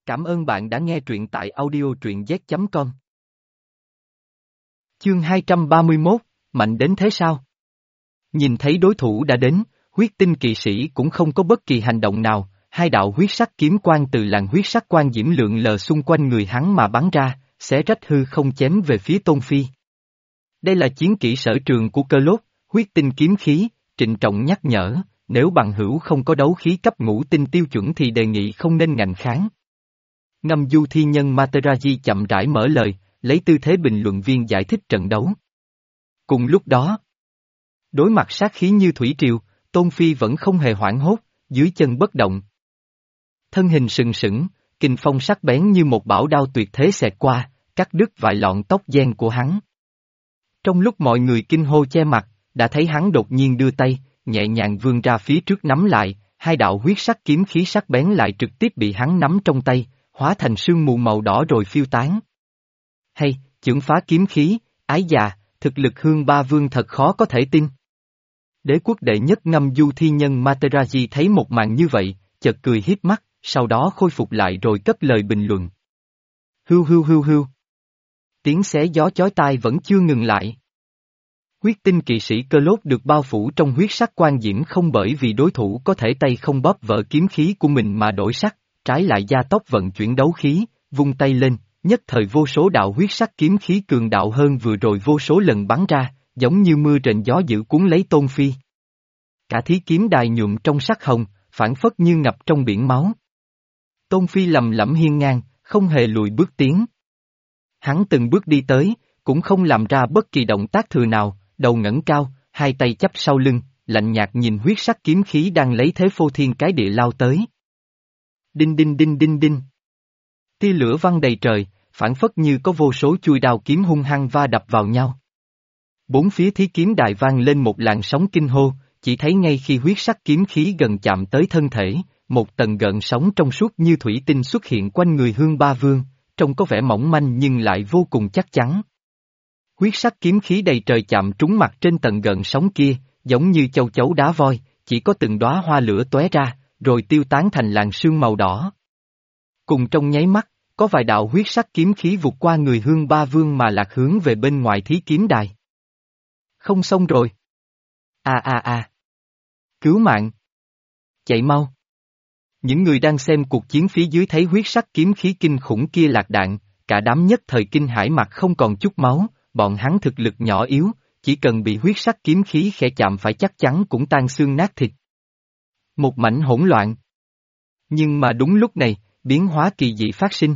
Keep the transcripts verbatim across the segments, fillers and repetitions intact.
Cảm ơn bạn đã nghe truyện tại audio truyện z chấm com. Chương hai trăm ba mươi mốt, mạnh đến thế sao? Nhìn thấy đối thủ đã đến, huyết tinh kỵ sĩ cũng không có bất kỳ hành động nào, hai đạo huyết sắc kiếm quang từ làn huyết sắc quang diễm lượn lờ xung quanh người hắn mà bắn ra, xé rách hư không chém về phía Tôn Phi. Đây là chiến kỹ sở trường của Cơ Lốt, huyết tinh kiếm khí, trịnh trọng nhắc nhở, nếu bằng hữu không có đấu khí cấp ngũ tinh tiêu chuẩn thì đề nghị không nên ngạnh kháng. Ngâm du thi nhân Materaji chậm rãi mở lời, lấy tư thế bình luận viên giải thích trận đấu. Cùng lúc đó, đối mặt sát khí như thủy triều, Tôn Phi vẫn không hề hoảng hốt, dưới chân bất động. Thân hình sừng sững, kình phong sắc bén như một bảo đao tuyệt thế xẹt qua, cắt đứt vài lọn tóc đen của hắn. Trong lúc mọi người kinh hô che mặt, đã thấy hắn đột nhiên đưa tay, nhẹ nhàng vươn ra phía trước nắm lại, hai đạo huyết sắc kiếm khí sắc bén lại trực tiếp bị hắn nắm trong tay, hóa thành sương mù màu đỏ rồi phiêu tán. Hay, chưởng phá kiếm khí, ái già, thực lực Hương Ba Vương thật khó có thể tin. Đế quốc đệ nhất ngâm du thi nhân Materaji thấy một màn như vậy, chợt cười hiếp mắt, sau đó khôi phục lại rồi cất lời bình luận. Hưu hưu hưu hưu. Tiếng xé gió chói tai vẫn chưa ngừng lại. Huyết tinh kỵ sĩ Cơ Lốt được bao phủ trong huyết sắc quang diễm không bởi vì đối thủ có thể tay không bóp vỡ kiếm khí của mình mà đổi sắc, trái lại gia tốc vận chuyển đấu khí, vung tay lên, nhất thời vô số đạo huyết sắc kiếm khí cường đạo hơn vừa rồi vô số lần bắn ra, giống như mưa rền gió dữ cuốn lấy Tôn Phi. Cả thí kiếm đài nhuộm trong sắc hồng, phảng phất như ngập trong biển máu. Tôn Phi lầm lẫm hiên ngang, không hề lùi bước tiến. Hắn từng bước đi tới, cũng không làm ra bất kỳ động tác thừa nào, đầu ngẩng cao, hai tay chắp sau lưng, lạnh nhạt nhìn huyết sắc kiếm khí đang lấy thế phô thiên cái địa lao tới. Đinh đinh đinh đinh đinh. Tia lửa văng đầy trời, phảng phất như có vô số chuôi đao kiếm hung hăng va đập vào nhau. Bốn phía thí kiếm đài vang lên một làn sóng kinh hô, chỉ thấy ngay khi huyết sắc kiếm khí gần chạm tới thân thể, một tầng gợn sóng trong suốt như thủy tinh xuất hiện quanh người Hương Ba Vương, trông có vẻ mỏng manh nhưng lại vô cùng chắc chắn. Huyết sắc kiếm khí đầy trời chạm trúng mặt trên tầng gợn sóng kia, giống như châu chấu đá voi, chỉ có từng đóa hoa lửa tóe ra, rồi tiêu tán thành làn sương màu đỏ. Cùng trong nháy mắt, có vài đạo huyết sắc kiếm khí vụt qua người Hương Ba Vương mà lạc hướng về bên ngoài thí kiếm đài. Không xong rồi. À à à. Cứu mạng. Chạy mau. Những người đang xem cuộc chiến phía dưới thấy huyết sắc kiếm khí kinh khủng kia lạc đạn, cả đám nhất thời kinh hãi mặt không còn chút máu, bọn hắn thực lực nhỏ yếu, chỉ cần bị huyết sắc kiếm khí khẽ chạm phải chắc chắn cũng tan xương nát thịt. Một mảnh hỗn loạn. Nhưng mà đúng lúc này, biến hóa kỳ dị phát sinh.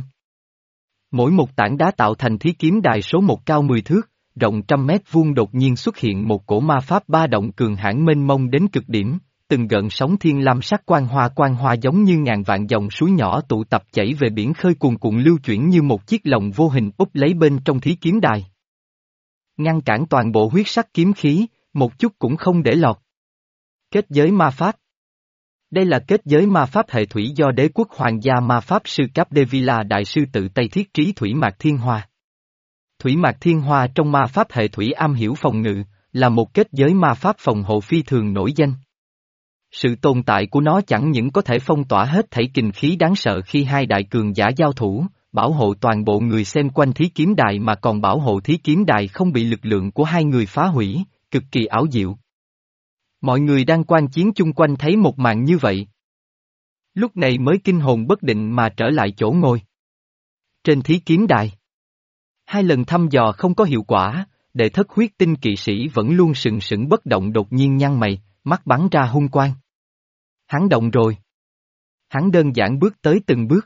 Mỗi một tảng đá tạo thành thí kiếm đài số một cao mười thước, rộng trăm mét vuông đột nhiên xuất hiện một cổ ma pháp ba động cường hãn mênh mông đến cực điểm, từng gợn sóng thiên lam sắc quang hoa quang hoa giống như ngàn vạn dòng suối nhỏ tụ tập chảy về biển khơi cuồn cuộn lưu chuyển như một chiếc lồng vô hình úp lấy bên trong thí kiếm đài. Ngăn cản toàn bộ huyết sắc kiếm khí, một chút cũng không để lọt. Kết giới ma pháp. Đây là kết giới ma pháp hệ thủy do đế quốc hoàng gia ma pháp sư Capdevila đại sư tự tay thiết trí Thủy Mạc Thiên Hoa. Thủy Mạc Thiên Hoa trong ma pháp hệ thủy am hiểu phòng ngự, là một kết giới ma pháp phòng hộ phi thường nổi danh. Sự tồn tại của nó chẳng những có thể phong tỏa hết thảy kình khí đáng sợ khi hai đại cường giả giao thủ, bảo hộ toàn bộ người xem quanh thí kiếm đài mà còn bảo hộ thí kiếm đài không bị lực lượng của hai người phá hủy, cực kỳ ảo diệu. Mọi người đang quan chiến chung quanh thấy một màn như vậy. Lúc này mới kinh hồn bất định mà trở lại chỗ ngồi. Trên thí kiếm đài. Hai lần thăm dò không có hiệu quả, đệ thất huyết tinh kỵ sĩ vẫn luôn sừng sững bất động đột nhiên nhăn mày, mắt bắn ra hung quang. Hắn động rồi. Hắn đơn giản bước tới từng bước.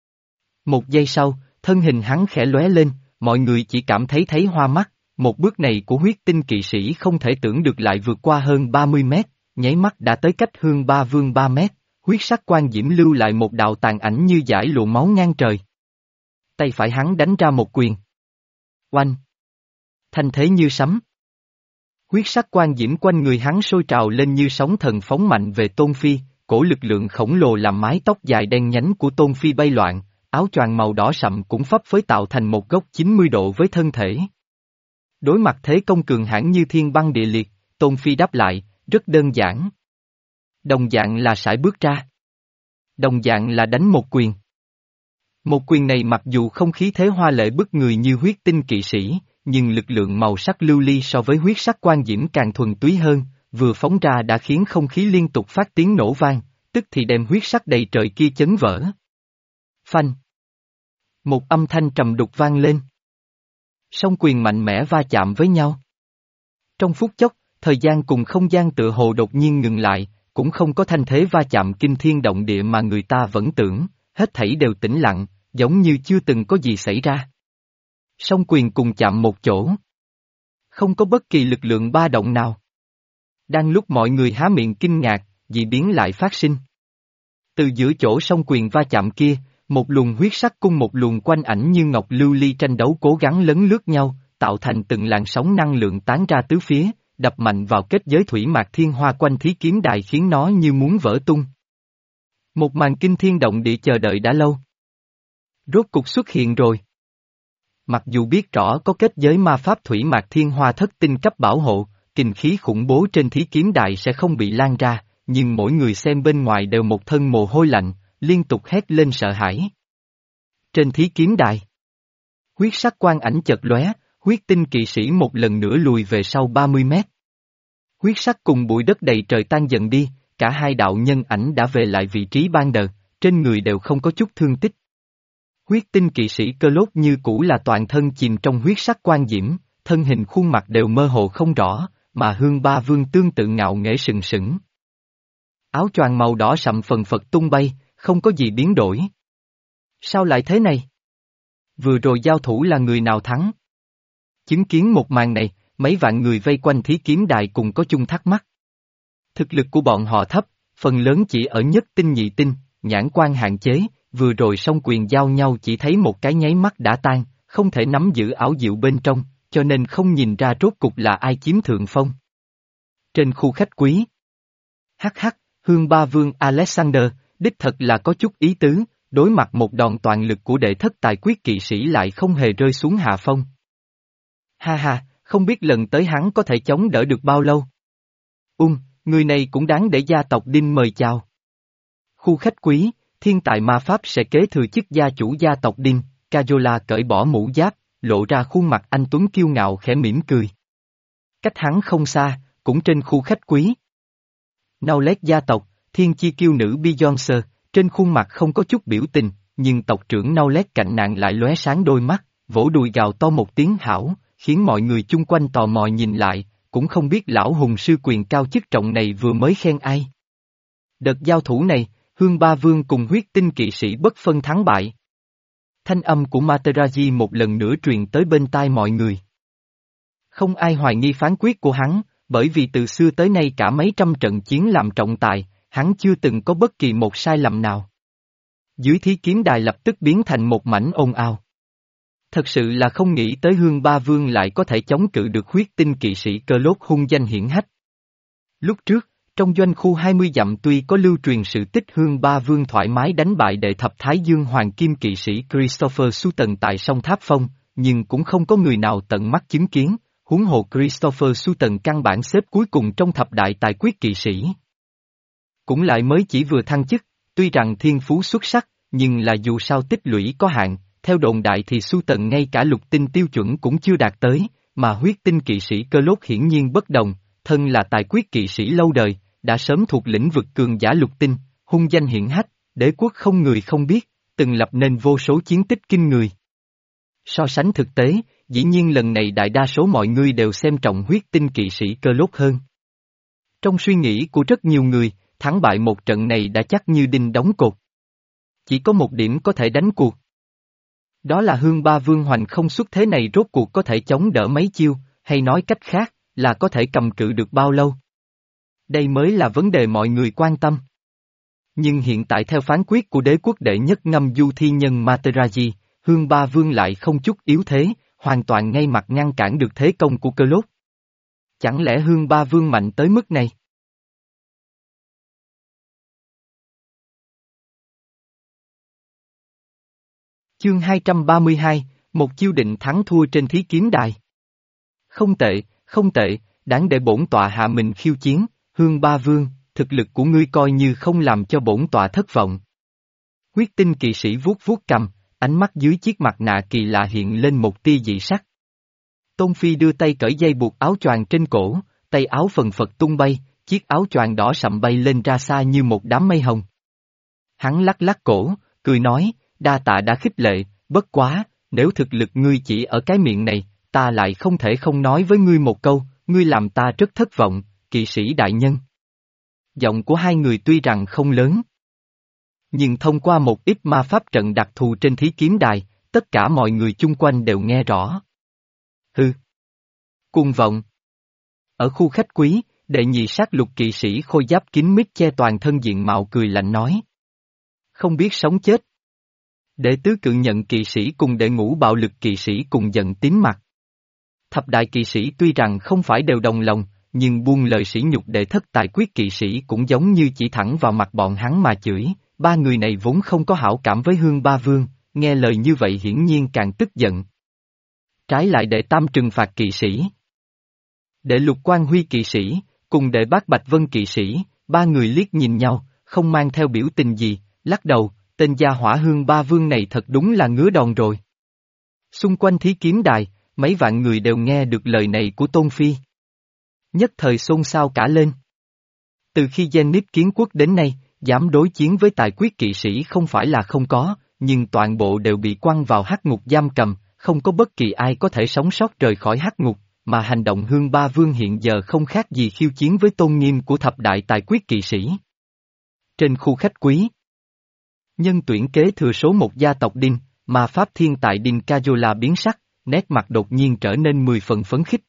Một giây sau, thân hình hắn khẽ lóe lên, mọi người chỉ cảm thấy thấy hoa mắt, một bước này của huyết tinh kỵ sĩ không thể tưởng được lại vượt qua hơn ba mươi mét, nháy mắt đã tới cách Hương Ba Vương ba mét, huyết sắc quang diễm lưu lại một đạo tàn ảnh như dải lụa máu ngang trời. Tay phải hắn đánh ra một quyền. Oanh! Thanh thế như sấm. Huyết sắc quang diễm quanh người hắn sôi trào lên như sóng thần phóng mạnh về Tôn Phi, cổ lực lượng khổng lồ làm mái tóc dài đen nhánh của Tôn Phi bay loạn, áo choàng màu đỏ sậm cũng phấp phới tạo thành một góc chín mươi độ với thân thể. Đối mặt thế công cường hãn như thiên băng địa liệt, Tôn Phi đáp lại, rất đơn giản. Đồng dạng là sải bước ra. Đồng dạng là đánh một quyền. Một quyền này mặc dù không khí thế hoa lệ bức người như huyết tinh kỵ sĩ, nhưng lực lượng màu sắc lưu ly so với huyết sắc quan diễm càng thuần túy hơn, vừa phóng ra đã khiến không khí liên tục phát tiếng nổ vang, tức thì đem huyết sắc đầy trời kia chấn vỡ. Phanh! Một âm thanh trầm đục vang lên. Song quyền mạnh mẽ va chạm với nhau. Trong phút chốc, thời gian cùng không gian tựa hồ đột nhiên ngừng lại, cũng không có thanh thế va chạm kinh thiên động địa mà người ta vẫn tưởng, hết thảy đều tĩnh lặng, giống như chưa từng có gì xảy ra. Song quyền cùng chạm một chỗ. Không có bất kỳ lực lượng ba động nào. Đang lúc mọi người há miệng kinh ngạc, dị biến lại phát sinh. Từ giữa chỗ song quyền va chạm kia, một luồng huyết sắc cùng một luồng quanh ảnh như ngọc lưu ly tranh đấu cố gắng lấn lướt nhau, tạo thành từng làn sóng năng lượng tán ra tứ phía, đập mạnh vào kết giới thủy mạc thiên hoa quanh thí kiếm đài khiến nó như muốn vỡ tung. Một màn kinh thiên động địa chờ đợi đã lâu. Rốt cục xuất hiện rồi. Mặc dù biết rõ có kết giới ma pháp thủy mạc thiên hoa thất tinh cấp bảo hộ, kình khí khủng bố trên thí kiếm đài sẽ không bị lan ra, nhưng mỗi người xem bên ngoài đều một thân mồ hôi lạnh, liên tục hét lên sợ hãi. Trên thí kiếm đài, huyết sắc quang ảnh chợt lóe, huyết tinh kỵ sĩ một lần nữa lùi về sau ba mươi mét. Huyết sắc cùng bụi đất đầy trời tan dần đi, cả hai đạo nhân ảnh đã về lại vị trí ban đầu, trên người đều không có chút thương tích. Huyết tinh kỵ sĩ Cơ Lốt như cũ là toàn thân chìm trong huyết sắc quang diễm, thân hình khuôn mặt đều mơ hồ không rõ, mà Hương Ba Vương tương tự ngạo nghễ sừng sững. Áo choàng màu đỏ sậm phần phật tung bay, không có gì biến đổi. Sao lại thế này? Vừa rồi giao thủ là người nào thắng? Chứng kiến một màn này, mấy vạn người vây quanh thí kiếm đài cùng có chung thắc mắc. Thực lực của bọn họ thấp, phần lớn chỉ ở nhất tinh nhị tinh, nhãn quan hạn chế, vừa rồi song quyền giao nhau chỉ thấy một cái nháy mắt đã tan, không thể nắm giữ ảo diệu bên trong, cho nên không nhìn ra rốt cục là ai chiếm thượng phong. Trên khu khách quý. Hắc hắc, Hương Ba Vương Alexander, đích thật là có chút ý tứ, đối mặt một đòn toàn lực của đệ thất tài quyết kỵ sĩ lại không hề rơi xuống hạ phong. Ha ha, không biết lần tới hắn có thể chống đỡ được bao lâu. Ung, người này cũng đáng để gia tộc Đinh mời chào. Khu khách quý, thiên tài ma pháp sẽ kế thừa chức gia chủ gia tộc Đinh, Cajola cởi bỏ mũ giáp, lộ ra khuôn mặt anh tuấn kiêu ngạo khẽ mỉm cười. Cách hắn không xa, cũng trên khu khách quý. Naulet gia tộc, thiên chi kiêu nữ Beyoncé, trên khuôn mặt không có chút biểu tình, nhưng tộc trưởng Naulet cạnh nạn lại lóe sáng đôi mắt, vỗ đùi gào to một tiếng hảo, khiến mọi người chung quanh tò mò nhìn lại, cũng không biết lão hùng sư quyền cao chức trọng này vừa mới khen ai. Đợt giao thủ này, Hương Ba Vương cùng huyết tinh kỵ sĩ bất phân thắng bại. Thanh âm của Materazzi một lần nữa truyền tới bên tai mọi người. Không ai hoài nghi phán quyết của hắn, bởi vì từ xưa tới nay cả mấy trăm trận chiến làm trọng tài, hắn chưa từng có bất kỳ một sai lầm nào. Dưới thí kiếm đài lập tức biến thành một mảnh ồn ào. Thật sự là không nghĩ tới Hương Ba Vương lại có thể chống cự được huyết tinh kỵ sĩ Cơ Lốt hung danh hiển hách. Lúc trước, trong doanh khu hai mươi dặm tuy có lưu truyền sự tích Hương Ba Vương thoải mái đánh bại đệ thập Thái Dương Hoàng Kim kỵ sĩ Christopher Sutton tại sông Tháp Phong, nhưng cũng không có người nào tận mắt chứng kiến, huống hồ Christopher Sutton căn bản xếp cuối cùng trong thập đại tài quyết kỵ sĩ. Cũng lại mới chỉ vừa thăng chức, tuy rằng thiên phú xuất sắc, nhưng là dù sao tích lũy có hạn, theo đồn đại thì Sutton ngay cả lục tinh tiêu chuẩn cũng chưa đạt tới, mà huyết tinh kỵ sĩ Cơ Lốt hiển nhiên bất đồng, thân là tài quyết kỵ sĩ lâu đời, đã sớm thuộc lĩnh vực cường giả lục tinh, hung danh hiển hách, đế quốc không người không biết, từng lập nên vô số chiến tích kinh người. So sánh thực tế, dĩ nhiên lần này đại đa số mọi người đều xem trọng huyết tinh kỵ sĩ Cơ Lốt hơn. Trong suy nghĩ của rất nhiều người, thắng bại một trận này đã chắc như đinh đóng cột. Chỉ có một điểm có thể đánh cuộc. Đó là Hương Ba Vương hoành không xuất thế này rốt cuộc có thể chống đỡ mấy chiêu, hay nói cách khác, là có thể cầm cự được bao lâu. Đây mới là vấn đề mọi người quan tâm. Nhưng hiện tại theo phán quyết của đế quốc đệ nhất ngâm du thi nhân Materazzi, Hương Ba Vương lại không chút yếu thế, hoàn toàn ngay mặt ngăn cản được thế công của Cơ Lốt. Chẳng lẽ Hương Ba Vương mạnh tới mức này? Chương hai trăm ba mươi hai, một chiêu định thắng thua trên thí kiếm đài. Không tệ, không tệ, đáng để bổn tọa hạ mình khiêu chiến, Hương Ba Vương, thực lực của ngươi coi như không làm cho bổn tọa thất vọng. Huyết tinh kỵ sĩ vuốt vuốt cầm, ánh mắt dưới chiếc mặt nạ kỳ lạ hiện lên một tia dị sắc. Tôn Phi đưa tay cởi dây buộc áo choàng trên cổ, tay áo phần phật tung bay, chiếc áo choàng đỏ sậm bay lên ra xa như một đám mây hồng. Hắn lắc lắc cổ, cười nói, đa tạ đã khích lệ, bất quá, nếu thực lực ngươi chỉ ở cái miệng này, ta lại không thể không nói với ngươi một câu, ngươi làm ta rất thất vọng, kỵ sĩ đại nhân. Giọng của hai người tuy rằng không lớn, nhưng thông qua một ít ma pháp trận đặc thù trên thí kiếm đài, tất cả mọi người chung quanh đều nghe rõ. Hừ. Cuồng vọng. Ở khu khách quý, đệ nhị sát lục kỵ sĩ khôi giáp kín mít che toàn thân diện mạo cười lạnh nói. Không biết sống chết. Đệ tứ cự nhận kỵ sĩ cùng đệ ngũ bạo lực kỵ sĩ cùng giận tím mặt. Thập đại kỵ sĩ tuy rằng không phải đều đồng lòng, nhưng buông lời sỉ nhục đệ thất tài quyết kỵ sĩ cũng giống như chỉ thẳng vào mặt bọn hắn mà chửi, ba người này vốn không có hảo cảm với Hương Ba Vương, nghe lời như vậy hiển nhiên càng tức giận. Trái lại đệ tam trừng phạt kỵ sĩ, đệ lục quan huy kỵ sĩ, cùng đệ bát bạch vân kỵ sĩ, ba người liếc nhìn nhau, không mang theo biểu tình gì, lắc đầu, tên gia hỏa Hương Ba Vương này thật đúng là ngứa đòn rồi. Xung quanh thí kiếm đài, mấy vạn người đều nghe được lời này của Tôn Phi. Nhất thời xôn xao cả lên. Từ khi Zenith kiến quốc đến nay, dám đối chiến với tài quyết kỵ sĩ không phải là không có, nhưng toàn bộ đều bị quăng vào hắc ngục giam cầm, không có bất kỳ ai có thể sống sót rời khỏi hắc ngục, mà hành động Hương Ba Vương hiện giờ không khác gì khiêu chiến với tôn nghiêm của thập đại tài quyết kỵ sĩ. Trên khu khách quý, nhân tuyển kế thừa số một gia tộc Đinh, mà pháp thiên tại Đinh Cajola biến sắc, nét mặt đột nhiên trở nên mười phần phấn khích.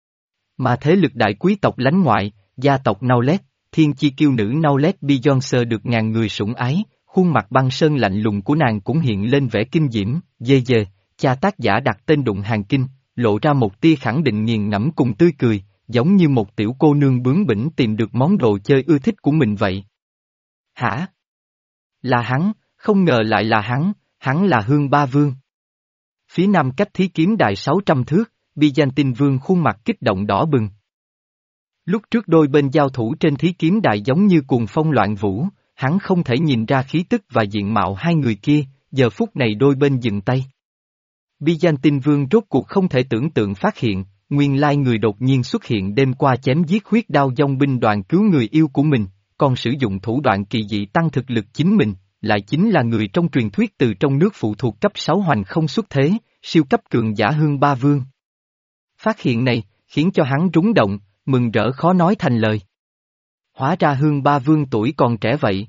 Mà thế lực đại quý tộc lánh ngoại, gia tộc Naulet, thiên chi kiêu nữ Naulet Beyoncé được ngàn người sủng ái, khuôn mặt băng sơn lạnh lùng của nàng cũng hiện lên vẻ kinh diễm, dê dê, cha tác giả đặt tên đụng hàng kinh, lộ ra một tia khẳng định nghiền ngẫm cùng tươi cười, giống như một tiểu cô nương bướng bỉnh tìm được món đồ chơi ưa thích của mình vậy. Hả? Là hắn, không ngờ lại là hắn, hắn là Hương Ba Vương. Phía nam cách thí kiếm đài sáu trăm thước, Byzantine Vương khuôn mặt kích động đỏ bừng. Lúc trước đôi bên giao thủ trên thí kiếm đài giống như cuồng phong loạn vũ, hắn không thể nhìn ra khí tức và diện mạo hai người kia, giờ phút này đôi bên dừng tay. Byzantine Vương rốt cuộc không thể tưởng tượng phát hiện, nguyên lai người đột nhiên xuất hiện đêm qua chém giết huyết đao dòng binh đoàn cứu người yêu của mình, còn sử dụng thủ đoạn kỳ dị tăng thực lực chính mình, lại chính là người trong truyền thuyết từ trong nước phụ thuộc cấp sáu hoành không xuất thế, siêu cấp cường giả Hương Ba Vương. Phát hiện này, khiến cho hắn rúng động, mừng rỡ khó nói thành lời. Hóa ra Hương Ba Vương tuổi còn trẻ vậy.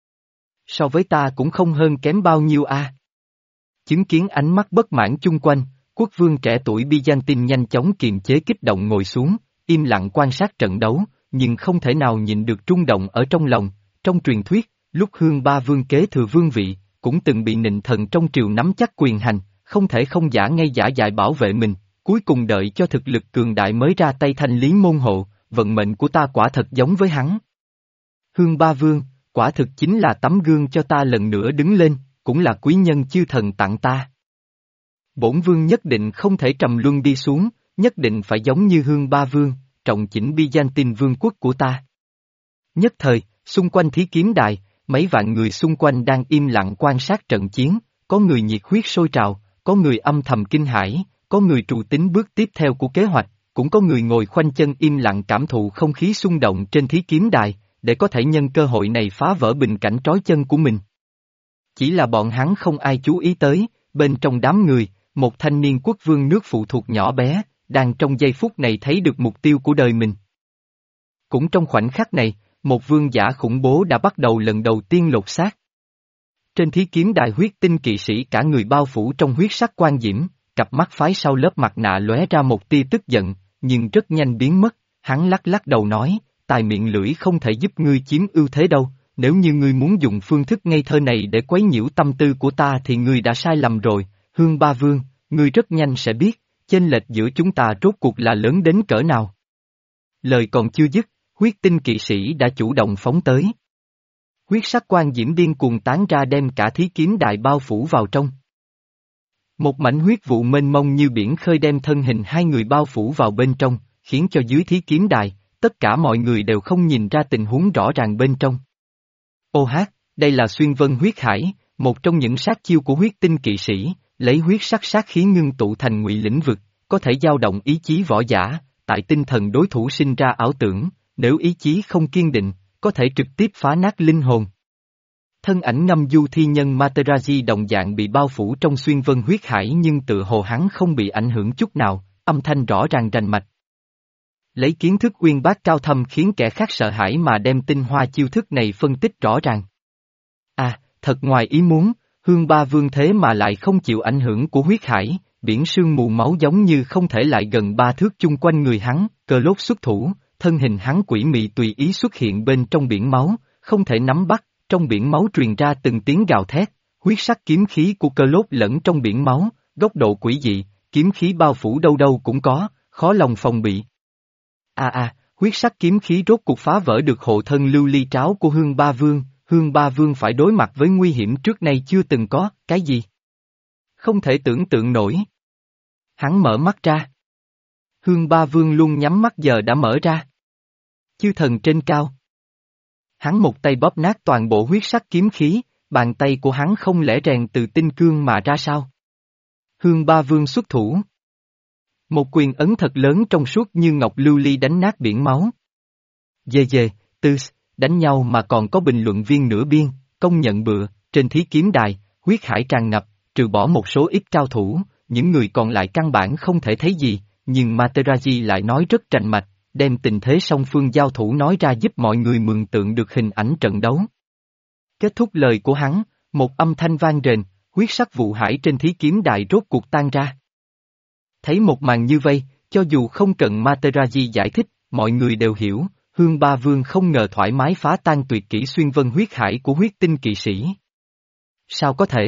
So với ta cũng không hơn kém bao nhiêu a. Chứng kiến ánh mắt bất mãn chung quanh, quốc vương trẻ tuổi Byzantine nhanh chóng kiềm chế kích động ngồi xuống, im lặng quan sát trận đấu, nhưng không thể nào nhịn được rung động ở trong lòng. Trong truyền thuyết, lúc Hương Ba Vương kế thừa vương vị, cũng từng bị nịnh thần trong triều nắm chắc quyền hành, không thể không giả ngay giả dại bảo vệ mình, cuối cùng đợi cho thực lực cường đại mới ra tay thanh lý môn hộ, vận mệnh của ta quả thật giống với hắn. Hương Ba Vương, quả thực chính là tấm gương cho ta lần nữa đứng lên, cũng là quý nhân chư thần tặng ta. Bổn vương nhất định không thể trầm luân đi xuống, nhất định phải giống như Hương Ba Vương, trọng chỉnh Byzantine vương quốc của ta. Nhất thời, xung quanh thí kiếm đài, mấy vạn người xung quanh đang im lặng quan sát trận chiến, có người nhiệt huyết sôi trào, có người âm thầm kinh hãi, có người trù tính bước tiếp theo của kế hoạch, cũng có người ngồi khoanh chân im lặng cảm thụ không khí xung động trên thí kiếm đài, để có thể nhân cơ hội này phá vỡ bình cảnh trói chân của mình. Chỉ là bọn hắn không ai chú ý tới, bên trong đám người, một thanh niên quốc vương nước phụ thuộc nhỏ bé, đang trong giây phút này thấy được mục tiêu của đời mình. Cũng trong khoảnh khắc này, một vương giả khủng bố đã bắt đầu lần đầu tiên lột xác. Trên thí kiếm đài huyết tinh kỵ sĩ cả người bao phủ trong huyết sắc quan diễm, cặp mắt phái sau lớp mặt nạ lóe ra một tia tức giận, nhưng rất nhanh biến mất, hắn lắc lắc đầu nói, tài miệng lưỡi không thể giúp ngươi chiếm ưu thế đâu, nếu như ngươi muốn dùng phương thức ngây thơ này để quấy nhiễu tâm tư của ta thì ngươi đã sai lầm rồi, Hương Ba Vương, ngươi rất nhanh sẽ biết, chênh lệch giữa chúng ta rốt cuộc là lớn đến cỡ nào. Lời còn chưa dứt, huyết tinh kỵ sĩ đã chủ động phóng tới. Huyết sắc quan diễm điên cuồng tán ra đem cả thí kiếm đại bao phủ vào trong. Một mảnh huyết vụ mênh mông như biển khơi đem thân hình hai người bao phủ vào bên trong, khiến cho dưới thí kiếm đài, tất cả mọi người đều không nhìn ra tình huống rõ ràng bên trong. Ô hát, đây là xuyên vân huyết hải, một trong những sát chiêu của huyết tinh kỵ sĩ, lấy huyết sắc sát khí ngưng tụ thành ngụy lĩnh vực, có thể dao động ý chí võ giả, tại tinh thần đối thủ sinh ra ảo tưởng, nếu ý chí không kiên định, có thể trực tiếp phá nát linh hồn. Thân ảnh ngâm du thi nhân Materazi đồng dạng bị bao phủ trong xuyên vân huyết hải nhưng tự hồ hắn không bị ảnh hưởng chút nào, âm thanh rõ ràng rành mạch. Lấy kiến thức uyên bác cao thâm khiến kẻ khác sợ hãi mà đem tinh hoa chiêu thức này phân tích rõ ràng. À, thật ngoài ý muốn, Hương Ba Vương thế mà lại không chịu ảnh hưởng của huyết hải, biển sương mù máu giống như không thể lại gần ba thước chung quanh người hắn, Cơ Lốt xuất thủ, thân hình hắn quỷ mị tùy ý xuất hiện bên trong biển máu, không thể nắm bắt, trong biển máu truyền ra từng tiếng gào thét, huyết sắc kiếm khí của Cơ Lốt lẫn trong biển máu, góc độ quỷ dị, kiếm khí bao phủ đâu đâu cũng có, khó lòng phòng bị. À à, huyết sắc kiếm khí rốt cuộc phá vỡ được hộ thân lưu ly tráo của Hương Ba Vương, Hương Ba Vương phải đối mặt với nguy hiểm trước nay chưa từng có, cái gì? Không thể tưởng tượng nổi. Hắn mở mắt ra. Hương Ba Vương luôn nhắm mắt giờ đã mở ra. Chư thần trên cao. Hắn một tay bóp nát toàn bộ huyết sắc kiếm khí, bàn tay của hắn không lẽ rèn từ tinh cương mà ra sao? Hương Ba Vương xuất thủ. Một quyền ấn thật lớn trong suốt như ngọc lưu ly đánh nát biển máu. Dê dê, tư, đánh nhau mà còn có bình luận viên nửa biên, công nhận bựa, trên thí kiếm đài, huyết hải tràn ngập, trừ bỏ một số ít cao thủ, những người còn lại căn bản không thể thấy gì, nhưng Materazi lại nói rất rành mạch, đem tình thế song phương giao thủ nói ra giúp mọi người mường tượng được hình ảnh trận đấu. Kết thúc lời của hắn, một âm thanh vang rền, huyết sắc vụ hải trên thí kiếm đài rốt cuộc tan ra. Thấy một màn như vây, cho dù không cần Materazi giải thích, mọi người đều hiểu, Hương Ba Vương không ngờ thoải mái phá tan tuyệt kỹ xuyên vân huyết hải của huyết tinh kỵ sĩ. Sao có thể?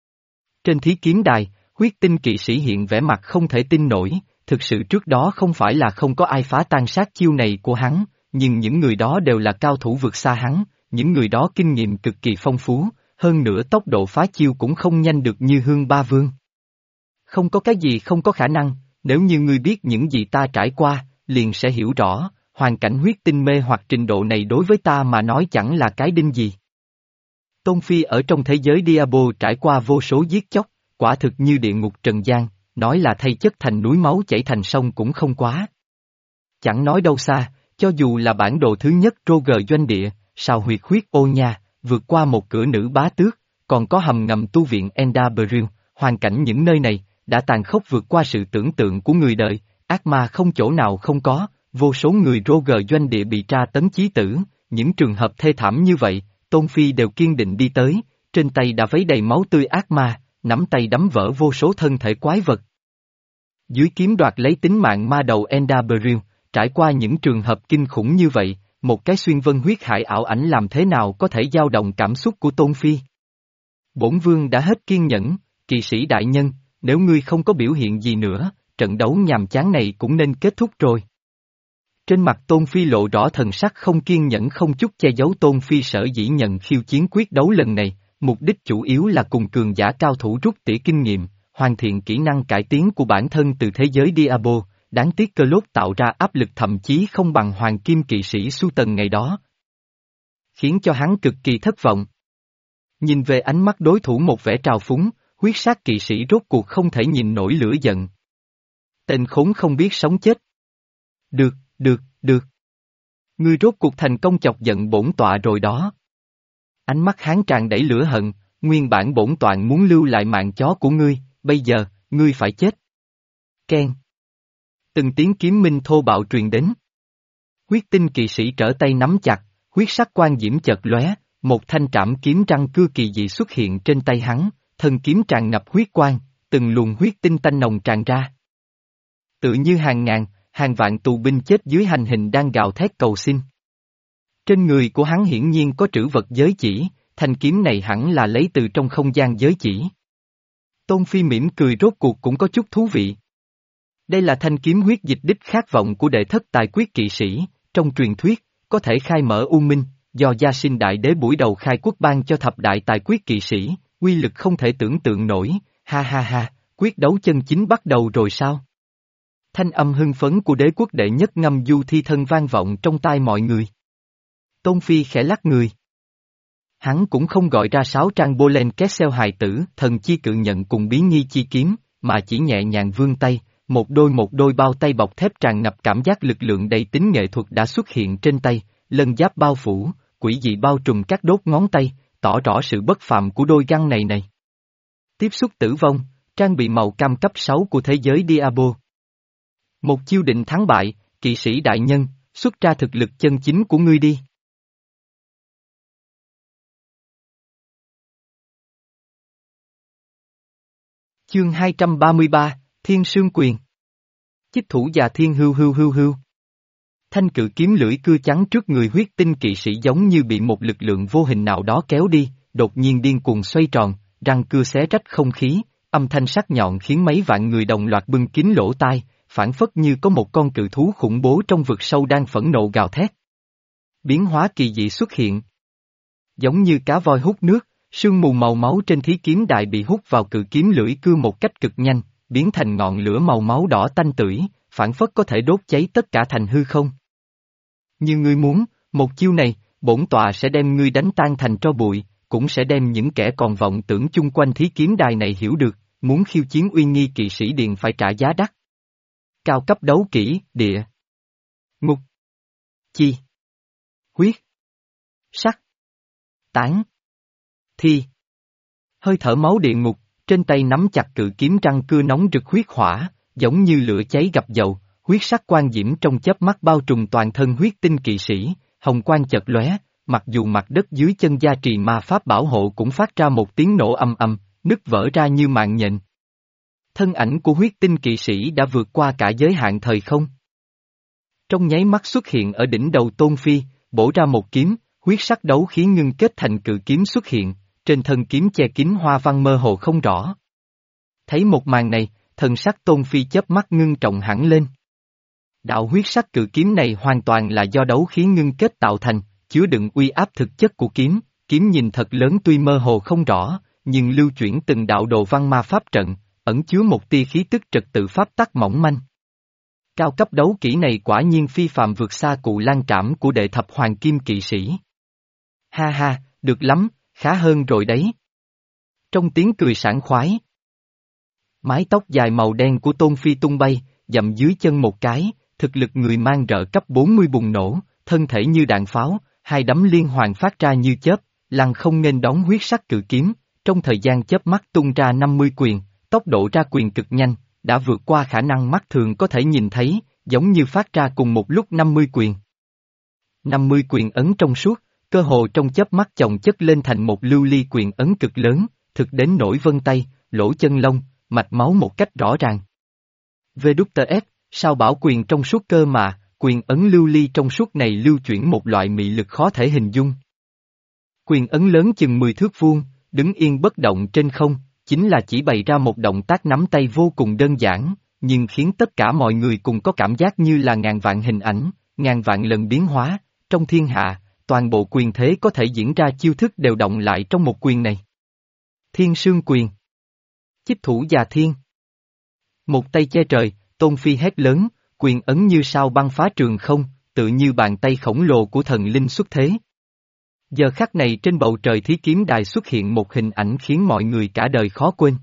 Trên thí kiếm đài, huyết tinh kỵ sĩ hiện vẻ mặt không thể tin nổi, thực sự trước đó không phải là không có ai phá tan sát chiêu này của hắn, nhưng những người đó đều là cao thủ vượt xa hắn, những người đó kinh nghiệm cực kỳ phong phú, hơn nữa tốc độ phá chiêu cũng không nhanh được như Hương Ba Vương. Không có cái gì không có khả năng, nếu như ngươi biết những gì ta trải qua, liền sẽ hiểu rõ, hoàn cảnh huyết tinh mê hoặc trình độ này đối với ta mà nói chẳng là cái đinh gì. Tôn Phi ở trong thế giới Diablo trải qua vô số giết chóc, quả thực như địa ngục trần gian, nói là thay chất thành núi máu chảy thành sông cũng không quá. Chẳng nói đâu xa, cho dù là bản đồ thứ nhất Roger doanh địa, sao huyệt huyết ô nha, vượt qua một cửa nữ bá tước, còn có hầm ngầm tu viện Enderbril, hoàn cảnh những nơi này, đã tàn khốc vượt qua sự tưởng tượng của người đời, ác ma không chỗ nào không có, vô số người Roger doanh địa bị tra tấn chí tử, những trường hợp thê thảm như vậy, Tôn Phi đều kiên định đi tới, trên tay đã vấy đầy máu tươi ác ma, nắm tay đấm vỡ vô số thân thể quái vật. Dưới kiếm đoạt lấy tính mạng ma đầu Enderbril, trải qua những trường hợp kinh khủng như vậy, một cái xuyên vân huyết hải ảo ảnh làm thế nào có thể dao động cảm xúc của Tôn Phi? Bổn vương đã hết kiên nhẫn, kỵ sĩ đại nhân, nếu ngươi không có biểu hiện gì nữa, trận đấu nhàm chán này cũng nên kết thúc rồi. Trên mặt Tôn Phi lộ rõ thần sắc không kiên nhẫn không chút che giấu. Tôn Phi sở dĩ nhận khiêu chiến quyết đấu lần này, mục đích chủ yếu là cùng cường giả cao thủ rút tỉa kinh nghiệm, hoàn thiện kỹ năng cải tiến của bản thân từ thế giới Diablo, đáng tiếc Cơ Lốt tạo ra áp lực thậm chí không bằng hoàng kim kỵ sĩ Su Tần ngày đó. Khiến cho hắn cực kỳ thất vọng. Nhìn về ánh mắt đối thủ một vẻ trào phúng, huyết sát kỵ sĩ rốt cuộc không thể nhìn nổi lửa giận. Tên khốn không biết sống chết. Được, được, được. Ngươi rốt cuộc thành công chọc giận bổn tọa rồi đó. Ánh mắt hắn tràn đầy lửa hận, nguyên bản bổn tọa muốn lưu lại mạng chó của ngươi, bây giờ, ngươi phải chết. Ken. Từng tiếng kiếm minh thô bạo truyền đến. Huyết tinh kỵ sĩ trở tay nắm chặt, huyết sắc quang diễm chợt lóe, một thanh trảm kiếm răng cưa kỳ dị xuất hiện trên tay hắn, thân kiếm tràn ngập huyết quang, từng luồng huyết tinh tanh nồng tràn ra. Tự như hàng ngàn, hàng vạn tù binh chết dưới hành hình đang gào thét cầu xin. Trên người của hắn hiển nhiên có trữ vật giới chỉ, thanh kiếm này hẳn là lấy từ trong không gian giới chỉ. Tôn Phi mỉm cười rốt cuộc cũng có chút thú vị. Đây là thanh kiếm huyết dịch đích khát vọng của đệ thất tài quyết kỵ sĩ, trong truyền thuyết, có thể khai mở u minh, do Gia Sinh Đại Đế buổi đầu khai quốc ban cho thập đại tài quyết kỵ sĩ, uy lực không thể tưởng tượng nổi, ha ha ha, quyết đấu chân chính bắt đầu rồi sao? Thanh âm hưng phấn của đế quốc đệ nhất ngâm du thi thân vang vọng trong tai mọi người. Tôn Phi khẽ lắc người. Hắn cũng không gọi ra sáu trang Bolen Kessel hài tử, thần chi cự nhận cùng bí nghi chi kiếm, mà chỉ nhẹ nhàng vươn tay, một đôi một đôi bao tay bọc thép tràn ngập cảm giác lực lượng đầy tính nghệ thuật đã xuất hiện trên tay, lân giáp bao phủ, quỷ dị bao trùm các đốt ngón tay, tỏ rõ sự bất phàm của đôi găng này này. Tiếp xúc tử vong, trang bị màu cam cấp sáu của thế giới Diablo. Một chiêu định thắng bại, kỵ sĩ đại nhân, xuất ra thực lực chân chính của ngươi đi. Chương hai trăm ba mươi ba, Thiên Sương Quyền. Chích thủ già thiên hưu hưu hưu hưu. Thanh cự kiếm lưỡi cưa trắng trước người huyết tinh kỵ sĩ giống như bị một lực lượng vô hình nào đó kéo đi, đột nhiên điên cuồng xoay tròn, răng cưa xé rách không khí, âm thanh sắc nhọn khiến mấy vạn người đồng loạt bưng kín lỗ tai, phản phất như có một con cự thú khủng bố trong vực sâu đang phẫn nộ gào thét. Biến hóa kỳ dị xuất hiện. Giống như cá voi hút nước, sương mù màu máu trên thí kiếm đài bị hút vào cự kiếm lưỡi cưa một cách cực nhanh, biến thành ngọn lửa màu máu đỏ tanh tưởi, phản phất có thể đốt cháy tất cả thành hư không. Như ngươi muốn, một chiêu này, bổn tọa sẽ đem ngươi đánh tan thành tro bụi, cũng sẽ đem những kẻ còn vọng tưởng chung quanh thí kiếm đài này hiểu được, muốn khiêu chiến uy nghi kỵ sĩ điện phải trả giá đắt. Cao cấp đấu kỹ, địa, ngục, chi, huyết, sắc, tán, thi. Hơi thở máu địa ngục, trên tay nắm chặt cự kiếm răng cưa nóng rực huyết hỏa, giống như lửa cháy gặp dầu, huyết sắc quang diễm trong chớp mắt bao trùm toàn thân huyết tinh kỵ sĩ, hồng quang chợt lóe, mặc dù mặt đất dưới chân gia trì ma pháp bảo hộ cũng phát ra một tiếng nổ ầm ầm, nứt vỡ ra như mạng nhện. Thân ảnh của huyết tinh kỵ sĩ đã vượt qua cả giới hạn thời không. Trong nháy mắt xuất hiện ở đỉnh đầu Tôn Phi, bổ ra một kiếm, huyết sắc đấu khí ngưng kết thành cự kiếm xuất hiện, trên thân kiếm che kín hoa văn mơ hồ không rõ. Thấy một màn này, thần sắc Tôn Phi chớp mắt ngưng trọng hẳn lên. Đạo huyết sắc cự kiếm này hoàn toàn là do đấu khí ngưng kết tạo thành, chứa đựng uy áp thực chất của kiếm, kiếm nhìn thật lớn tuy mơ hồ không rõ, nhưng lưu chuyển từng đạo đồ văn ma pháp trận, ẩn chứa một tia khí tức trật tự pháp tắc mỏng manh. Cao cấp đấu kỹ này quả nhiên phi phàm vượt xa cụ lan trảm của đệ thập hoàng kim kỵ sĩ. Ha ha, được lắm, khá hơn rồi đấy. Trong tiếng cười sảng khoái. Mái tóc dài màu đen của Tôn Phi tung bay, dậm dưới chân một cái, thực lực người mang rợ cấp bốn mươi bùng nổ, thân thể như đạn pháo, hai đấm liên hoàn phát ra như chớp, lăng không nghênh đón huyết sắc cự kiếm, trong thời gian chớp mắt tung ra năm mươi quyền, tốc độ ra quyền cực nhanh, đã vượt qua khả năng mắt thường có thể nhìn thấy, giống như phát ra cùng một lúc năm mươi quyền. năm mươi quyền ấn trong suốt, cơ hồ trong chớp mắt chồng chất lên thành một lưu ly quyền ấn cực lớn, thực đến nổi vân tay, lỗ chân lông, mạch máu một cách rõ ràng. vê kép ét, sao bảo quyền trong suốt cơ mà, quyền ấn lưu ly trong suốt này lưu chuyển một loại mị lực khó thể hình dung. Quyền ấn lớn chừng mười thước vuông, đứng yên bất động trên không, chính là chỉ bày ra một động tác nắm tay vô cùng đơn giản, nhưng khiến tất cả mọi người cùng có cảm giác như là ngàn vạn hình ảnh, ngàn vạn lần biến hóa, trong thiên hạ, toàn bộ quyền thế có thể diễn ra chiêu thức đều động lại trong một quyền này. Thiên Sương Quyền. Chích thủ già thiên. Một tay che trời, Tôn Phi hét lớn, quyền ấn như sao băng phá trường không, tự như bàn tay khổng lồ của thần linh xuất thế. Giờ khắc này trên bầu trời thí kiếm đài xuất hiện một hình ảnh khiến mọi người cả đời khó quên.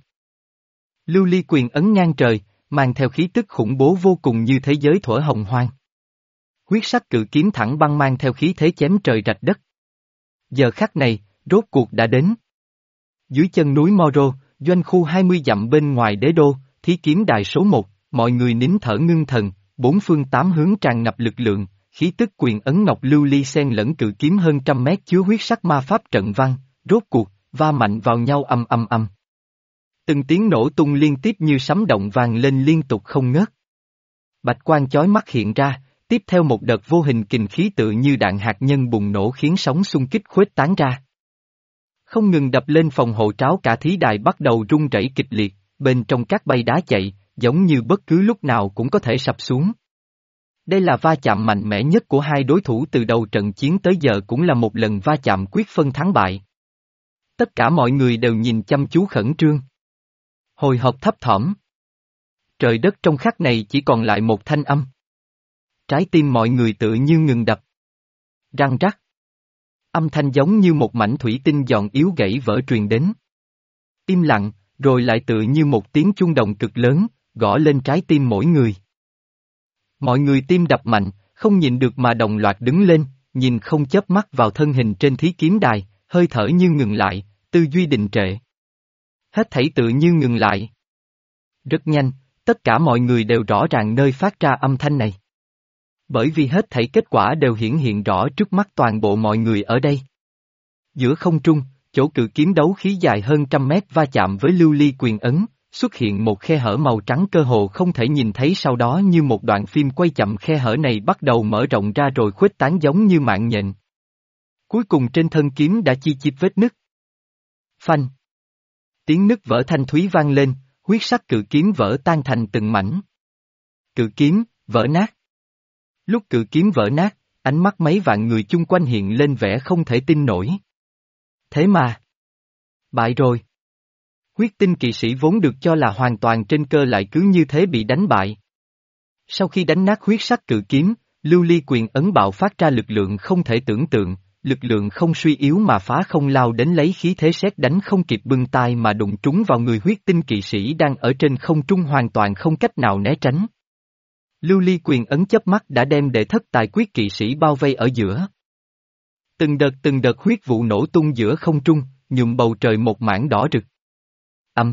Lưu ly quyền ấn ngang trời, mang theo khí tức khủng bố vô cùng như thế giới thuở hồng hoang. Huyết sắc cự kiếm thẳng băng mang theo khí thế chém trời rạch đất. Giờ khắc này, rốt cuộc đã đến. Dưới chân núi Moro, doanh khu hai mươi dặm bên ngoài đế đô, thí kiếm đài số một, mọi người nín thở ngưng thần, bốn phương tám hướng tràn ngập lực lượng, khí tức quyền ấn ngọc lưu ly xen lẫn cự kiếm hơn trăm mét chứa huyết sắc ma pháp trận văn, rốt cuộc, va mạnh vào nhau âm âm âm. Từng tiếng nổ tung liên tiếp như sấm động vang lên liên tục không ngớt. Bạch quang chói mắt hiện ra, tiếp theo một đợt vô hình kình khí tự như đạn hạt nhân bùng nổ khiến sóng xung kích khuếch tán ra. Không ngừng đập lên phòng hộ tráo cả thí đài bắt đầu rung rẩy kịch liệt, bên trong các bay đá chạy, giống như bất cứ lúc nào cũng có thể sập xuống. Đây là va chạm mạnh mẽ nhất của hai đối thủ từ đầu trận chiến tới giờ cũng là một lần va chạm quyết phân thắng bại. Tất cả mọi người đều nhìn chăm chú khẩn trương. Hồi hộp thấp thỏm. Trời đất trong khắc này chỉ còn lại một thanh âm. Trái tim mọi người tự như ngừng đập. Răng rắc. Âm thanh giống như một mảnh thủy tinh giòn yếu gãy vỡ truyền đến. Im lặng, rồi lại tựa như một tiếng chuông đồng cực lớn, gõ lên trái tim mỗi người. Mọi người tim đập mạnh, không nhìn được mà đồng loạt đứng lên, nhìn không chớp mắt vào thân hình trên thí kiếm đài, hơi thở như ngừng lại, tư duy đình trệ. Hết thảy tự như ngừng lại. Rất nhanh, tất cả mọi người đều rõ ràng nơi phát ra âm thanh này. Bởi vì hết thảy kết quả đều hiển hiện rõ trước mắt toàn bộ mọi người ở đây. Giữa không trung, chỗ cự kiếm đấu khí dài hơn trăm mét va chạm với lưu ly quyền ấn, xuất hiện một khe hở màu trắng cơ hồ không thể nhìn thấy, sau đó như một đoạn phim quay chậm khe hở này bắt đầu mở rộng ra rồi khuếch tán giống như mạng nhện. Cuối cùng trên thân kiếm đã chi chít vết nứt. Phanh. Tiếng nứt vỡ thanh thúy vang lên, huyết sắc cự kiếm vỡ tan thành từng mảnh. Cự kiếm, vỡ nát. Lúc cự kiếm vỡ nát, ánh mắt mấy vạn người chung quanh hiện lên vẻ không thể tin nổi. Thế mà. Bại rồi. Huyết tinh kỵ sĩ vốn được cho là hoàn toàn trên cơ lại cứ như thế bị đánh bại. Sau khi đánh nát huyết sắc cự kiếm, lưu ly quyền ấn bạo phát ra lực lượng không thể tưởng tượng, lực lượng không suy yếu mà phá không lao đến lấy khí thế sét đánh không kịp bưng tai mà đụng trúng vào người huyết tinh kỵ sĩ đang ở trên không trung hoàn toàn không cách nào né tránh. Lưu ly quyền ấn chớp mắt đã đem đệ thất tài quyết kỵ sĩ bao vây ở giữa. Từng đợt từng đợt huyết vụ nổ tung giữa không trung, nhuộm bầu trời một mảng đỏ rực. Âm.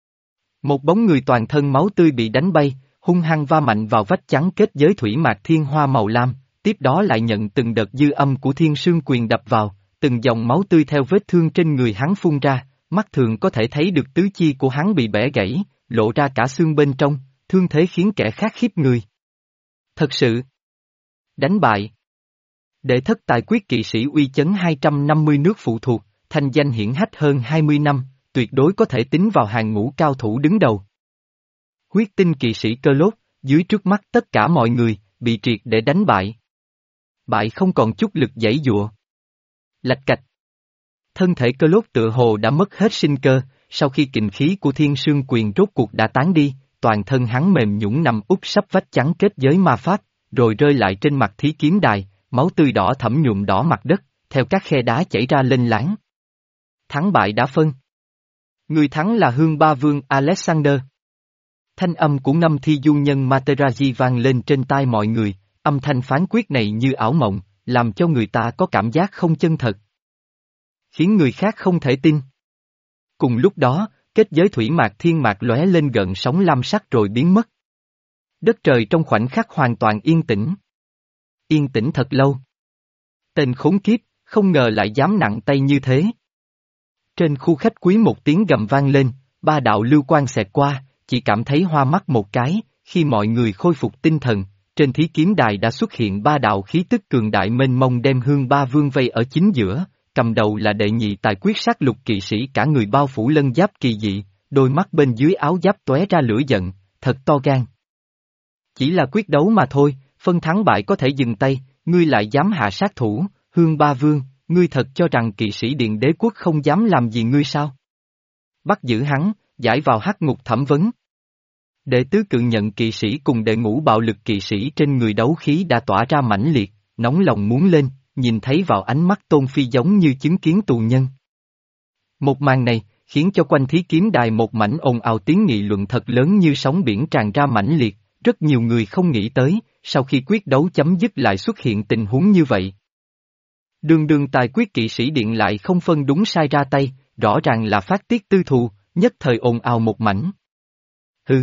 Một bóng người toàn thân máu tươi bị đánh bay, hung hăng va mạnh vào vách chắn kết giới thủy mạc thiên hoa màu lam, tiếp đó lại nhận từng đợt dư âm của thiên sương quyền đập vào, từng dòng máu tươi theo vết thương trên người hắn phun ra, mắt thường có thể thấy được tứ chi của hắn bị bẻ gãy, lộ ra cả xương bên trong, thương thế khiến kẻ khác khiếp người. Thật sự. Đánh bại. Đệ thất tài quyết kỵ sĩ uy chấn hai trăm năm mươi nước phụ thuộc, thành danh hiển hách hơn hai mươi năm, tuyệt đối có thể tính vào hàng ngũ cao thủ đứng đầu. Huyết tinh kỵ sĩ Cơ Lốt, dưới trước mắt tất cả mọi người, bị triệt để đánh bại. Bại không còn chút lực giãy giụa. Lạch cạch. Thân thể Cơ Lốt tựa hồ đã mất hết sinh cơ, sau khi kình khí của thiên sương quyền rốt cuộc đã tán đi, toàn thân hắn mềm nhũn nằm úp sắp vách chắn kết giới ma pháp, rồi rơi lại trên mặt thí kiếm đài, máu tươi đỏ thẫm nhuộm đỏ mặt đất, theo các khe đá chảy ra lênh láng. Thắng bại đã phân. Người thắng là Hương Ba Vương Alexander. Thanh âm của ngâm thi du nhân Materazi vang lên trên tai mọi người, âm thanh phán quyết này như ảo mộng, làm cho người ta có cảm giác không chân thật. Khiến người khác không thể tin. Cùng lúc đó, kết giới thủy mạc thiên mạc lóe lên gợn sóng lam sắc rồi biến mất. Đất trời trong khoảnh khắc hoàn toàn yên tĩnh. Yên tĩnh thật lâu. Tên khốn kiếp, không ngờ lại dám nặng tay như thế. Trên khu khách quý một tiếng gầm vang lên, ba đạo lưu quang xẹt qua, chỉ cảm thấy hoa mắt một cái, khi mọi người khôi phục tinh thần, trên thí kiếm đài đã xuất hiện ba đạo khí tức cường đại mênh mông đem Hương Ba Vương vây ở chính giữa, cầm đầu là đệ nhị tài quyết sát lục kỵ sĩ cả người bao phủ lân giáp kỳ dị, đôi mắt bên dưới áo giáp tóe ra lửa giận, thật to gan. Chỉ là quyết đấu mà thôi, phân thắng bại có thể dừng tay, ngươi lại dám hạ sát thủ, Hương Ba Vương, ngươi thật cho rằng kỵ sĩ điện đế quốc không dám làm gì ngươi sao? Bắt giữ hắn, giải vào hắc ngục thẩm vấn. Đệ tứ cự nhận kỵ sĩ cùng đệ ngũ bạo lực kỵ sĩ trên người đấu khí đã tỏa ra mãnh liệt, nóng lòng muốn lên, nhìn thấy vào ánh mắt Tôn Phi giống như chứng kiến tù nhân. Một màn này, khiến cho quanh thí kiếm đài một mảnh ồn ào tiếng nghị luận thật lớn như sóng biển tràn ra mãnh liệt, rất nhiều người không nghĩ tới, sau khi quyết đấu chấm dứt lại xuất hiện tình huống như vậy. Đường đường tài quyết kỵ sĩ điện lại không phân đúng sai ra tay, rõ ràng là phát tiết tư thù, nhất thời ồn ào một mảnh. Hừ.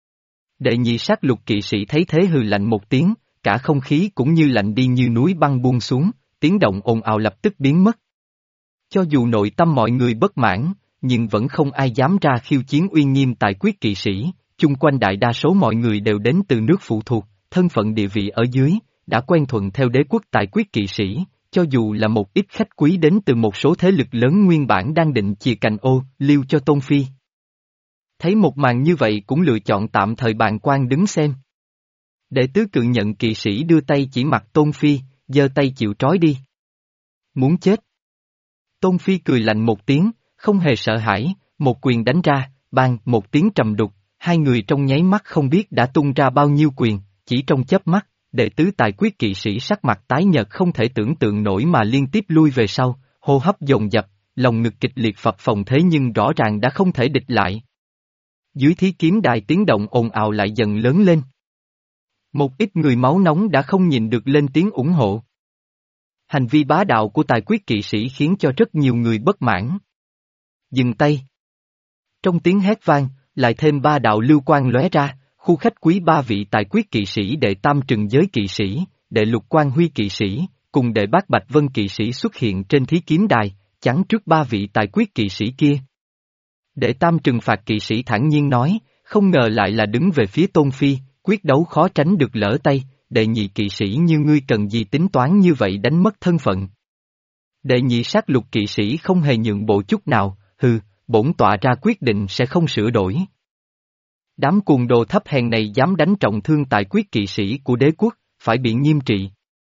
Đệ nhị sát lục kỵ sĩ thấy thế hừ lạnh một tiếng, cả không khí cũng như lạnh đi như núi băng buông xuống, tiếng động ồn ào lập tức biến mất. Cho dù nội tâm mọi người bất mãn, nhưng vẫn không ai dám ra khiêu chiến uy nghiêm tài quyết kỵ sĩ, chung quanh đại đa số mọi người đều đến từ nước phụ thuộc, thân phận địa vị ở dưới, đã quen thuận theo đế quốc tài quyết kỵ sĩ, cho dù là một ít khách quý đến từ một số thế lực lớn nguyên bản đang định chìa cành ô, lưu cho Tôn Phi. Thấy một màn như vậy cũng lựa chọn tạm thời bàng quan đứng xem. Đệ tứ cự nhận kỵ sĩ đưa tay chỉ mặt Tôn Phi, giơ tay chịu trói đi. Muốn chết. Tôn Phi cười lạnh một tiếng, không hề sợ hãi, một quyền đánh ra, bang một tiếng trầm đục, hai người trong nháy mắt không biết đã tung ra bao nhiêu quyền, chỉ trong chớp mắt, đệ tứ tài quyết kỵ sĩ sắc mặt tái nhợt không thể tưởng tượng nổi mà liên tiếp lui về sau, hô hấp dồn dập, lòng ngực kịch liệt phập phồng thế nhưng rõ ràng đã không thể địch lại. Dưới thí kiếm đài tiếng động ồn ào lại dần lớn lên. Một ít người máu nóng đã không nhìn được lên tiếng ủng hộ. Hành vi bá đạo của tài quyết kỵ sĩ khiến cho rất nhiều người bất mãn. Dừng tay. Trong tiếng hét vang, lại thêm ba đạo lưu quang lóe ra, khu khách quý ba vị tài quyết kỵ sĩ đệ tam trừng giới kỵ sĩ, đệ lục quan huy kỵ sĩ, cùng đệ bát bạch vân kỵ sĩ xuất hiện trên thí kiếm đài, chắn trước ba vị tài quyết kỵ sĩ kia. Đệ tam trừng phạt kỵ sĩ thản nhiên nói, không ngờ lại là đứng về phía Tôn Phi, quyết đấu khó tránh được lỡ tay, đệ nhị kỵ sĩ như ngươi cần gì tính toán như vậy đánh mất thân phận. Đệ nhị sát lục kỵ sĩ không hề nhượng bộ chút nào, hừ, bổn tọa ra quyết định sẽ không sửa đổi. Đám cuồng đồ thấp hèn này dám đánh trọng thương tài quyết kỵ sĩ của đế quốc, phải bị nghiêm trị.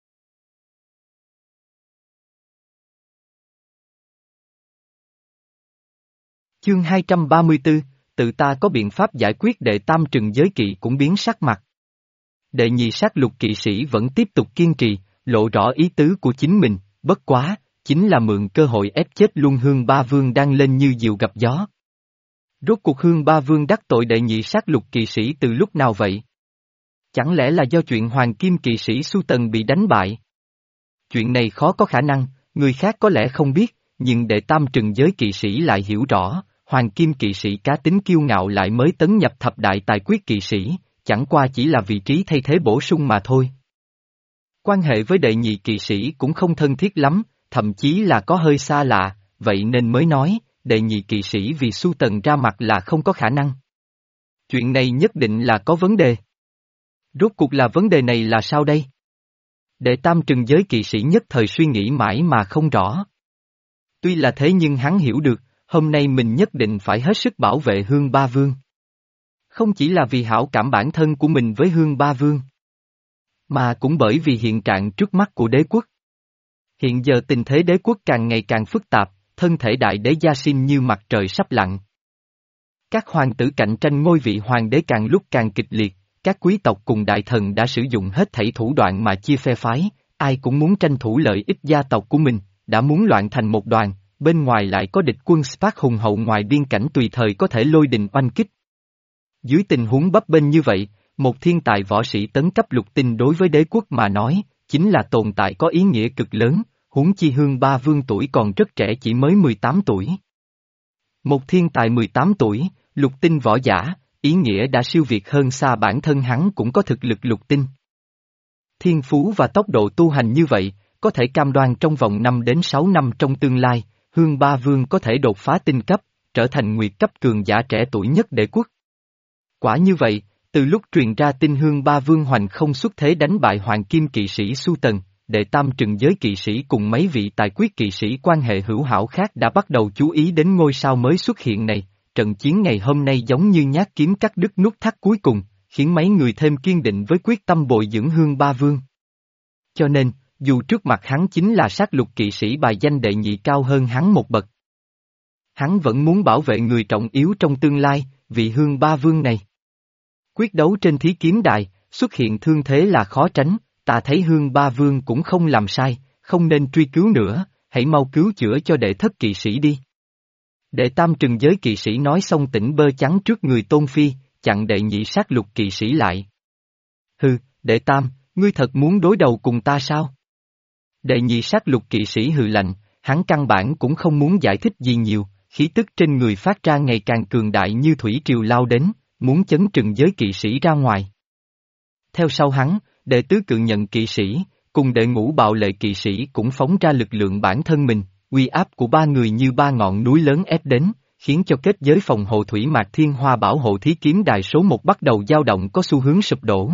Chương hai trăm ba mươi tư, tự ta có biện pháp giải quyết. Đệ tam trừng giới kỵ cũng biến sắc mặt. Đệ nhị sát lục kỵ sĩ vẫn tiếp tục kiên trì, lộ rõ ý tứ của chính mình, bất quá, chính là mượn cơ hội ép chết luôn Hương Ba Vương đang lên như diều gặp gió. Rốt cuộc Hương Ba Vương đắc tội đệ nhị sát lục kỵ sĩ từ lúc nào vậy? Chẳng lẽ là do chuyện Hoàng Kim kỵ sĩ Su Tần bị đánh bại? Chuyện này khó có khả năng, người khác có lẽ không biết, nhưng đệ tam trừng giới kỵ sĩ lại hiểu rõ, Hoàng Kim kỵ sĩ cá tính kiêu ngạo lại mới tấn nhập thập đại tài quyết kỵ sĩ, chẳng qua chỉ là vị trí thay thế bổ sung mà thôi. Quan hệ với đệ nhị kỵ sĩ cũng không thân thiết lắm, thậm chí là có hơi xa lạ, vậy nên mới nói, đệ nhị kỵ sĩ vì Su Tần ra mặt là không có khả năng. Chuyện này nhất định là có vấn đề. Rốt cuộc là vấn đề này là sao đây? Đệ tam trừng giới kỵ sĩ nhất thời suy nghĩ mãi mà không rõ. Tuy là thế nhưng hắn hiểu được, hôm nay mình nhất định phải hết sức bảo vệ Hương Ba Vương. Không chỉ là vì hảo cảm bản thân của mình với Hương Ba Vương, mà cũng bởi vì hiện trạng trước mắt của đế quốc. Hiện giờ tình thế đế quốc càng ngày càng phức tạp, thân thể đại đế Gia Sinh như mặt trời sắp lặn. Các hoàng tử cạnh tranh ngôi vị hoàng đế càng lúc càng kịch liệt, các quý tộc cùng đại thần đã sử dụng hết thảy thủ đoạn mà chia phe phái, ai cũng muốn tranh thủ lợi ích gia tộc của mình, đã muốn loạn thành một đoàn, bên ngoài lại có địch quân Spark hùng hậu ngoài biên cảnh tùy thời có thể lôi đình oanh kích. Dưới tình huống bấp bênh như vậy, một thiên tài võ sĩ tấn cấp lục tinh đối với đế quốc mà nói, chính là tồn tại có ý nghĩa cực lớn, huống chi Hương Ba Vương tuổi còn rất trẻ chỉ mới mười tám tuổi. Một thiên tài mười tám tuổi, lục tinh võ giả, ý nghĩa đã siêu việt hơn xa bản thân hắn cũng có thực lực lục tinh. Thiên phú và tốc độ tu hành như vậy, có thể cam đoan trong vòng năm đến sáu năm trong tương lai, Hương Ba Vương có thể đột phá tinh cấp, trở thành nguyệt cấp cường giả trẻ tuổi nhất đế quốc. Quả như vậy, từ lúc truyền ra tin Hương Ba Vương hoành không xuất thế đánh bại Hoàng Kim kỵ sĩ Su Tần, đệ tam trừng giới kỵ sĩ cùng mấy vị tài quyết kỵ sĩ quan hệ hữu hảo khác đã bắt đầu chú ý đến ngôi sao mới xuất hiện này, trận chiến ngày hôm nay giống như nhát kiếm cắt đứt nút thắt cuối cùng, khiến mấy người thêm kiên định với quyết tâm bồi dưỡng Hương Ba Vương. Cho nên, dù trước mặt hắn chính là sát lục kỵ sĩ bài danh đệ nhị cao hơn hắn một bậc, hắn vẫn muốn bảo vệ người trọng yếu trong tương lai, vị Hương Ba Vương này. Quyết đấu trên thí kiếm đài, xuất hiện thương thế là khó tránh, ta thấy Hương Ba Vương cũng không làm sai, không nên truy cứu nữa, hãy mau cứu chữa cho đệ thất kỵ sĩ đi. Đệ tam trừng giới kỵ sĩ nói xong tỉnh bơ chắn trước người Tôn Phi, chặn đệ nhị sát lục kỵ sĩ lại. Hừ, đệ tam, ngươi thật muốn đối đầu cùng ta sao? Đệ nhị sát lục kỵ sĩ hừ lạnh, hắn căn bản cũng không muốn giải thích gì nhiều, khí tức trên người phát ra ngày càng cường đại như thủy triều lao đến, muốn chấn trừng giới kỵ sĩ ra ngoài. Theo sau hắn, đệ tứ cự nhận kỵ sĩ, cùng đệ ngũ bạo lệ kỵ sĩ cũng phóng ra lực lượng bản thân mình, uy áp của ba người như ba ngọn núi lớn ép đến, khiến cho kết giới phòng hộ thủy mạc thiên hoa bảo hộ thí kiếm đài số một bắt đầu dao động có xu hướng sụp đổ.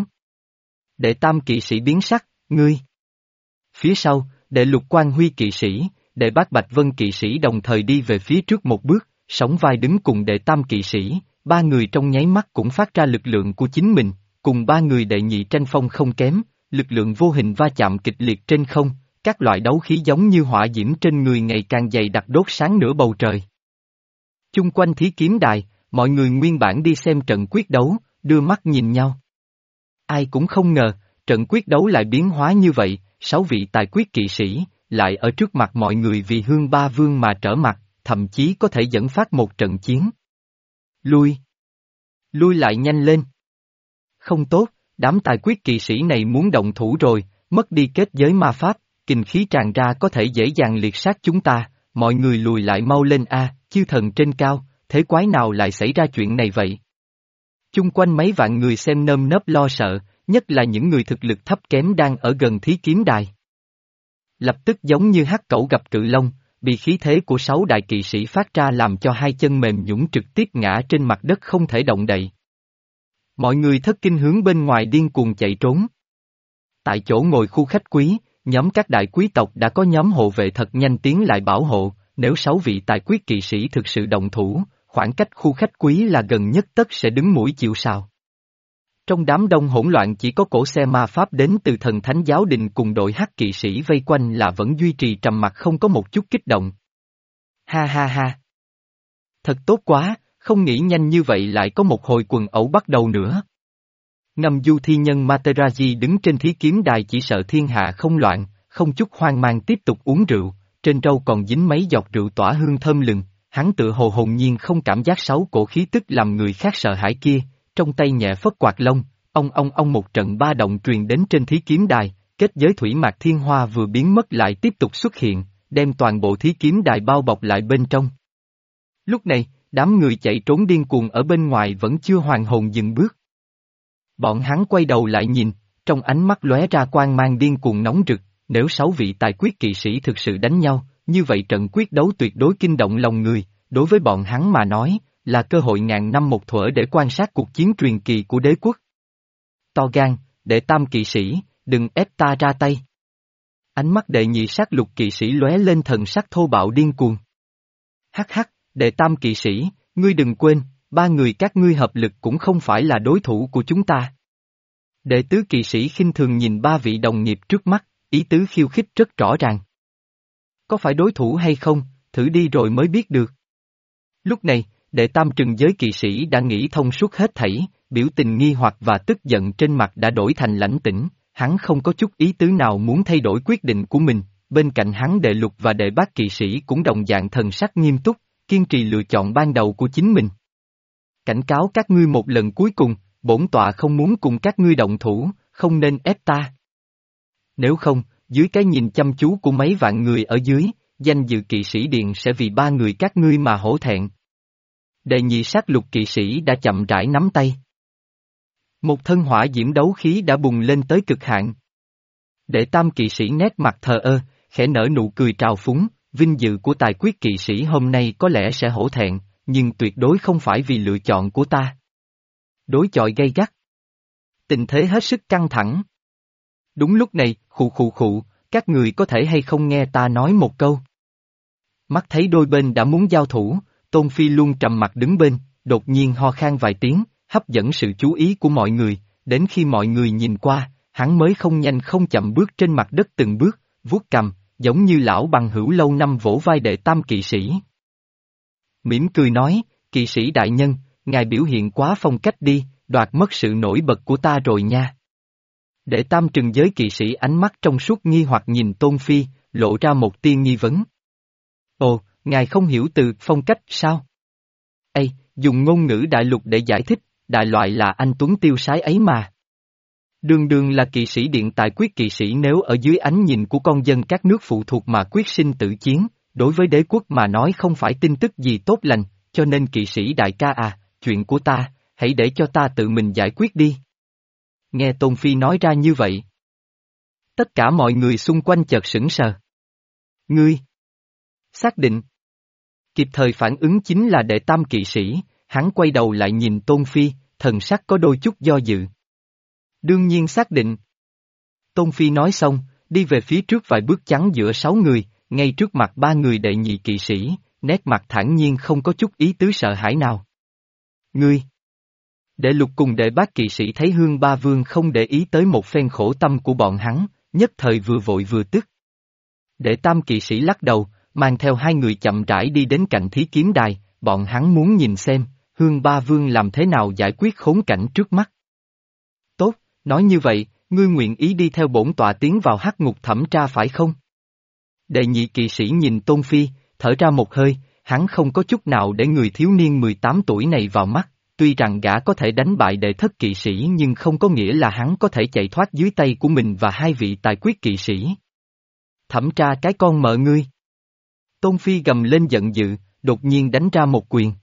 Đệ tam kỵ sĩ biến sắc, ngươi. Phía sau, đệ lục quan huy kỵ sĩ, đệ bát bạch vân kỵ sĩ đồng thời đi về phía trước một bước, sóng vai đứng cùng đệ tam kỵ sĩ, ba người trong nháy mắt cũng phát ra lực lượng của chính mình, cùng ba người đệ nhị tranh phong không kém, lực lượng vô hình va chạm kịch liệt trên không, các loại đấu khí giống như hỏa diễm trên người ngày càng dày đặc đốt sáng nửa bầu trời. Chung quanh thí kiếm đài, mọi người nguyên bản đi xem trận quyết đấu, đưa mắt nhìn nhau. Ai cũng không ngờ, trận quyết đấu lại biến hóa như vậy, sáu vị tài quyết kỵ sĩ, lại ở trước mặt mọi người vì Hương Ba Vương mà trở mặt, thậm chí có thể dẫn phát một trận chiến. Lui! Lui lại nhanh lên! Không tốt, đám tài quyết kỵ sĩ này muốn động thủ rồi, mất đi kết giới ma pháp, kình khí tràn ra có thể dễ dàng liệt sát chúng ta, mọi người lùi lại mau lên a, chư thần trên cao, thế quái nào lại xảy ra chuyện này vậy? Chung quanh mấy vạn người xem nơm nớp lo sợ, nhất là những người thực lực thấp kém đang ở gần thí kiếm đài. Lập tức giống như hắc cẩu gặp cự long, bị khí thế của sáu đại kỵ sĩ phát ra làm cho hai chân mềm nhũn trực tiếp ngã trên mặt đất không thể động đậy. Mọi người thất kinh hướng bên ngoài điên cuồng chạy trốn. Tại chỗ ngồi khu khách quý, nhóm các đại quý tộc đã có nhóm hộ vệ thật nhanh tiến lại bảo hộ, nếu sáu vị tài quyết kỵ sĩ thực sự động thủ, khoảng cách khu khách quý là gần nhất tất sẽ đứng mũi chịu sào. Trong đám đông hỗn loạn chỉ có cổ xe ma pháp đến từ thần thánh giáo đình cùng đội hắc kỵ sĩ vây quanh là vẫn duy trì trầm mặc không có một chút kích động. Ha ha ha! Thật tốt quá, không nghĩ nhanh như vậy lại có một hồi quần ẩu bắt đầu nữa. Ngầm du thi nhân Materazi đứng trên thí kiếm đài chỉ sợ thiên hạ không loạn, không chút hoang mang tiếp tục uống rượu, trên râu còn dính mấy giọt rượu tỏa hương thơm lừng, hắn tự hồ hồn nhiên không cảm giác sáu cổ khí tức làm người khác sợ hãi kia, trong tay nhẹ phất quạt lông, ông ông ông một trận ba động truyền đến trên thí kiếm đài, kết giới thủy mạc thiên hoa vừa biến mất lại tiếp tục xuất hiện, đem toàn bộ thí kiếm đài bao bọc lại bên trong. Lúc này, đám người chạy trốn điên cuồng ở bên ngoài vẫn chưa hoàn hồn dừng bước. Bọn hắn quay đầu lại nhìn, trong ánh mắt lóe ra quang mang điên cuồng nóng rực, nếu sáu vị tài quyết kỵ sĩ thực sự đánh nhau, như vậy trận quyết đấu tuyệt đối kinh động lòng người, đối với bọn hắn mà nói, là cơ hội ngàn năm một thuở để quan sát cuộc chiến truyền kỳ của đế quốc. To gan, đệ tam kỵ sĩ, đừng ép ta ra tay. Ánh mắt đệ nhị sát lục kỵ sĩ lóe lên thần sắc thô bạo điên cuồng. Hắc hắc, đệ tam kỵ sĩ, ngươi đừng quên, ba người các ngươi hợp lực cũng không phải là đối thủ của chúng ta. Đệ tứ kỵ sĩ khinh thường nhìn ba vị đồng nghiệp trước mắt, ý tứ khiêu khích rất rõ ràng. Có phải đối thủ hay không, thử đi rồi mới biết được. Lúc này, đệ tam trừng giới kỵ sĩ đã nghĩ thông suốt hết thảy, biểu tình nghi hoặc và tức giận trên mặt đã đổi thành lãnh tĩnh, hắn không có chút ý tứ nào muốn thay đổi quyết định của mình, bên cạnh hắn đệ lục và đệ bát kỵ sĩ cũng đồng dạng thần sắc nghiêm túc, kiên trì lựa chọn ban đầu của chính mình. Cảnh cáo các ngươi một lần cuối cùng, bổn tọa không muốn cùng các ngươi động thủ, không nên ép ta. Nếu không, dưới cái nhìn chăm chú của mấy vạn người ở dưới, danh dự kỵ sĩ điện sẽ vì ba người các ngươi mà hổ thẹn. Đệ nhị sát lục kỵ sĩ đã chậm rãi nắm tay. Một thân hỏa diễm đấu khí đã bùng lên tới cực hạn. Đệ tam kỵ sĩ nét mặt thờ ơ, khẽ nở nụ cười trào phúng, vinh dự của tài quyết kỵ sĩ hôm nay có lẽ sẽ hổ thẹn, nhưng tuyệt đối không phải vì lựa chọn của ta. Đối chọi gay gắt. Tình thế hết sức căng thẳng. Đúng lúc này, khụ khụ khụ, các người có thể hay không nghe ta nói một câu. Mắt thấy đôi bên đã muốn giao thủ, Tôn Phi luôn trầm mặt đứng bên, đột nhiên ho khan vài tiếng, hấp dẫn sự chú ý của mọi người, đến khi mọi người nhìn qua, hắn mới không nhanh không chậm bước trên mặt đất từng bước, vuốt cằm, giống như lão bằng hữu lâu năm vỗ vai đệ tam kỵ sĩ. Mỉm cười nói, kỵ sĩ đại nhân, ngài biểu hiện quá phong cách đi, đoạt mất sự nổi bật của ta rồi nha. Đệ tam trừng giới kỵ sĩ ánh mắt trong suốt nghi hoặc nhìn Tôn Phi, lộ ra một tia nghi vấn. Ồ, ngài không hiểu từ phong cách sao? Ê, dùng ngôn ngữ đại lục để giải thích, đại loại là anh Tuấn tiêu sái ấy mà. Đường đường là kỵ sĩ điện tài quyết kỵ sĩ nếu ở dưới ánh nhìn của con dân các nước phụ thuộc mà quyết sinh tử chiến, đối với đế quốc mà nói không phải tin tức gì tốt lành, cho nên kỵ sĩ đại ca à, chuyện của ta, hãy để cho ta tự mình giải quyết đi. Nghe Tôn Phi nói ra như vậy. Tất cả mọi người xung quanh chợt sững sờ. Ngươi! Xác định. Kịp thời phản ứng chính là đệ tam kỵ sĩ, hắn quay đầu lại nhìn Tôn Phi, thần sắc có đôi chút do dự. Đương nhiên xác định. Tôn Phi nói xong, đi về phía trước vài bước chắn giữa sáu người, ngay trước mặt ba người đệ nhị kỵ sĩ, nét mặt thản nhiên không có chút ý tứ sợ hãi nào. Ngươi! Đệ lục cùng đệ bát kỵ sĩ thấy Hương Ba Vương không để ý tới một phen khổ tâm của bọn hắn, nhất thời vừa vội vừa tức. Đệ tam kỵ sĩ lắc đầu, mang theo hai người chậm rãi đi đến cạnh thí kiếm đài, bọn hắn muốn nhìn xem, Hương Ba Vương làm thế nào giải quyết khốn cảnh trước mắt. Tốt, nói như vậy, Ngươi nguyện ý đi theo bổn tọa tiến vào hắc ngục thẩm tra phải không? Đệ nhị kỵ sĩ nhìn Tôn Phi, thở ra một hơi, hắn không có chút nào để người thiếu niên mười tám tuổi này vào mắt, tuy rằng gã có thể đánh bại đệ thất kỵ sĩ nhưng không có nghĩa là hắn có thể chạy thoát dưới tay của mình và hai vị tài quyết kỵ sĩ. Thẩm tra cái con mợ ngươi. Tôn Phi gầm lên giận dữ, đột nhiên đánh ra một quyền.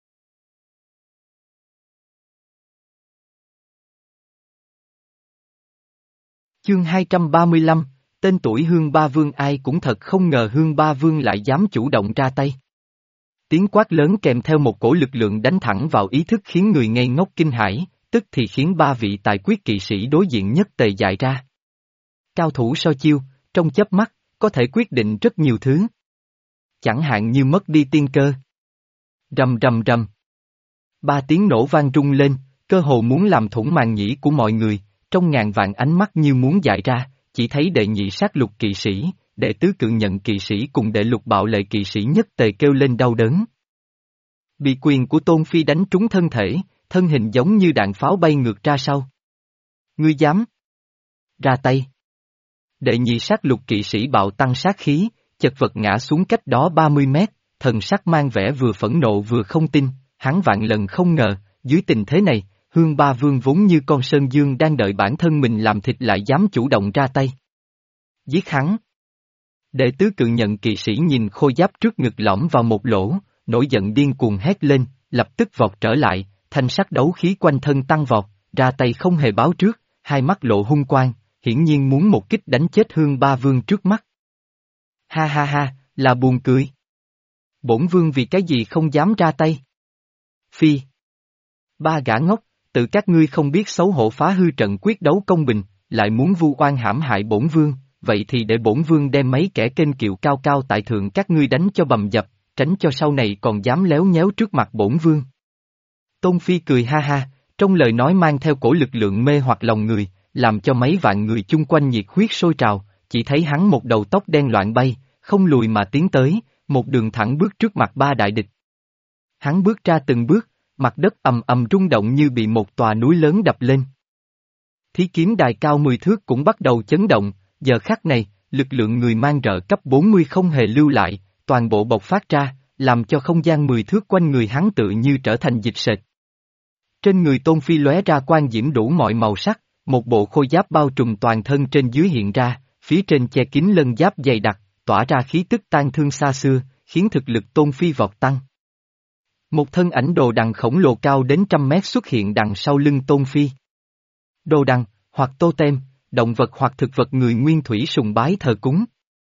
Chương hai trăm ba mươi lăm, tên tuổi Hương Ba Vương ai cũng thật không ngờ Hương Ba Vương lại dám chủ động ra tay. Tiếng quát lớn kèm theo một cổ lực lượng đánh thẳng vào ý thức khiến người ngây ngốc kinh hãi, tức thì khiến ba vị tài quyết kỵ sĩ đối diện nhất tề dại ra. Cao thủ so chiêu, trong chớp mắt, có thể quyết định rất nhiều thứ. Chẳng hạn như mất đi tiên cơ. Rầm rầm rầm. Ba tiếng nổ vang rung lên, cơ hồ muốn làm thủng màng nhĩ của mọi người, trong ngàn vạn ánh mắt như muốn dại ra, chỉ thấy đệ nhị sát lục kỵ sĩ, đệ tứ cự nhận kỵ sĩ cùng đệ lục bạo lệ kỵ sĩ nhất tề kêu lên đau đớn. Bị quyền của Tôn Phi đánh trúng thân thể, thân hình giống như đạn pháo bay ngược ra sau. Ngươi dám? Ra tay. Đệ nhị sát lục kỵ sĩ bạo tăng sát khí, chật vật ngã xuống cách đó ba mươi mét, thần sắc mang vẻ vừa phẫn nộ vừa không tin, hắn vạn lần không ngờ, dưới tình thế này, Hương Ba Vương vốn như con sơn dương đang đợi bản thân mình làm thịt lại dám chủ động ra tay. Giết hắn. Đệ tứ cự nhận kỵ sĩ nhìn khôi giáp trước ngực lõm vào một lỗ, nổi giận điên cuồng hét lên, lập tức vọt trở lại, thanh sắc đấu khí quanh thân tăng vọt, ra tay không hề báo trước, hai mắt lộ hung quang, hiển nhiên muốn một kích đánh chết Hương Ba Vương trước mắt. Ha ha ha, là buồn cười. Bổn vương vì cái gì không dám ra tay? Phi. Ba gã ngốc, tự các ngươi không biết xấu hổ phá hư trận quyết đấu công bình, lại muốn vu oan hãm hại bổn vương, vậy thì để bổn vương đem mấy kẻ kênh kiệu cao cao tại thượng các ngươi đánh cho bầm dập, tránh cho sau này còn dám léo nhéo trước mặt bổn vương. Tôn Phi cười ha ha, trong lời nói mang theo cổ lực lượng mê hoặc lòng người, làm cho mấy vạn người chung quanh nhiệt huyết sôi trào, chỉ thấy hắn một đầu tóc đen loạn bay, không lùi mà tiến tới, một đường thẳng bước trước mặt ba đại địch. Hắn bước ra từng bước, mặt đất ầm ầm rung động như bị một tòa núi lớn đập lên. Thí kiếm đài cao mười thước cũng bắt đầu chấn động, giờ khắc này, lực lượng người mang rợ cấp bốn mươi không hề lưu lại, toàn bộ bộc phát ra, làm cho không gian mười thước quanh người hắn tự như trở thành dịch sệt. Trên người Tôn Phi lóe ra quang diễm đủ mọi màu sắc, một bộ khôi giáp bao trùm toàn thân trên dưới hiện ra, phía trên che kín lân giáp dày đặc, tỏa ra khí tức tan thương xa xưa, khiến thực lực Tôn Phi vọt tăng. Một thân ảnh đồ đằng khổng lồ cao đến trăm mét xuất hiện đằng sau lưng Tôn Phi. Đồ đằng, hoặc totem, động vật hoặc thực vật người nguyên thủy sùng bái thờ cúng.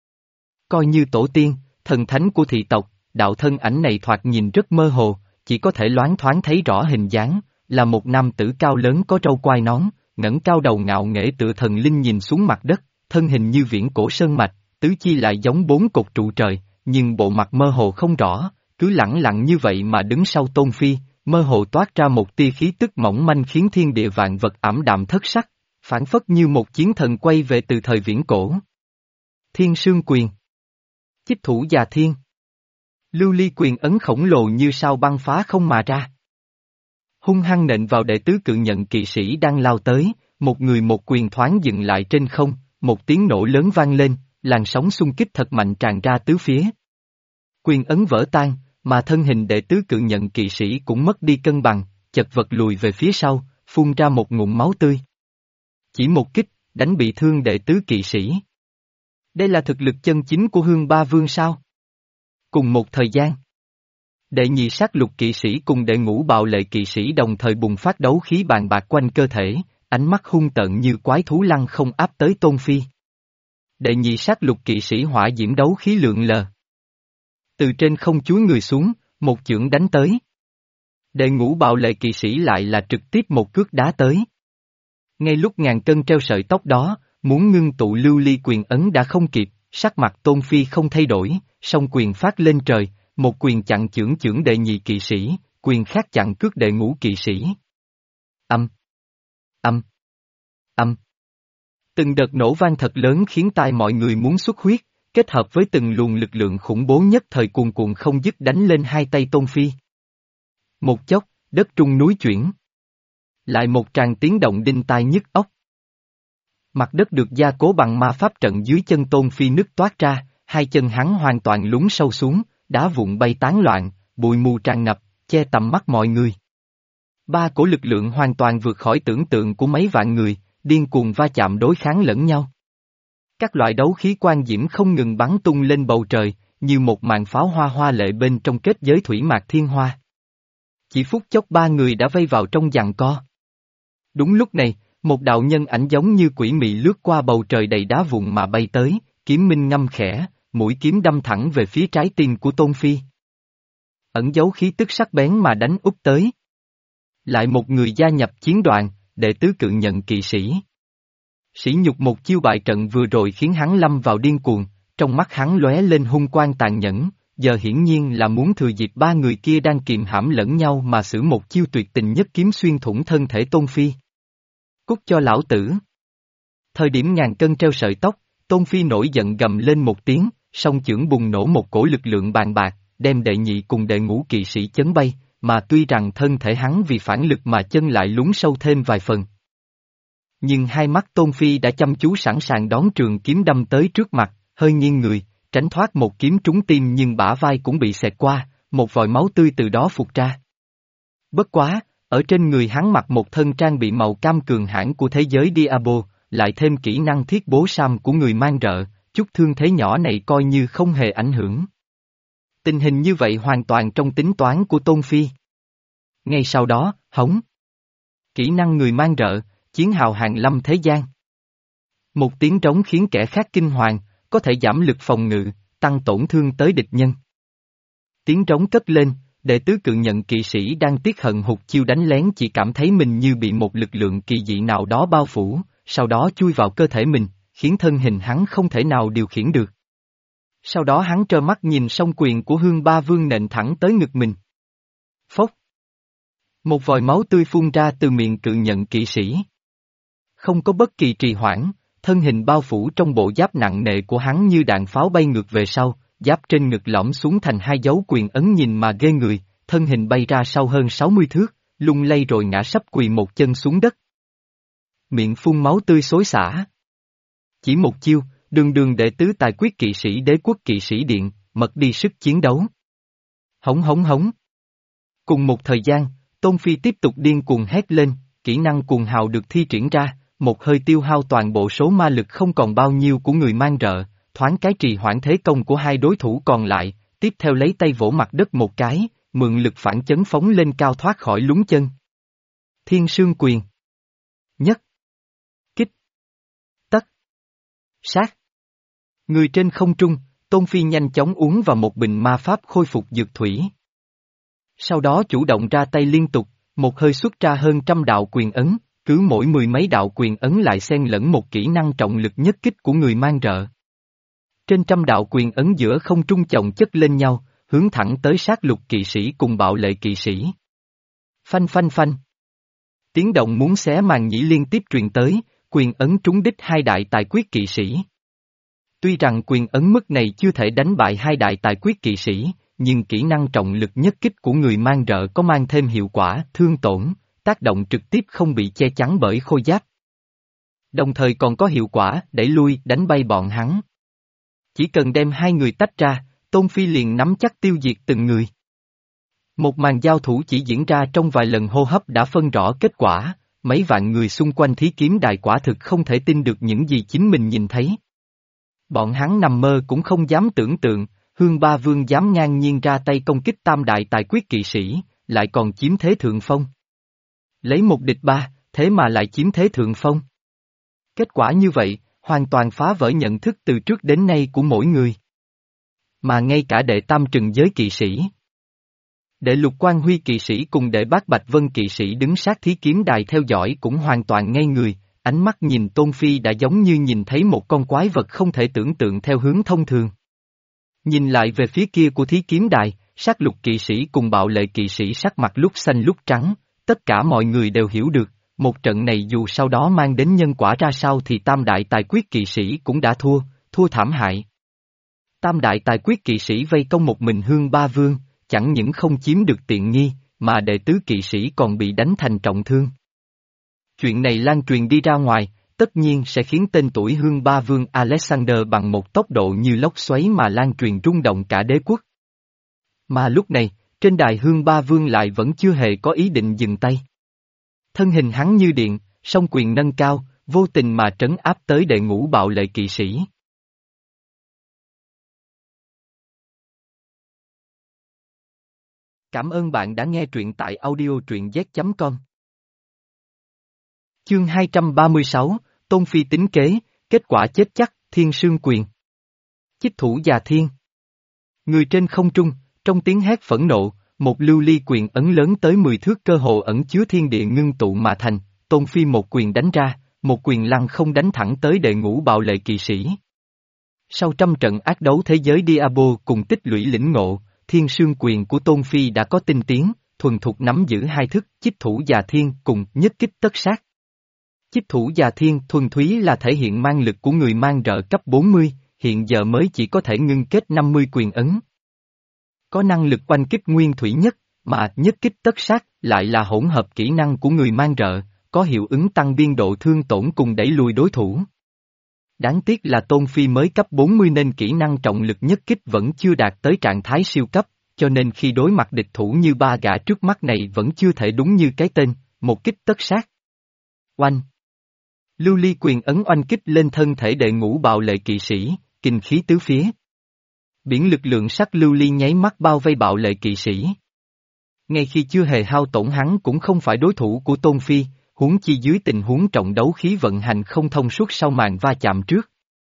Coi như tổ tiên, thần thánh của thị tộc, đạo thân ảnh này thoạt nhìn rất mơ hồ, chỉ có thể loáng thoáng thấy rõ hình dáng, là một nam tử cao lớn có râu quai nón, ngẩng cao đầu ngạo nghễ tựa thần linh nhìn xuống mặt đất, thân hình như viễn cổ sơn mạch, tứ chi lại giống bốn cột trụ trời, nhưng bộ mặt mơ hồ không rõ, cứ lẳng lặng như vậy mà đứng sau Tôn Phi, mơ hồ toát ra một tia khí tức mỏng manh khiến thiên địa vạn vật ảm đạm thất sắc, phản phất như một chiến thần quay về từ thời viễn cổ. Thiên Sương Quyền. Chích thủ già thiên. Lưu ly quyền ấn khổng lồ như sao băng phá không mà ra. Hung hăng nện vào đệ tứ cự nhận kỵ sĩ đang lao tới, một người một quyền thoáng dừng lại trên không, một tiếng nổ lớn vang lên, làn sóng xung kích thật mạnh tràn ra tứ phía. Quyền ấn vỡ tan, mà thân hình đệ tứ cự nhận kỵ sĩ cũng mất đi cân bằng, chật vật lùi về phía sau, phun ra một ngụm máu tươi. Chỉ một kích, đánh bị thương đệ tứ kỵ sĩ. Đây là thực lực chân chính của Hương Ba Vương sao? Cùng một thời gian, đệ nhị sát lục kỵ sĩ cùng đệ ngũ bạo lệ kỵ sĩ đồng thời bùng phát đấu khí bàn bạc quanh cơ thể, ánh mắt hung tợn như quái thú lăng không áp tới Tôn Phi. Đệ nhị sát lục kỵ sĩ hỏa diễm đấu khí lượn lờ. Từ trên không chúi người xuống, một chưởng đánh tới. Đệ ngũ bạo lệ kỵ sĩ lại là trực tiếp một cước đá tới. Ngay lúc ngàn cân treo sợi tóc đó, muốn ngưng tụ lưu ly quyền ấn đã không kịp, sắc mặt Tôn Phi không thay đổi, song quyền phát lên trời, một quyền chặn chưởng chưởng đệ nhị kỵ sĩ, quyền khác chặn cước đệ ngũ kỵ sĩ. Âm. Âm. Âm. Từng đợt nổ vang thật lớn khiến tai mọi người muốn xuất huyết, kết hợp với từng luồng lực lượng khủng bố nhất thời cuồn cuộn không dứt đánh lên hai tay Tôn Phi. Một chốc, đất trung núi chuyển. Lại một tràng tiếng động đinh tai nhức óc. Mặt đất được gia cố bằng ma pháp trận dưới chân Tôn Phi nứt toát ra, hai chân hắn hoàn toàn lún sâu xuống, đá vụn bay tán loạn, bụi mù tràn ngập, che tầm mắt mọi người. Ba cổ lực lượng hoàn toàn vượt khỏi tưởng tượng của mấy vạn người, điên cuồng va chạm đối kháng lẫn nhau. Các loại đấu khí quan diễm không ngừng bắn tung lên bầu trời, như một màn pháo hoa hoa lệ bên trong kết giới thủy mạc thiên hoa. Chỉ phút chốc ba người đã vây vào trong giằng co. Đúng lúc này, một đạo nhân ảnh giống như quỷ mị lướt qua bầu trời đầy đá vụn mà bay tới, kiếm minh ngâm khẽ, mũi kiếm đâm thẳng về phía trái tim của Tôn Phi. Ẩn giấu khí tức sắc bén mà đánh úp tới. Lại một người gia nhập chiến đoàn, đệ tứ cự nhận kỵ sĩ. Sỉ nhục một chiêu bại trận vừa rồi khiến hắn lâm vào điên cuồng, trong mắt hắn lóe lên hung quang tàn nhẫn, giờ hiển nhiên là muốn thừa dịp ba người kia đang kiềm hãm lẫn nhau mà xử một chiêu tuyệt tình nhất kiếm xuyên thủng thân thể Tôn Phi. Cút cho lão tử. Thời điểm ngàn cân treo sợi tóc, Tôn Phi nổi giận gầm lên một tiếng, song chưởng bùng nổ một cổ lực lượng bàn bạc, đem đệ nhị cùng đệ ngũ kỵ sĩ chấn bay, mà tuy rằng thân thể hắn vì phản lực mà chân lại lún sâu thêm vài phần. Nhưng hai mắt Tôn Phi đã chăm chú sẵn sàng đón trường kiếm đâm tới trước mặt, hơi nghiêng người, tránh thoát một kiếm trúng tim nhưng bả vai cũng bị xẹt qua, một vòi máu tươi từ đó phụt ra. Bất quá, ở trên người hắn mặc một thân trang bị màu cam cường hãn của thế giới Diablo, lại thêm kỹ năng thiết bố Sam của người mang rợ, chút thương thế nhỏ này coi như không hề ảnh hưởng. Tình hình như vậy hoàn toàn trong tính toán của Tôn Phi. Ngay sau đó, hống. Kỹ năng người mang rợ, chiến hào hàng lâm thế gian. Một tiếng trống khiến kẻ khác kinh hoàng, có thể giảm lực phòng ngự, tăng tổn thương tới địch nhân. Tiếng trống cất lên, đệ tứ cự nhận kỵ sĩ đang tiếc hận hụt chiêu đánh lén chỉ cảm thấy mình như bị một lực lượng kỳ dị nào đó bao phủ, sau đó chui vào cơ thể mình, khiến thân hình hắn không thể nào điều khiển được. Sau đó hắn trơ mắt nhìn song quyền của Hương Ba Vương nện thẳng tới ngực mình. Phốc. Một vòi máu tươi phun ra từ miệng cự nhận kỵ sĩ. Không có bất kỳ trì hoãn, thân hình bao phủ trong bộ giáp nặng nề của hắn như đạn pháo bay ngược về sau, giáp trên ngực lõm xuống thành hai dấu quyền ấn nhìn mà ghê người, thân hình bay ra sau hơn sáu mươi thước, lung lay rồi ngã sấp quỳ một chân xuống đất. Miệng phun máu tươi xối xả. Chỉ một chiêu, đường đường đệ tứ tài quyết kỵ sĩ đế quốc kỵ sĩ điện, mất đi sức chiến đấu. Hống hống hống. Cùng một thời gian, Tôn Phi tiếp tục điên cuồng hét lên, kỹ năng cuồng hào được thi triển ra, một hơi tiêu hao toàn bộ số ma lực không còn bao nhiêu của người mang rợ, thoáng cái trì hoãn thế công của hai đối thủ còn lại, tiếp theo lấy tay vỗ mặt đất một cái, mượn lực phản chấn phóng lên cao thoát khỏi lún chân. Thiên sương quyền. Nhất. Kích. Tất. Sát. Người trên không trung, Tôn Phi nhanh chóng uống vào một bình ma pháp khôi phục dược thủy. Sau đó chủ động ra tay liên tục, một hơi xuất ra hơn trăm đạo quyền ấn, cứ mỗi mười mấy đạo quyền ấn lại xen lẫn một kỹ năng trọng lực nhất kích của người mang rợ. Trên trăm đạo quyền ấn giữa không trung chồng chất lên nhau, hướng thẳng tới sát lục kỵ sĩ cùng bạo lệ kỵ sĩ. Phanh phanh phanh. Tiếng động muốn xé màn nhĩ liên tiếp truyền tới, quyền ấn trúng đích hai đại tài quyết kỵ sĩ. Tuy rằng quyền ấn mức này chưa thể đánh bại hai đại tài quyết kỵ sĩ, nhưng kỹ năng trọng lực nhất kích của người mang rợ có mang thêm hiệu quả thương tổn, tác động trực tiếp không bị che chắn bởi khôi giáp. Đồng thời còn có hiệu quả đẩy lui đánh bay bọn hắn. Chỉ cần đem hai người tách ra, Tôn Phi liền nắm chắc tiêu diệt từng người. Một màn giao thủ chỉ diễn ra trong vài lần hô hấp đã phân rõ kết quả, mấy vạn người xung quanh thí kiếm đài quả thực không thể tin được những gì chính mình nhìn thấy. Bọn hắn nằm mơ cũng không dám tưởng tượng, Hương Ba Vương dám ngang nhiên ra tay công kích tam đại tài quyết kỵ sĩ, lại còn chiếm thế thượng phong. Lấy một địch ba, thế mà lại chiếm thế thượng phong. Kết quả như vậy, hoàn toàn phá vỡ nhận thức từ trước đến nay của mỗi người. Mà ngay cả đệ tam trừng giới kỵ sĩ, đệ lục quan huy kỵ sĩ cùng đệ bát bạch vân kỵ sĩ đứng sát thí kiếm đài theo dõi cũng hoàn toàn ngây người, ánh mắt nhìn Tôn Phi đã giống như nhìn thấy một con quái vật không thể tưởng tượng theo hướng thông thường. Nhìn lại về phía kia của thí kiếm đài, sát lục kỵ sĩ cùng bạo lệ kỵ sĩ sắc mặt lúc xanh lúc trắng, tất cả mọi người đều hiểu được, một trận này dù sau đó mang đến nhân quả ra sao thì tam đại tài quyết kỵ sĩ cũng đã thua, thua thảm hại. Tam đại tài quyết kỵ sĩ vây công một mình Hương Ba Vương, chẳng những không chiếm được tiện nghi, mà đệ tứ kỵ sĩ còn bị đánh thành trọng thương. Chuyện này lan truyền đi ra ngoài, tất nhiên sẽ khiến tên tuổi Hương Ba Vương Alexander bằng một tốc độ như lốc xoáy mà lan truyền rung động cả đế quốc. Mà lúc này, trên đài Hương Ba Vương lại vẫn chưa hề có ý định dừng tay. Thân hình hắn như điện, song quyền nâng cao, vô tình mà trấn áp tới đệ ngũ bạo lệ kỵ sĩ. Cảm ơn bạn đã nghe truyện tại audio truyện z chấm com. Chương hai trăm ba mươi sáu, Tôn Phi tính kế, kết quả chết chắc, Thiên Sương Quyền. Chích thủ già thiên. Người trên không trung, trong tiếng hét phẫn nộ, một lưu ly quyền ấn lớn tới mười thước cơ hồ ẩn chứa thiên địa ngưng tụ mà thành, Tôn Phi một quyền đánh ra, một quyền lăng không đánh thẳng tới đệ ngũ bạo lệ kỵ sĩ. Sau trăm trận ác đấu thế giới Diablo cùng tích lũy lĩnh ngộ, Thiên Sương Quyền của Tôn Phi đã có tinh tiến, thuần thục nắm giữ hai thức chích thủ già thiên cùng nhất kích tất sát. Chích thủ già thiên thuần túy là thể hiện mang lực của người mang rợ cấp bốn mươi, hiện giờ mới chỉ có thể ngưng kết năm mươi quyền ấn. Có năng lực oanh kích nguyên thủy nhất, mà nhất kích tất sát lại là hỗn hợp kỹ năng của người mang rợ, có hiệu ứng tăng biên độ thương tổn cùng đẩy lùi đối thủ. Đáng tiếc là Tôn Phi mới cấp bốn mươi nên kỹ năng trọng lực nhất kích vẫn chưa đạt tới trạng thái siêu cấp, cho nên khi đối mặt địch thủ như ba gã trước mắt này vẫn chưa thể đúng như cái tên, một kích tất sát. Oanh! Lưu ly quyền ấn oanh kích lên thân thể đệ ngũ bạo lệ kỵ sĩ, kinh khí tứ phía. Biển lực lượng sắc lưu ly nháy mắt bao vây bạo lệ kỵ sĩ. Ngay khi chưa hề hao tổn hắn cũng không phải đối thủ của Tôn Phi, huống chi dưới tình huống trọng đấu khí vận hành không thông suốt sau màn va chạm trước.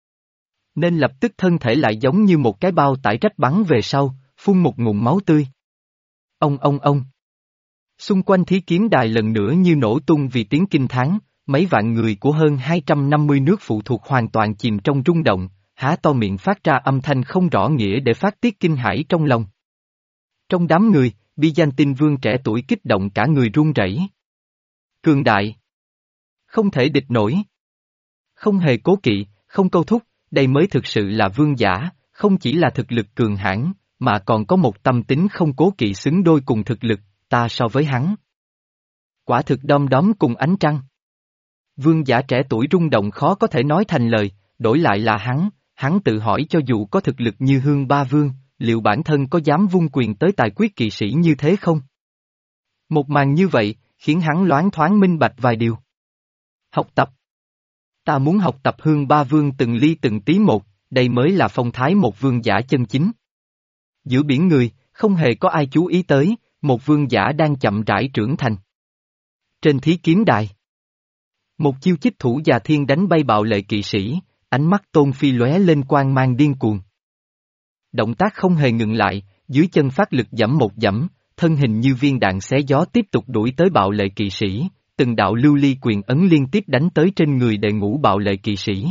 Nên lập tức thân thể lại giống như một cái bao tải rách bắn về sau, phun một ngụm máu tươi. Ông ông ông. Xung quanh thí kiếm đài lần nữa như nổ tung vì tiếng kinh thán, mấy vạn người của hơn hai trăm năm mươi nước phụ thuộc hoàn toàn chìm trong rung động, há to miệng phát ra âm thanh không rõ nghĩa để phát tiết kinh hãi trong lòng. Trong đám người, Byzantine vương trẻ tuổi kích động cả người run rẩy. Cường đại. Không thể địch nổi. Không hề cố kỵ, không câu thúc, đây mới thực sự là vương giả, không chỉ là thực lực cường hãn, mà còn có một tâm tính không cố kỵ xứng đôi cùng thực lực, ta so với hắn. Quả thực đom đóm cùng ánh trăng. Vương giả trẻ tuổi rung động khó có thể nói thành lời, đổi lại là hắn, hắn tự hỏi cho dù có thực lực như Hương Ba Vương, liệu bản thân có dám vung quyền tới tài quyết kỵ sĩ như thế không? Một màn như vậy, khiến hắn loáng thoáng minh bạch vài điều. Học tập. Ta muốn học tập Hương Ba Vương từng ly từng tí một, đây mới là phong thái một vương giả chân chính. Giữa biển người, không hề có ai chú ý tới, một vương giả đang chậm rãi trưởng thành. Trên thí kiếm đài. Một chiêu chích thủ già thiên đánh bay bạo lệ kỵ sĩ, ánh mắt Tôn Phi lóe lên quang mang điên cuồng. Động tác không hề ngừng lại, dưới chân phát lực giẫm một giẫm, thân hình như viên đạn xé gió tiếp tục đuổi tới bạo lệ kỵ sĩ, từng đạo lưu ly quyền ấn liên tiếp đánh tới trên người đệ ngũ bạo lệ kỵ sĩ.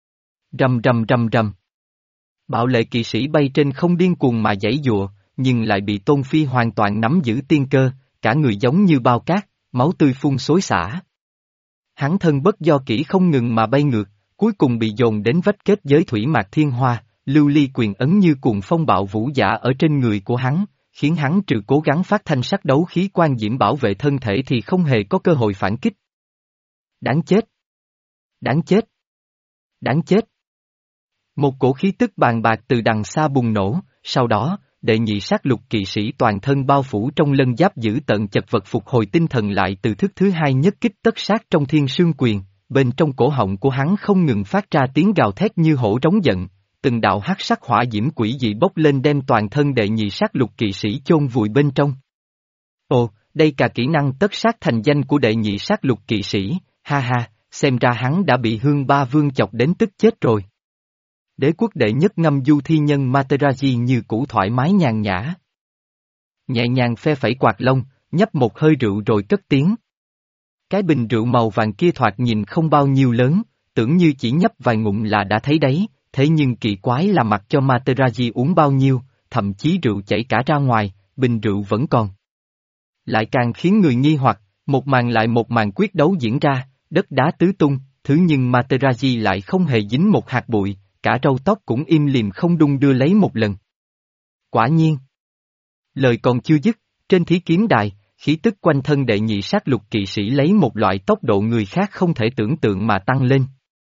Rầm rầm rầm rầm. Bạo lệ kỵ sĩ bay trên không điên cuồng mà giãy giụa, nhưng lại bị Tôn Phi hoàn toàn nắm giữ tiên cơ, cả người giống như bao cát, máu tươi phun xối xả. Hắn thân bất do kỹ không ngừng mà bay ngược, cuối cùng bị dồn đến vách kết giới thủy mạc thiên hoa, lưu ly quyền ấn như cuồng phong bạo vũ giả ở trên người của hắn, khiến hắn trừ cố gắng phát thanh sắc đấu khí quan diễm bảo vệ thân thể thì không hề có cơ hội phản kích. Đáng chết! Đáng chết! Đáng chết! Một cổ khí tức bàn bạc từ đằng xa bùng nổ, sau đó, đệ nhị sát lục kỵ sĩ toàn thân bao phủ trong lân giáp giữ tận chật vật phục hồi tinh thần lại từ thức thứ hai nhất kích tất sát trong Thiên Sương Quyền, bên trong cổ họng của hắn không ngừng phát ra tiếng gào thét như hổ trống giận, từng đạo hắc sắc hỏa diễm quỷ dị bốc lên đem toàn thân đệ nhị sát lục kỵ sĩ chôn vùi bên trong. Ồ, đây cả kỹ năng tất sát thành danh của đệ nhị sát lục kỵ sĩ, ha ha, xem ra hắn đã bị Hương Ba Vương chọc đến tức chết rồi. Đế quốc đệ nhất ngâm du thi nhân Materazi như cũ thoải mái nhàn nhã. Nhẹ nhàng phe phẩy quạt lông, nhấp một hơi rượu rồi cất tiếng. Cái bình rượu màu vàng kia thoạt nhìn không bao nhiêu lớn, tưởng như chỉ nhấp vài ngụm là đã thấy đấy, thế nhưng kỳ quái là mặc cho Materazi uống bao nhiêu, thậm chí rượu chảy cả ra ngoài, bình rượu vẫn còn. Lại càng khiến người nghi hoặc, một màn lại một màn quyết đấu diễn ra, đất đá tứ tung, thứ nhưng Materazi lại không hề dính một hạt bụi, cả râu tóc cũng im lìm không đung đưa lấy một lần. Quả nhiên. Lời còn chưa dứt, trên thí kiếm đài, khí tức quanh thân đệ nhị sát lục kỵ sĩ lấy một loại tốc độ người khác không thể tưởng tượng mà tăng lên.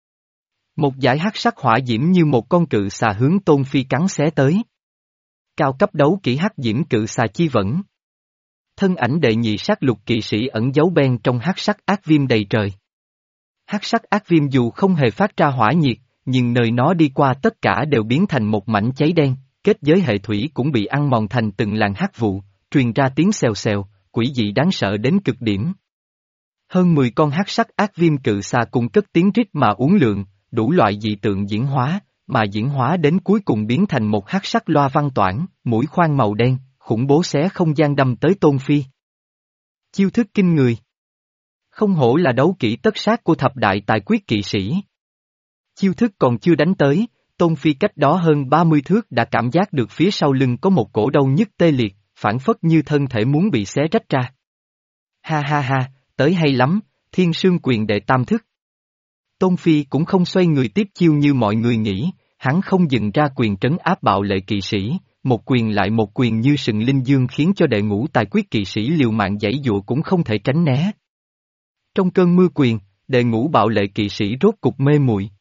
Một dải hắc sắc hỏa diễm như một con cự xà hướng Tôn Phi cắn xé tới. Cao cấp đấu kỹ hắc diễm cự xà chi vẫn. Thân ảnh đệ nhị sát lục kỵ sĩ ẩn giấu bên trong hắc sắc ác viêm đầy trời. Hắc sắc ác viêm dù không hề phát ra hỏa nhiệt, nhưng nơi nó đi qua tất cả đều biến thành một mảnh cháy đen, kết giới hệ thủy cũng bị ăn mòn thành từng làn hắc vụ, truyền ra tiếng xèo xèo, quỷ dị đáng sợ đến cực điểm. Hơn mười con hắc sắc ác viêm cự xà cùng cất tiếng rít mà uốn lượn, đủ loại dị tượng diễn hóa, mà diễn hóa đến cuối cùng biến thành một hắc sắc loa văn toản, mũi khoan màu đen, khủng bố xé không gian đâm tới Tôn Phi. Chiêu thức kinh người. Không hổ là đấu kỹ tất sát của thập đại tài quyết kỵ sĩ. Chiêu thức còn chưa đánh tới, Tôn Phi cách đó hơn ba mươi thước đã cảm giác được phía sau lưng có một cổ đau nhức tê liệt, phản phất như thân thể muốn bị xé rách ra. Ha ha ha, tới hay lắm, Thiên Sương Quyền đệ tam thức. Tôn Phi cũng không xoay người tiếp chiêu như mọi người nghĩ, hắn không dừng ra quyền trấn áp bạo lệ kỵ sĩ, một quyền lại một quyền như sừng linh dương khiến cho đệ ngũ tài quyết kỵ sĩ liều mạng giãy dụa cũng không thể tránh né. Trong cơn mưa quyền, đệ ngũ bạo lệ kỵ sĩ rốt cục mê muội,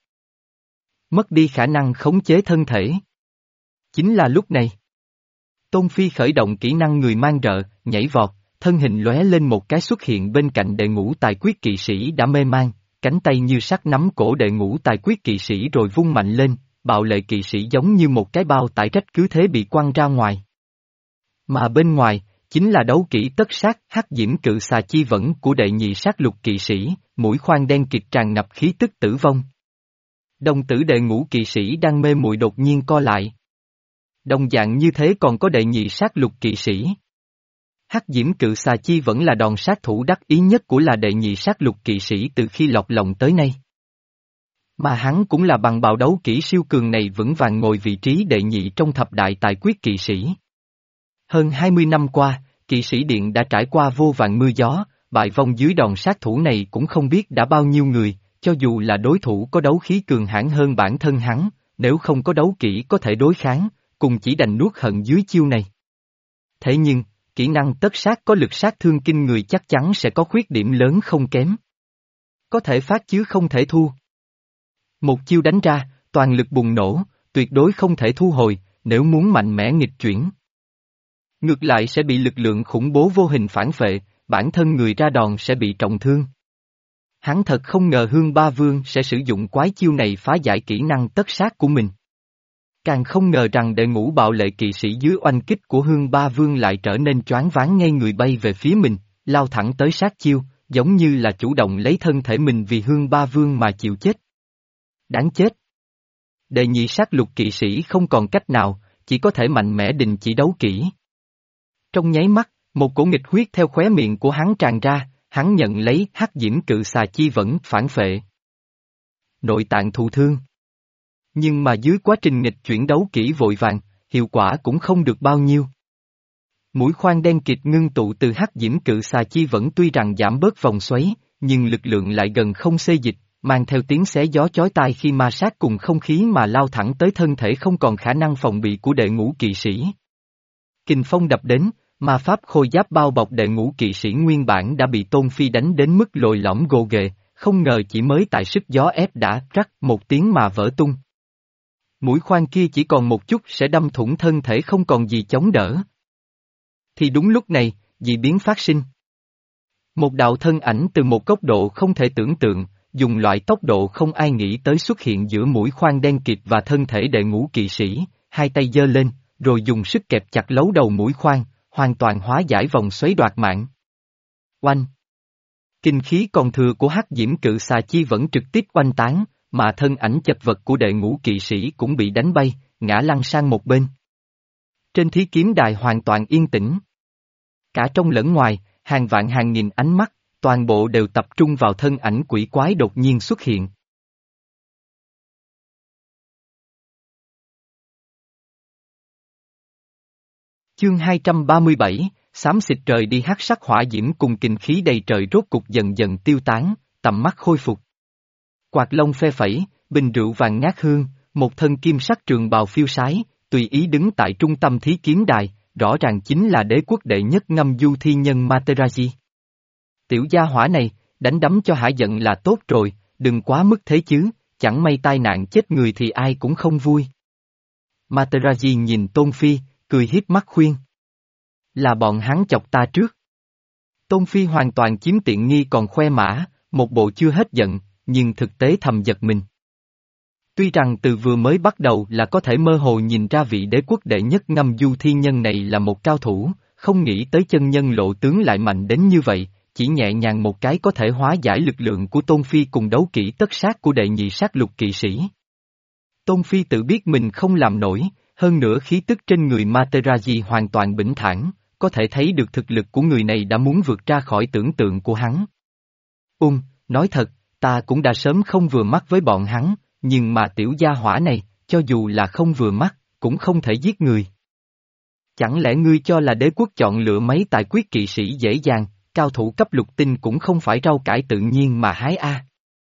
mất đi khả năng khống chế thân thể. Chính là lúc này, Tôn Phi khởi động kỹ năng người mang rợ, nhảy vọt, thân hình lóe lên một cái xuất hiện bên cạnh đệ ngũ tài quyết kỵ sĩ đã mê man, cánh tay như sắt nắm cổ đệ ngũ tài quyết kỵ sĩ rồi vung mạnh lên, bạo lệ kỵ sĩ giống như một cái bao tải rách cứ thế bị quăng ra ngoài. Mà bên ngoài, chính là đấu kỹ tất sát hắc diễm cự xà chi vẫn của đệ nhị sát lục kỵ sĩ, mũi khoan đen kịt tràn ngập khí tức tử vong. Đồng tử đệ ngũ kỵ sĩ đang mê muội đột nhiên co lại. Đồng dạng như thế còn có đệ nhị sát lục kỵ sĩ. Hắc diễm cự xà chi vẫn là đòn sát thủ đắc ý nhất của là đệ nhị sát lục kỵ sĩ từ khi lọt lòng tới nay. Mà hắn cũng là bằng bạo đấu kỹ siêu cường này vững vàng ngồi vị trí đệ nhị trong thập đại tài quyết kỵ sĩ. Hơn hai mươi năm qua, kỵ sĩ điện đã trải qua vô vàn mưa gió, bại vong dưới đòn sát thủ này cũng không biết đã bao nhiêu người, cho dù là đối thủ có đấu khí cường hãn hơn bản thân hắn, nếu không có đấu kỹ có thể đối kháng, cùng chỉ đành nuốt hận dưới chiêu này. Thế nhưng, kỹ năng tất sát có lực sát thương kinh người chắc chắn sẽ có khuyết điểm lớn không kém. Có thể phát chứ không thể thu. Một chiêu đánh ra, toàn lực bùng nổ, tuyệt đối không thể thu hồi, nếu muốn mạnh mẽ nghịch chuyển. Ngược lại sẽ bị lực lượng khủng bố vô hình phản phệ, bản thân người ra đòn sẽ bị trọng thương. Hắn thật không ngờ Hương Ba Vương sẽ sử dụng quái chiêu này phá giải kỹ năng tất sát của mình. Càng không ngờ rằng đệ ngũ bạo lệ kỵ sĩ dưới oanh kích của Hương Ba Vương lại trở nên choáng váng ngay người bay về phía mình, lao thẳng tới sát chiêu, giống như là chủ động lấy thân thể mình vì Hương Ba Vương mà chịu chết. Đáng chết! Đệ nhị sát lục kỵ sĩ không còn cách nào, chỉ có thể mạnh mẽ đình chỉ đấu kỹ. Trong nháy mắt, một cổ nghịch huyết theo khóe miệng của hắn tràn ra, hắn nhận lấy hắc diễm cự xà chi vẫn phản phệ. Nội tạng thụ thương. Nhưng mà dưới quá trình nghịch chuyển đấu kỹ vội vàng, hiệu quả cũng không được bao nhiêu. Mũi khoan đen kịt ngưng tụ từ hắc diễm cự xà chi vẫn tuy rằng giảm bớt vòng xoáy, nhưng lực lượng lại gần không xê dịch, mang theo tiếng xé gió chói tai khi ma sát cùng không khí mà lao thẳng tới thân thể không còn khả năng phòng bị của đệ ngũ kỵ sĩ. Kình phong đập đến, ma pháp khôi giáp bao bọc đệ ngũ kỵ sĩ nguyên bản đã bị Tôn Phi đánh đến mức lồi lõm gồ ghề, không ngờ chỉ mới tại sức gió ép đã rắc một tiếng mà vỡ tung. Mũi khoan kia chỉ còn một chút sẽ đâm thủng thân thể không còn gì chống đỡ. Thì đúng lúc này, dị biến phát sinh. Một đạo thân ảnh từ một góc độ không thể tưởng tượng, dùng loại tốc độ không ai nghĩ tới xuất hiện giữa mũi khoan đen kịt và thân thể đệ ngũ kỵ sĩ, hai tay giơ lên, rồi dùng sức kẹp chặt lấu đầu mũi khoan, hoàn toàn hóa giải vòng xoáy đoạt mạng. Oanh! Kinh khí còn thừa của hắc diễm cự xà chi vẫn trực tiếp oanh tán, mà thân ảnh chật vật của đệ ngũ kỵ sĩ cũng bị đánh bay, ngã lăn sang một bên. Trên thí kiếm đài hoàn toàn yên tĩnh. Cả trong lẫn ngoài, hàng vạn hàng nghìn ánh mắt, toàn bộ đều tập trung vào thân ảnh quỷ quái đột nhiên xuất hiện. Chương hai trăm ba mươi bảy, xám xịt trời đi hắc sắc hỏa diễm cùng kình khí đầy trời rốt cục dần dần tiêu tán, tầm mắt khôi phục. Quạt lông phe phẩy, bình rượu vàng ngát hương, một thân kim sắc trường bào phiêu sái, tùy ý đứng tại trung tâm thí kiếm đài, rõ ràng chính là đế quốc đệ nhất ngâm du thi nhân Materazi. Tiểu gia hỏa này, đánh đấm cho hả giận là tốt rồi, đừng quá mức thế chứ, chẳng may tai nạn chết người thì ai cũng không vui. Materazi nhìn Tôn Phi, cười hiếp mắt khuyên. Là bọn hắn chọc ta trước. Tôn Phi hoàn toàn chiếm tiện nghi còn khoe mã, một bộ chưa hết giận, nhưng thực tế thầm giật mình. Tuy rằng từ vừa mới bắt đầu là có thể mơ hồ nhìn ra vị đế quốc đệ nhất ngâm du thi nhân này là một cao thủ, không nghĩ tới chân nhân lộ tướng lại mạnh đến như vậy, chỉ nhẹ nhàng một cái có thể hóa giải lực lượng của Tôn Phi cùng đấu kỹ tất sát của đệ nhị sát lục kỵ sĩ. Tôn Phi tự biết mình không làm nổi, hơn nữa khí tức trên người Materazi hoàn toàn bình thản, có thể thấy được thực lực của người này đã muốn vượt ra khỏi tưởng tượng của hắn. Ung, nói thật, ta cũng đã sớm không vừa mắt với bọn hắn, nhưng mà tiểu gia hỏa này, cho dù là không vừa mắt, cũng không thể giết người. Chẳng lẽ ngươi cho là đế quốc chọn lựa mấy tài quyết kỵ sĩ dễ dàng, cao thủ cấp lục tinh cũng không phải rau cải tự nhiên mà hái a. À.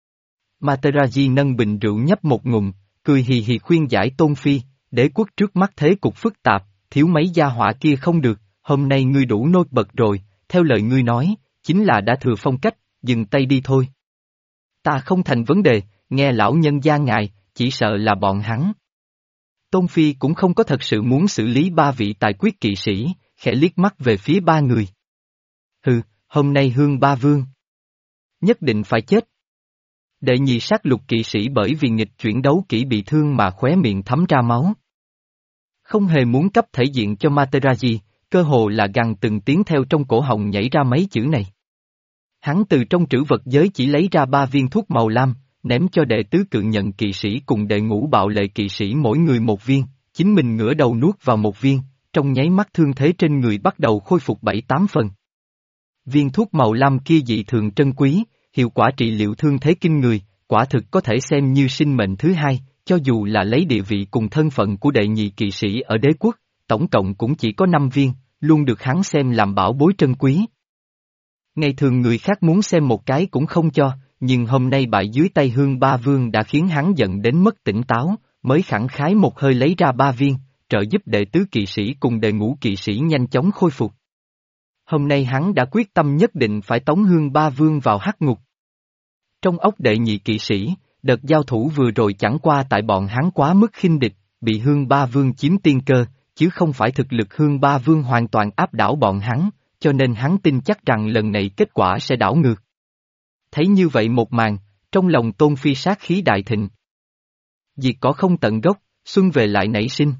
Materazi nâng bình rượu nhấp một ngụm, cười hì hì khuyên giải Tôn Phi, đế quốc trước mắt thế cục phức tạp, thiếu mấy gia hỏa kia không được, hôm nay ngươi đủ nổi bật rồi, theo lời ngươi nói, chính là đã thừa phong cách, dừng tay đi thôi. Ta không thành vấn đề, nghe lão nhân gia ngài, chỉ sợ là bọn hắn. Tôn Phi cũng không có thật sự muốn xử lý ba vị tài quyết kỵ sĩ, khẽ liếc mắt về phía ba người. Hừ, hôm nay hương ba vương. Nhất định phải chết. Đệ nhị sát lục kỵ sĩ bởi vì nghịch chuyển đấu kỹ bị thương mà khóe miệng thấm ra máu. Không hề muốn cấp thể diện cho Materazi, cơ hồ là gằn từng tiếng theo trong cổ họng nhảy ra mấy chữ này. Hắn từ trong trữ vật giới chỉ lấy ra ba viên thuốc màu lam, ném cho đệ tứ cự nhận kỵ sĩ cùng đệ ngũ bạo lệ kỵ sĩ mỗi người một viên, chính mình ngửa đầu nuốt vào một viên, trong nháy mắt thương thế trên người bắt đầu khôi phục bảy tám phần. Viên thuốc màu lam kia dị thường trân quý, hiệu quả trị liệu thương thế kinh người, quả thực có thể xem như sinh mệnh thứ hai, cho dù là lấy địa vị cùng thân phận của đệ nhị kỵ sĩ ở đế quốc, tổng cộng cũng chỉ có năm viên, luôn được hắn xem làm bảo bối trân quý. Ngày thường người khác muốn xem một cái cũng không cho, nhưng hôm nay bại dưới tay Hương Ba Vương đã khiến hắn giận đến mất tỉnh táo, mới khẳng khái một hơi lấy ra ba viên, trợ giúp đệ tứ kỵ sĩ cùng đệ ngũ kỵ sĩ nhanh chóng khôi phục. Hôm nay hắn đã quyết tâm nhất định phải tống Hương Ba Vương vào hắc ngục. Trong óc đệ nhị kỵ sĩ, đợt giao thủ vừa rồi chẳng qua tại bọn hắn quá mức khinh địch, bị Hương Ba Vương chiếm tiên cơ, chứ không phải thực lực Hương Ba Vương hoàn toàn áp đảo bọn hắn, cho nên hắn tin chắc rằng lần này kết quả sẽ đảo ngược. Thấy như vậy một màn, trong lòng Tôn Phi sát khí đại thịnh. Diệt cỏ không tận gốc, xuân về lại nảy sinh.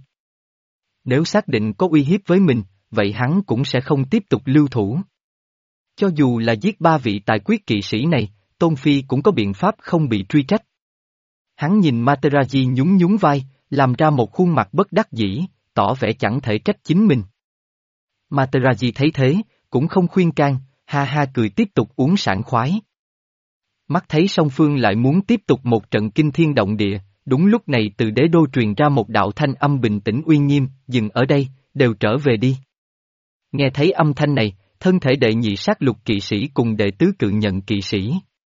Nếu xác định có uy hiếp với mình, vậy hắn cũng sẽ không tiếp tục lưu thủ. Cho dù là giết ba vị tài quyết kỵ sĩ này, Tôn Phi cũng có biện pháp không bị truy trách. Hắn nhìn Materazi nhún nhún vai, làm ra một khuôn mặt bất đắc dĩ, tỏ vẻ chẳng thể trách chính mình. Materazi thấy thế, cũng không khuyên can, ha ha cười tiếp tục uống sảng khoái. Mắt thấy song phương lại muốn tiếp tục một trận kinh thiên động địa, đúng lúc này từ đế đô truyền ra một đạo thanh âm bình tĩnh uy nghiêm, dừng ở đây, đều trở về đi. Nghe thấy âm thanh này, thân thể đệ nhị sát lục kỵ sĩ cùng đệ tứ cự nhận kỵ sĩ.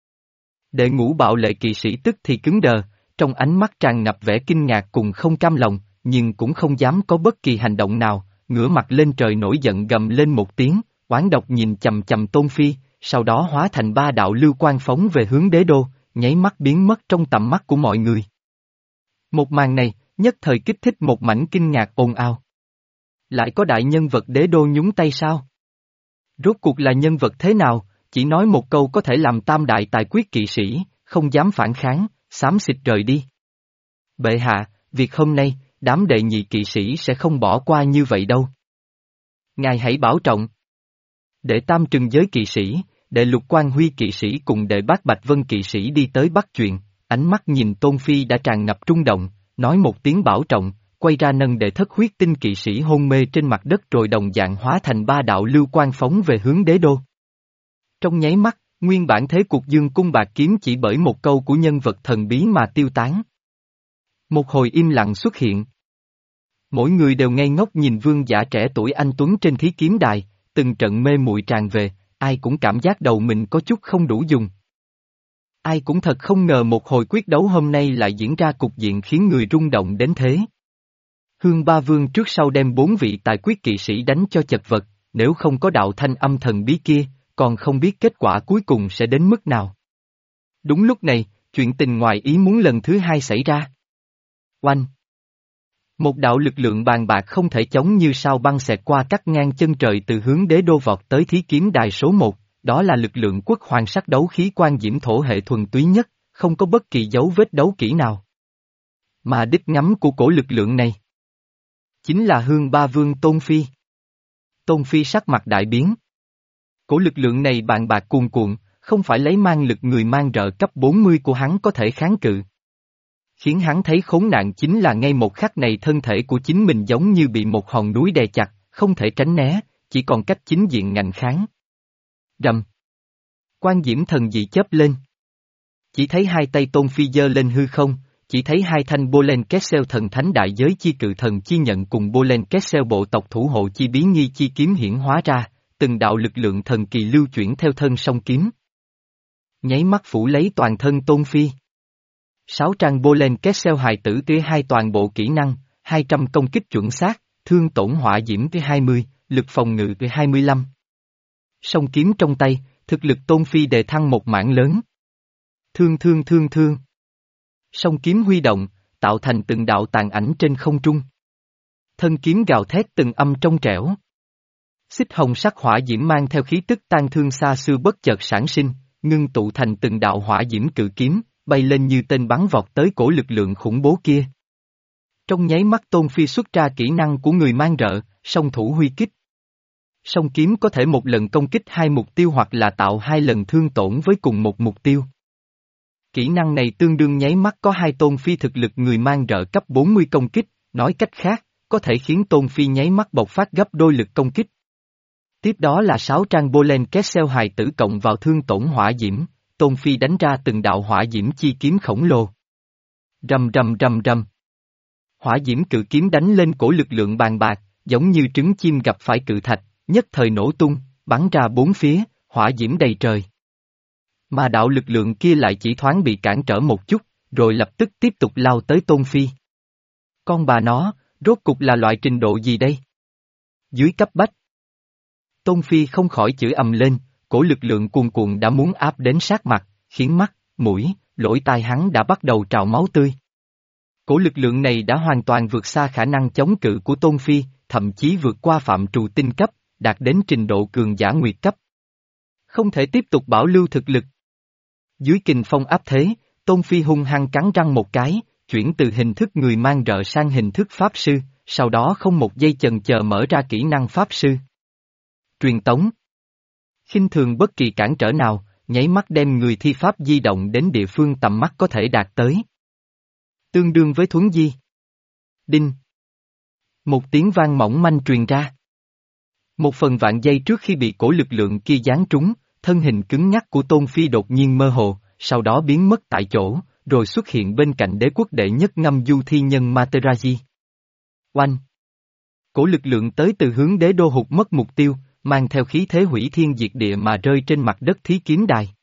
Đệ ngũ bạo lệ kỵ sĩ tức thì cứng đờ, trong ánh mắt tràn ngập vẻ kinh ngạc cùng không cam lòng, nhưng cũng không dám có bất kỳ hành động nào, ngửa mặt lên trời nổi giận gầm lên một tiếng, oán độc nhìn chầm chầm Tôn Phi, sau đó hóa thành ba đạo lưu quang phóng về hướng đế đô, nháy mắt biến mất trong tầm mắt của mọi người. Một màn này, nhất thời kích thích một mảnh kinh ngạc ồn ào. Lại có đại nhân vật đế đô nhúng tay sao? Rốt cuộc là nhân vật thế nào, chỉ nói một câu có thể làm tam đại tài quyết kỵ sĩ, không dám phản kháng, xám xịt rời đi. Bệ hạ, việc hôm nay, đám đệ nhị kỵ sĩ sẽ không bỏ qua như vậy đâu. Ngài hãy bảo trọng. Đệ tam trừng giới kỵ sĩ, đệ lục quan huy kỵ sĩ cùng đệ bát bạch vân kỵ sĩ đi tới bắt chuyện, ánh mắt nhìn Tôn Phi đã tràn ngập trung động, nói một tiếng bảo trọng, quay ra nâng đệ thất huyết tinh kỵ sĩ hôn mê trên mặt đất rồi đồng dạng hóa thành ba đạo lưu quang phóng về hướng đế đô. Trong nháy mắt, nguyên bản thế cục dương cung bạc kiếm chỉ bởi một câu của nhân vật thần bí mà tiêu tán. Một hồi im lặng xuất hiện. Mỗi người đều ngây ngốc nhìn vương giả trẻ tuổi anh tuấn trên thí kiếm đài, từng trận mê muội tràn về, ai cũng cảm giác đầu mình có chút không đủ dùng. Ai cũng thật không ngờ một hồi quyết đấu hôm nay lại diễn ra cục diện khiến người rung động đến thế. Hương Ba Vương trước sau đem bốn vị tài quyết kỵ sĩ đánh cho chật vật, nếu không có đạo thanh âm thần bí kia, còn không biết kết quả cuối cùng sẽ đến mức nào. Đúng lúc này, chuyện tình ngoài ý muốn lần thứ hai xảy ra. Oanh! Một đạo lực lượng bàn bạc không thể chống như sao băng xẹt qua cắt ngang chân trời từ hướng đế đô vọt tới thí kiếm đài số một, đó là lực lượng quốc hoàng sắc đấu khí quan diễm thổ hệ thuần túy nhất, không có bất kỳ dấu vết đấu kỹ nào. Mà đích ngắm của cổ lực lượng này chính là Hương Ba Vương Tôn Phi. Tôn Phi sắc mặt đại biến. Cổ lực lượng này bàn bạc cuồn cuộn, không phải lấy mang lực người mang rợ cấp bốn mươi của hắn có thể kháng cự. Khiến hắn thấy khốn nạn chính là ngay một khắc này thân thể của chính mình giống như bị một hòn núi đè chặt, không thể tránh né, chỉ còn cách chính diện ngạnh kháng. Rầm. Quan diễm thần dị chớp lên. Chỉ thấy hai tay Tôn Phi giơ lên hư không, chỉ thấy hai thanh Bolen Kessel thần thánh đại giới chi cự thần chi nhận cùng Bolen Kessel bộ tộc thủ hộ chi bí nghi chi kiếm hiển hóa ra, từng đạo lực lượng thần kỳ lưu chuyển theo thân song kiếm. Nháy mắt phủ lấy toàn thân Tôn Phi. Sáu trang Bolen Kessel hài tử tới hai toàn bộ kỹ năng, hai trăm công kích chuẩn xác, thương tổn hỏa diễm tới hai mươi, lực phòng ngự tới hai mươi lăm. Song kiếm trong tay, thực lực Tôn Phi đề thăng một mảng lớn. Thương thương thương thương. Song kiếm huy động, tạo thành từng đạo tàn ảnh trên không trung. Thân kiếm gào thét từng âm trong trẻo. Xích hồng sắc hỏa diễm mang theo khí tức tan thương xa xưa bất chợt sản sinh, ngưng tụ thành từng đạo hỏa diễm cự kiếm, bay lên như tên bắn vọt tới cổ lực lượng khủng bố kia. Trong nháy mắt Tôn Phi xuất ra kỹ năng của người mang rợ, song thủ huy kích. Song kiếm có thể một lần công kích hai mục tiêu hoặc là tạo hai lần thương tổn với cùng một mục tiêu. Kỹ năng này tương đương nháy mắt có hai Tôn Phi thực lực người mang rợ cấp bốn mươi công kích, nói cách khác, có thể khiến Tôn Phi nháy mắt bộc phát gấp đôi lực công kích. Tiếp đó là sáu trang Bolen Kessel hài tử cộng vào thương tổn hỏa diễm, Tôn Phi đánh ra từng đạo hỏa diễm chi kiếm khổng lồ. Rầm rầm rầm rầm. Hỏa diễm cự kiếm đánh lên cổ lực lượng bàn bạc, giống như trứng chim gặp phải cự thạch, nhất thời nổ tung, bắn ra bốn phía, hỏa diễm đầy trời. Mà đạo lực lượng kia lại chỉ thoáng bị cản trở một chút, rồi lập tức tiếp tục lao tới Tôn Phi. Con bà nó, rốt cục là loại trình độ gì đây? Dưới cấp bách. Tôn Phi không khỏi chửi ầm lên, cổ lực lượng cuồn cuộn đã muốn áp đến sát mặt, khiến mắt, mũi, lỗ tai hắn đã bắt đầu trào máu tươi. Cổ lực lượng này đã hoàn toàn vượt xa khả năng chống cự của Tôn Phi, thậm chí vượt qua phạm trù tinh cấp, đạt đến trình độ cường giả nguyệt cấp. Không thể tiếp tục bảo lưu thực lực. Dưới kình phong áp thế, Tôn Phi hung hăng cắn răng một cái, chuyển từ hình thức người mang rợ sang hình thức pháp sư, sau đó không một giây chần chờ mở ra kỹ năng pháp sư. Truyền tống. Khinh thường bất kỳ cản trở nào, nháy mắt đem người thi pháp di động đến địa phương tầm mắt có thể đạt tới. Tương đương với thuấn di. Đinh. Một tiếng vang mỏng manh truyền ra. Một phần vạn giây trước khi bị cổ lực lượng kia giáng trúng, thân hình cứng nhắc của Tôn Phi đột nhiên mơ hồ, sau đó biến mất tại chỗ, rồi xuất hiện bên cạnh đế quốc đệ nhất ngâm du thi nhân Materazi. Oanh! Cổ lực lượng tới từ hướng đế đô hụt mất mục tiêu, mang theo khí thế hủy thiên diệt địa mà rơi trên mặt đất thí kiếm đài.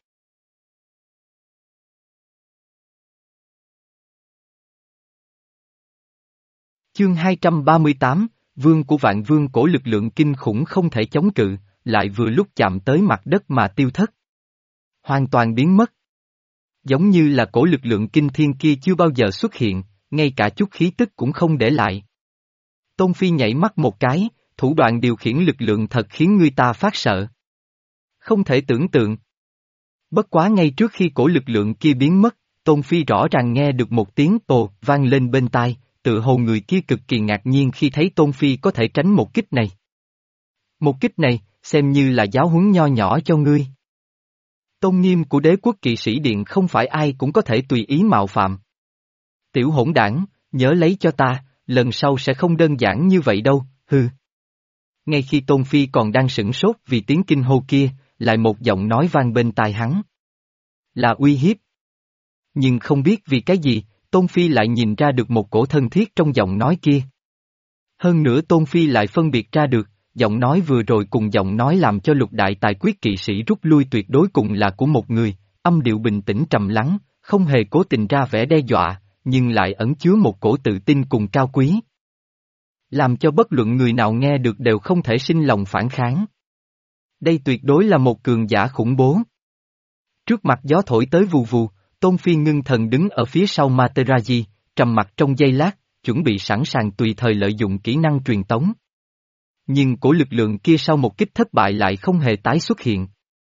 Chương hai trăm ba mươi tám, Vương của vạn vương cổ lực lượng kinh khủng không thể chống cự, lại vừa lúc chạm tới mặt đất mà tiêu thất. Hoàn toàn biến mất. Giống như là cổ lực lượng kinh thiên kia chưa bao giờ xuất hiện, ngay cả chút khí tức cũng không để lại. Tôn Phi nhảy mắt một cái, thủ đoạn điều khiển lực lượng thật khiến người ta phát sợ. Không thể tưởng tượng. Bất quá ngay trước khi cổ lực lượng kia biến mất, Tôn Phi rõ ràng nghe được một tiếng ồ vang lên bên tai, tự hồ người kia cực kỳ ngạc nhiên khi thấy Tôn Phi có thể tránh một kích này. Một kích này, xem như là giáo huấn nho nhỏ cho ngươi. Tôn nghiêm của đế quốc kỵ sĩ điện không phải ai cũng có thể tùy ý mạo phạm. Tiểu hỗn đảng, nhớ lấy cho ta, lần sau sẽ không đơn giản như vậy đâu, hừ. Ngay khi Tôn Phi còn đang sửng sốt vì tiếng kinh hô kia, lại một giọng nói vang bên tai hắn. Là uy hiếp. Nhưng không biết vì cái gì, Tôn Phi lại nhìn ra được một cổ thân thiết trong giọng nói kia. Hơn nữa Tôn Phi lại phân biệt ra được, giọng nói vừa rồi cùng giọng nói làm cho lục đại tài quyết kỵ sĩ rút lui tuyệt đối cùng là của một người, âm điệu bình tĩnh trầm lắng, không hề cố tình ra vẻ đe dọa, nhưng lại ẩn chứa một cổ tự tin cùng cao quý. Làm cho bất luận người nào nghe được đều không thể sinh lòng phản kháng. Đây tuyệt đối là một cường giả khủng bố. Trước mặt gió thổi tới vù vù, Tôn Phi ngưng thần đứng ở phía sau Materaji, trầm mặt trong giây lát, chuẩn bị sẵn sàng tùy thời lợi dụng kỹ năng truyền tống. Nhưng cổ lực lượng kia sau một kích thất bại lại không hề tái xuất hiện.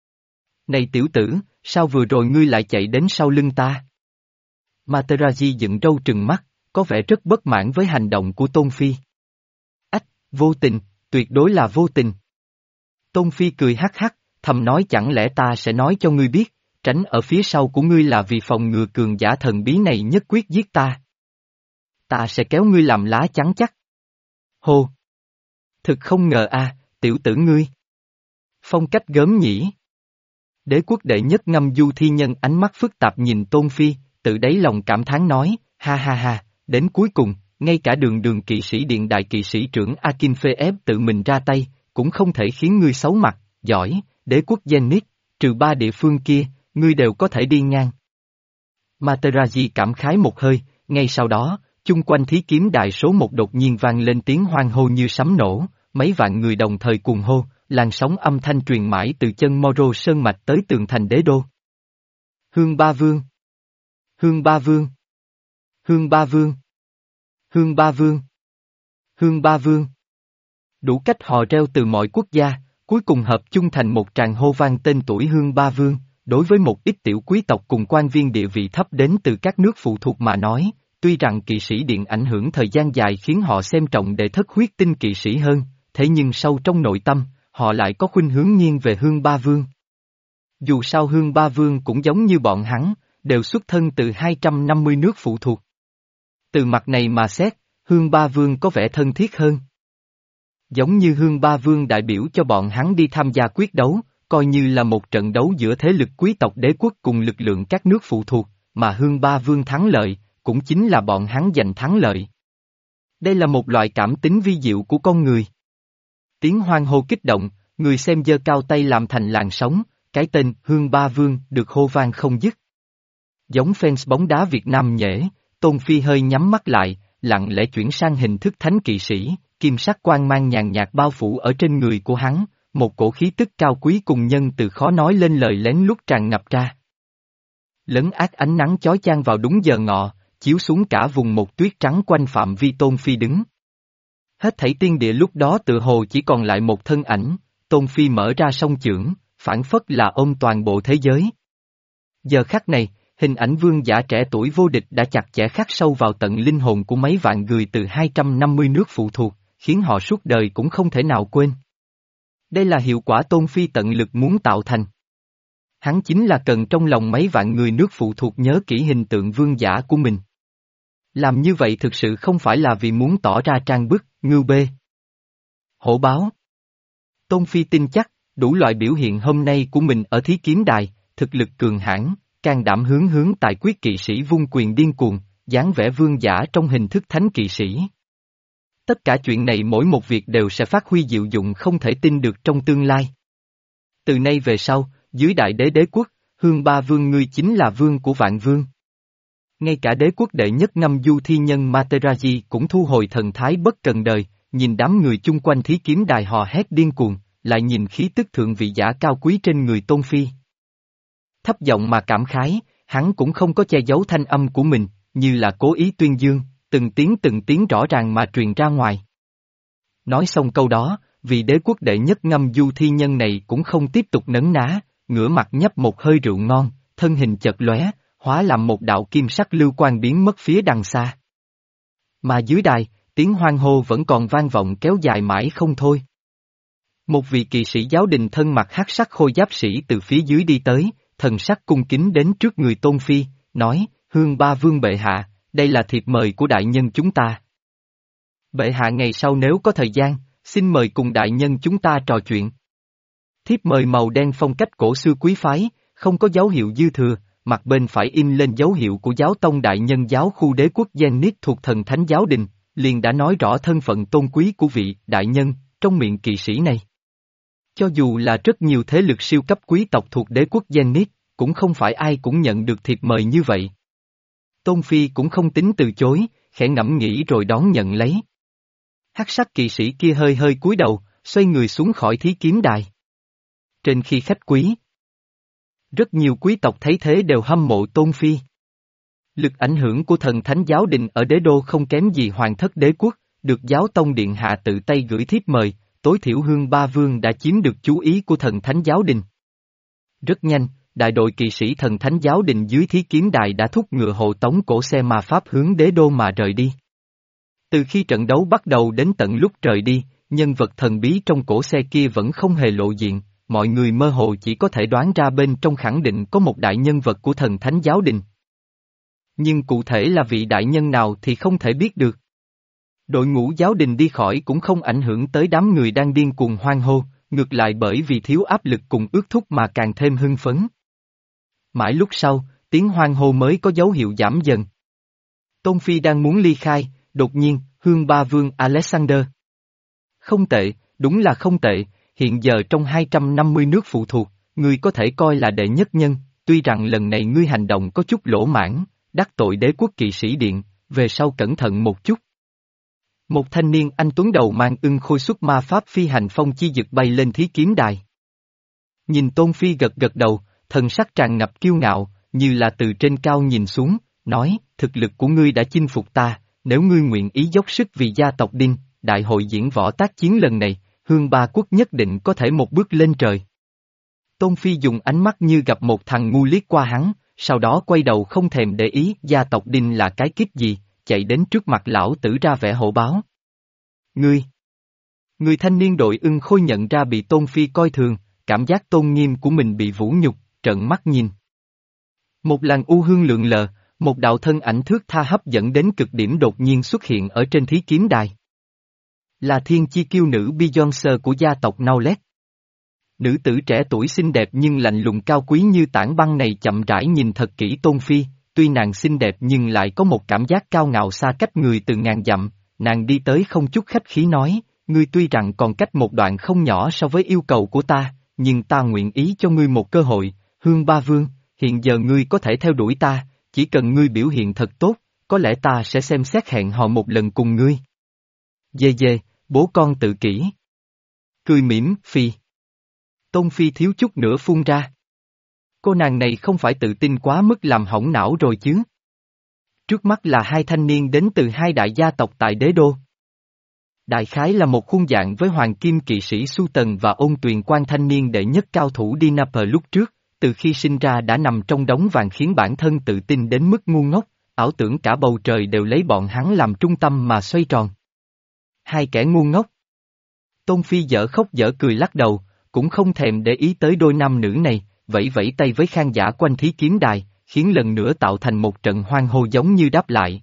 Này tiểu tử, sao vừa rồi ngươi lại chạy đến sau lưng ta? Materaji dựng râu trừng mắt, có vẻ rất bất mãn với hành động của Tôn Phi. Ách, vô tình, tuyệt đối là vô tình. Tôn Phi cười hắc hắc, thầm nói chẳng lẽ ta sẽ nói cho ngươi biết, tránh ở phía sau của ngươi là vì phòng ngừa cường giả thần bí này nhất quyết giết ta. Ta sẽ kéo ngươi làm lá chắn chắc. Hô! Thực không ngờ a, tiểu tử ngươi. Phong cách gớm nhỉ. Đế quốc đệ nhất ngâm du thi nhân ánh mắt phức tạp nhìn Tôn Phi, tự đáy lòng cảm thán nói, ha ha ha, đến cuối cùng, ngay cả đường đường kỵ sĩ điện đại kỵ sĩ trưởng Akinfeev tự mình ra tay, cũng không thể khiến ngươi xấu mặt, giỏi, đế quốc Zenith, trừ ba địa phương kia, ngươi đều có thể đi ngang. Materaji cảm khái một hơi, ngay sau đó, chung quanh thí kiếm đài số một đột nhiên vang lên tiếng hoan hô như sấm nổ, mấy vạn người đồng thời cuồng hô, làn sóng âm thanh truyền mãi từ chân Moro Sơn Mạch tới tường thành đế đô. Hương Ba Vương! Hương Ba Vương! Hương Ba Vương! Hương Ba Vương! Hương Ba Vương! Đủ cách hò reo từ mọi quốc gia, cuối cùng hợp chung thành một tràng hô vang tên tuổi Hương Ba Vương. Đối với một ít tiểu quý tộc cùng quan viên địa vị thấp đến từ các nước phụ thuộc mà nói, tuy rằng kỵ sĩ điện ảnh hưởng thời gian dài khiến họ xem trọng đệ thất huyết tinh kỵ sĩ hơn, thế nhưng sâu trong nội tâm, họ lại có khuynh hướng nghiêng về Hương Ba Vương. Dù sao Hương Ba Vương cũng giống như bọn hắn, đều xuất thân từ hai trăm năm mươi nước phụ thuộc. Từ mặt này mà xét, Hương Ba Vương có vẻ thân thiết hơn. Giống như Hương Ba Vương đại biểu cho bọn hắn đi tham gia quyết đấu, coi như là một trận đấu giữa thế lực quý tộc đế quốc cùng lực lượng các nước phụ thuộc, mà Hương Ba Vương thắng lợi, cũng chính là bọn hắn giành thắng lợi. Đây là một loại cảm tính vi diệu của con người. Tiếng hoan hô kích động, người xem giơ cao tay làm thành làn sóng, cái tên Hương Ba Vương được hô vang không dứt. Giống fans bóng đá Việt Nam nhễ, Tôn Phi hơi nhắm mắt lại, lặng lẽ chuyển sang hình thức thánh kỵ sĩ, kim sắc quang mang nhàn nhạt bao phủ ở trên người của hắn, một cổ khí tức cao quý cùng nhân từ khó nói lên lời lén lút tràn ngập ra. Lấn át ánh nắng chói chang vào đúng giờ ngọ, chiếu xuống cả vùng một tuyết trắng quanh phạm vi Tôn Phi đứng. Hết thảy tiên địa lúc đó tự hồ chỉ còn lại một thân ảnh, Tôn Phi mở ra song chưởng, phản phất là ôm toàn bộ thế giới. Giờ khắc này, hình ảnh vương giả trẻ tuổi vô địch đã chặt chẽ khắc sâu vào tận linh hồn của mấy vạn người từ hai trăm năm mươi nước phụ thuộc, khiến họ suốt đời cũng không thể nào quên. Đây là hiệu quả Tôn Phi tận lực muốn tạo thành. Hắn chính là cần trong lòng mấy vạn người nước phụ thuộc nhớ kỹ hình tượng vương giả của mình. Làm như vậy thực sự không phải là vì muốn tỏ ra trang bức, ngưu bê. Hổ báo. Tôn Phi tin chắc, đủ loại biểu hiện hôm nay của mình ở thí kiếm đài, thực lực cường hãn, can đảm hướng hướng tài quyết kỵ sĩ vung quyền điên cuồng, dáng vẻ vương giả trong hình thức thánh kỵ sĩ. Tất cả chuyện này mỗi một việc đều sẽ phát huy diệu dụng không thể tin được trong tương lai. Từ nay về sau, dưới đại đế đế quốc, Hương Ba Vương ngươi chính là vương của vạn vương. Ngay cả đế quốc đệ nhất ngâm du thi nhân Materaji cũng thu hồi thần thái bất cần đời, nhìn đám người chung quanh thí kiếm đài hò hét điên cuồng, lại nhìn khí tức thượng vị giả cao quý trên người Tôn Phi. Thấp giọng mà cảm khái, hắn cũng không có che giấu thanh âm của mình, như là cố ý tuyên dương, từng tiếng từng tiếng rõ ràng mà truyền ra ngoài. Nói xong câu đó, vị đế quốc đệ nhất ngâm du thi nhân này cũng không tiếp tục nấn ná, ngửa mặt nhấp một hơi rượu ngon, thân hình chợt lóe, hóa làm một đạo kim sắc lưu quang biến mất phía đằng xa. Mà dưới đài, tiếng hoan hô vẫn còn vang vọng kéo dài mãi không thôi. Một vị kỵ sĩ giáo đình thân mặc hắc sắc khôi giáp sĩ từ phía dưới đi tới, thần sắc cung kính đến trước người Tôn Phi, nói, Hương Ba Vương bệ hạ, đây là thiệp mời của đại nhân chúng ta. Bệ hạ ngày sau nếu có thời gian, xin mời cùng đại nhân chúng ta trò chuyện. Thiếp mời màu đen phong cách cổ xưa quý phái, không có dấu hiệu dư thừa, mặt bên phải in lên dấu hiệu của giáo tông đại nhân giáo khu đế quốc Zenith thuộc thần thánh giáo đình, liền đã nói rõ thân phận tôn quý của vị đại nhân, trong miệng kỵ sĩ này. Cho dù là rất nhiều thế lực siêu cấp quý tộc thuộc đế quốc Zenith, cũng không phải ai cũng nhận được thiệp mời như vậy. Tôn Phi cũng không tính từ chối, khẽ ngẫm nghĩ rồi đón nhận lấy. Hắc sắc kỵ sĩ kia hơi hơi cúi đầu, xoay người xuống khỏi thí kiếm đài. Trên khi khách quý, rất nhiều quý tộc thấy thế đều hâm mộ Tôn Phi. Lực ảnh hưởng của thần thánh giáo đình ở đế đô không kém gì hoàng thất đế quốc, được giáo tông điện hạ tự tay gửi thiếp mời, tối thiểu Hương Ba Vương đã chiếm được chú ý của thần thánh giáo đình. Rất nhanh, đại đội kỵ sĩ thần thánh giáo đình dưới thí kiếm đài đã thúc ngựa hộ tống cổ xe ma pháp hướng đế đô mà rời đi. Từ khi trận đấu bắt đầu đến tận lúc rời đi, nhân vật thần bí trong cổ xe kia vẫn không hề lộ diện, mọi người mơ hồ chỉ có thể đoán ra bên trong khẳng định có một đại nhân vật của thần thánh giáo đình. Nhưng cụ thể là vị đại nhân nào thì không thể biết được. Đội ngũ giáo đình đi khỏi cũng không ảnh hưởng tới đám người đang điên cuồng hoan hô, ngược lại bởi vì thiếu áp lực cùng ước thúc mà càng thêm hưng phấn. Mãi lúc sau, tiếng hoan hô mới có dấu hiệu giảm dần. Tôn Phi đang muốn ly khai, đột nhiên, Hương Ba Vương Alexander. Không tệ, đúng là không tệ, hiện giờ trong hai trăm năm mươi nước phụ thuộc, ngươi có thể coi là đệ nhất nhân, tuy rằng lần này ngươi hành động có chút lỗ mãn, đắc tội đế quốc kỵ sĩ điện, về sau cẩn thận một chút. Một thanh niên anh tuấn đầu mang ưng khôi xuất ma pháp phi hành phong chi dực bay lên thí kiếm đài. Nhìn Tôn Phi gật gật đầu, thần sắc tràn ngập kiêu ngạo, như là từ trên cao nhìn xuống, nói, thực lực của ngươi đã chinh phục ta, nếu ngươi nguyện ý dốc sức vì gia tộc Đinh, đại hội diễn võ tác chiến lần này, Hương Ba Quốc nhất định có thể một bước lên trời. Tôn Phi dùng ánh mắt như gặp một thằng ngu liếc qua hắn, sau đó quay đầu không thèm để ý gia tộc Đinh là cái kiếp gì, chạy đến trước mặt lão tử ra vẻ hổ báo. Ngươi! Người thanh niên đội ưng khôi nhận ra bị Tôn Phi coi thường, cảm giác tôn nghiêm của mình bị vũ nhục, trợn mắt nhìn. Một làn u hương lượn lờ, một đạo thân ảnh thước tha hấp dẫn đến cực điểm đột nhiên xuất hiện ở trên thí kiếm đài. Là thiên chi kiêu nữ Beyoncé của gia tộc Naulet. Nữ tử trẻ tuổi xinh đẹp nhưng lạnh lùng cao quý như tảng băng này chậm rãi nhìn thật kỹ Tôn Phi, tuy nàng xinh đẹp nhưng lại có một cảm giác cao ngạo xa cách người từ ngàn dặm, nàng đi tới không chút khách khí nói, ngươi tuy rằng còn cách một đoạn không nhỏ so với yêu cầu của ta, nhưng ta nguyện ý cho ngươi một cơ hội, Hương Ba Vương, hiện giờ ngươi có thể theo đuổi ta, chỉ cần ngươi biểu hiện thật tốt, có lẽ ta sẽ xem xét hẹn hò một lần cùng ngươi. Dê dê, bố con tự kỷ. Cười mỉm, Phi. Tôn Phi thiếu chút nữa phun ra. Cô nàng này không phải tự tin quá mức làm hỏng não rồi chứ. Trước mắt là hai thanh niên đến từ hai đại gia tộc tại đế đô. Đại khái là một khuôn dạng với hoàng kim kỵ sĩ Su Tần và ôn tuyền quan thanh niên đệ nhất cao thủ Dinaper lúc trước, từ khi sinh ra đã nằm trong đống vàng khiến bản thân tự tin đến mức ngu ngốc, ảo tưởng cả bầu trời đều lấy bọn hắn làm trung tâm mà xoay tròn. Hai kẻ ngu ngốc. Tôn Phi dở khóc dở cười lắc đầu, cũng không thèm để ý tới đôi nam nữ này, vẫy vẫy tay với khán giả quanh thí kiếm đài, khiến lần nữa tạo thành một trận hoan hô giống như đáp lại.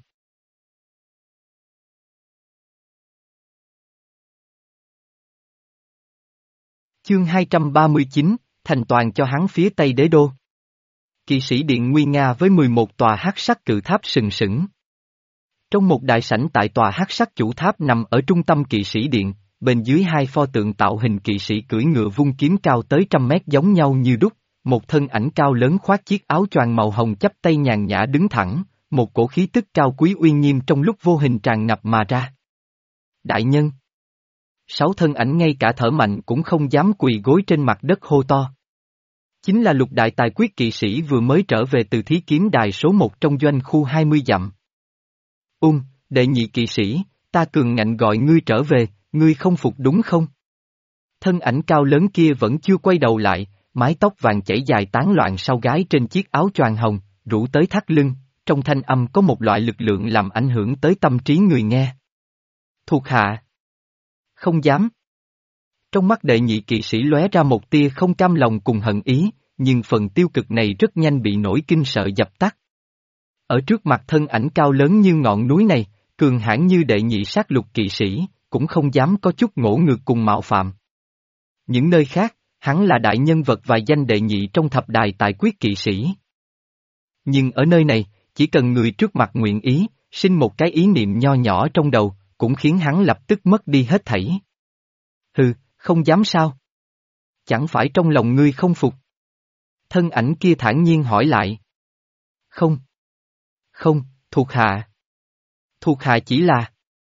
Chương hai trăm ba mươi chín, thành toàn cho hắn phía tây đế đô. Kỵ sĩ điện nguy nga với mười một tòa hắc sắc cự tháp sừng sững. Trong một đại sảnh tại tòa hắc sắc chủ tháp nằm ở trung tâm kỵ sĩ điện, bên dưới hai pho tượng tạo hình kỵ sĩ cưỡi ngựa vung kiếm cao tới trăm mét giống nhau như đúc, một thân ảnh cao lớn khoác chiếc áo choàng màu hồng chắp tay nhàn nhã đứng thẳng, một cổ khí tức cao quý uy nghiêm trong lúc vô hình tràn ngập mà ra. Đại nhân! Sáu thân ảnh ngay cả thở mạnh cũng không dám quỳ gối trên mặt đất hô to. Chính là lục đại tài quyết kỵ sĩ vừa mới trở về từ thí kiếm đài số một trong doanh khu hai mươi dặm. Ung, đệ nhị kỵ sĩ, ta cường ngạnh gọi ngươi trở về, ngươi không phục đúng không? Thân ảnh cao lớn kia vẫn chưa quay đầu lại, mái tóc vàng chảy dài tán loạn sau gái trên chiếc áo choàng hồng, rủ tới thắt lưng, trong thanh âm có một loại lực lượng làm ảnh hưởng tới tâm trí người nghe. Thuộc hạ. Không dám. Trong mắt đệ nhị kỵ sĩ lóe ra một tia không cam lòng cùng hận ý, nhưng phần tiêu cực này rất nhanh bị nỗi kinh sợ dập tắt. Ở trước mặt thân ảnh cao lớn như ngọn núi này, cường hãn như đệ nhị sát lục kỵ sĩ, cũng không dám có chút ngỗ ngược cùng mạo phạm. Những nơi khác, hắn là đại nhân vật và danh đệ nhị trong thập đài tài quyết kỵ sĩ. Nhưng ở nơi này, chỉ cần người trước mặt nguyện ý, sinh một cái ý niệm nho nhỏ trong đầu, cũng khiến hắn lập tức mất đi hết thảy. Hừ, không dám sao? Chẳng phải trong lòng ngươi không phục? Thân ảnh kia thản nhiên hỏi lại. Không. Không, thuộc hạ. Thuộc hạ chỉ là...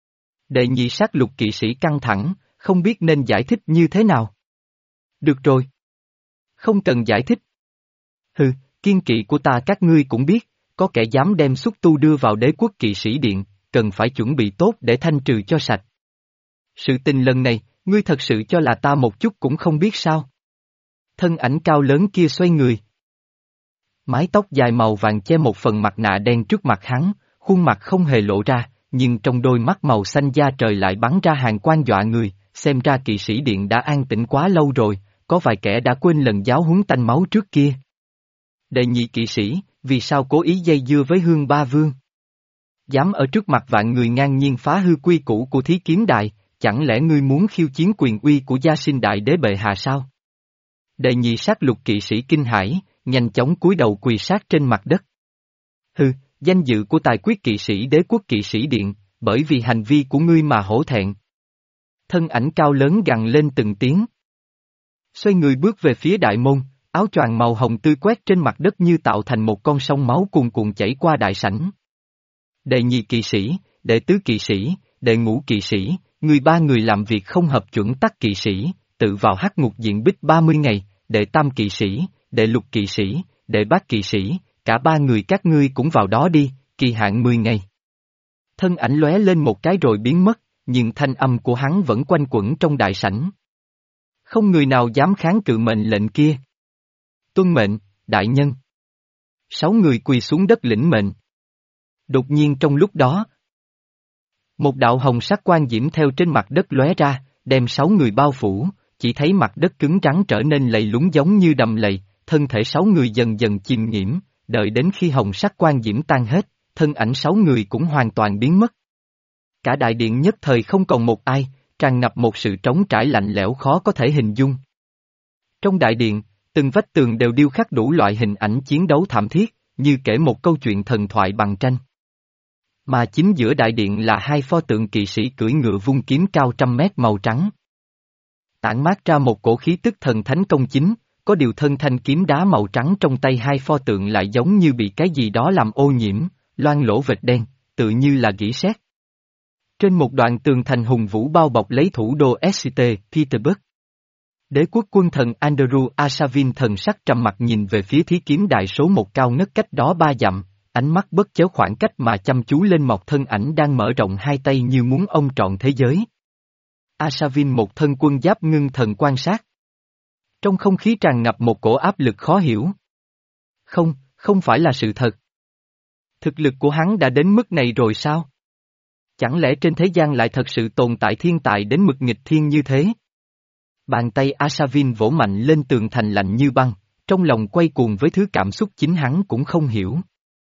Đệ nhị sát lục kỵ sĩ căng thẳng, không biết nên giải thích như thế nào. Được rồi. Không cần giải thích. Hừ, kiên kỵ của ta các ngươi cũng biết, có kẻ dám đem xúc tu đưa vào đế quốc kỵ sĩ điện, cần phải chuẩn bị tốt để thanh trừ cho sạch. Sự tình lần này, ngươi thật sự cho là ta một chút cũng không biết sao? Thân ảnh cao lớn kia xoay người. Mái tóc dài màu vàng che một phần mặt nạ đen trước mặt hắn, khuôn mặt không hề lộ ra, nhưng trong đôi mắt màu xanh da trời lại bắn ra hàng quang dọa người, xem ra kỵ sĩ điện đã an tĩnh quá lâu rồi, có vài kẻ đã quên lần giáo huấn tanh máu trước kia. Đệ nhị kỵ sĩ, vì sao cố ý dây dưa với Hương Ba Vương? Dám ở trước mặt vạn người ngang nhiên phá hư quy củ của Thí Kiếm Đài, chẳng lẽ ngươi muốn khiêu chiến quyền uy của Gia Sinh Đại Đế bệ hạ sao? Đệ nhị sát lục kỵ sĩ kinh hãi, nhanh chóng cúi đầu quỳ sát trên mặt đất. Hừ, danh dự của tài quyết kỵ sĩ đế quốc kỵ sĩ điện, bởi vì hành vi của ngươi mà hổ thẹn. Thân ảnh cao lớn gằn lên từng tiếng. Xoay người bước về phía đại môn, áo choàng màu hồng tươi quét trên mặt đất như tạo thành một con sông máu cuồn cuộn chảy qua đại sảnh. Đệ nhị kỵ sĩ, đệ tứ kỵ sĩ, đệ ngũ kỵ sĩ, người ba người làm việc không hợp chuẩn tắc kỵ sĩ, tự vào hắc ngục diện bích ba mươi ngày, đệ tam kỵ sĩ, đệ lục kỵ sĩ, đệ bát kỵ sĩ, cả ba người các ngươi cũng vào đó đi, kỳ hạn mười ngày. Thân ảnh lóe lên một cái rồi biến mất, nhưng thanh âm của hắn vẫn quanh quẩn trong đại sảnh. Không người nào dám kháng cự mệnh lệnh kia. Tuân mệnh, đại nhân. Sáu người quỳ xuống đất lĩnh mệnh. Đột nhiên trong lúc đó, một đạo hồng sắc quang diễm theo trên mặt đất lóe ra, đem sáu người bao phủ, chỉ thấy mặt đất cứng rắn trở nên lầy lúng giống như đầm lầy, thân thể sáu người dần dần chìm nhiễm, đợi đến khi hồng sắc quang diễm tan hết, thân ảnh sáu người cũng hoàn toàn biến mất. Cả đại điện nhất thời không còn một ai, tràn ngập một sự trống trải lạnh lẽo khó có thể hình dung. Trong đại điện, từng vách tường đều điêu khắc đủ loại hình ảnh chiến đấu thảm thiết, như kể một câu chuyện thần thoại bằng tranh. Mà chính giữa đại điện là hai pho tượng kỵ sĩ cưỡi ngựa vung kiếm cao trăm mét màu trắng. Tản mát ra một cổ khí tức thần thánh công chính, có điều thân thanh kiếm đá màu trắng trong tay hai pho tượng lại giống như bị cái gì đó làm ô nhiễm, loang lỗ vệt đen, tự như là gỉ sét. Trên một đoạn tường thành hùng vũ bao bọc lấy thủ đô ét tê, Petersburg. Đế quốc quân thần Andrew Asavin thần sắc trầm mặt nhìn về phía thí kiếm đại số một cao ngất cách đó ba dặm, ánh mắt bất chớ khoảng cách mà chăm chú lên một thân ảnh đang mở rộng hai tay như muốn ôm trọn thế giới. Asavin một thân quân giáp ngưng thần quan sát. Trong không khí tràn ngập một cổ áp lực khó hiểu. Không, không phải là sự thật. Thực lực của hắn đã đến mức này rồi sao? Chẳng lẽ trên thế gian lại thật sự tồn tại thiên tài đến mực nghịch thiên như thế? Bàn tay Asavin vỗ mạnh lên tường thành lạnh như băng, trong lòng quay cuồng với thứ cảm xúc chính hắn cũng không hiểu.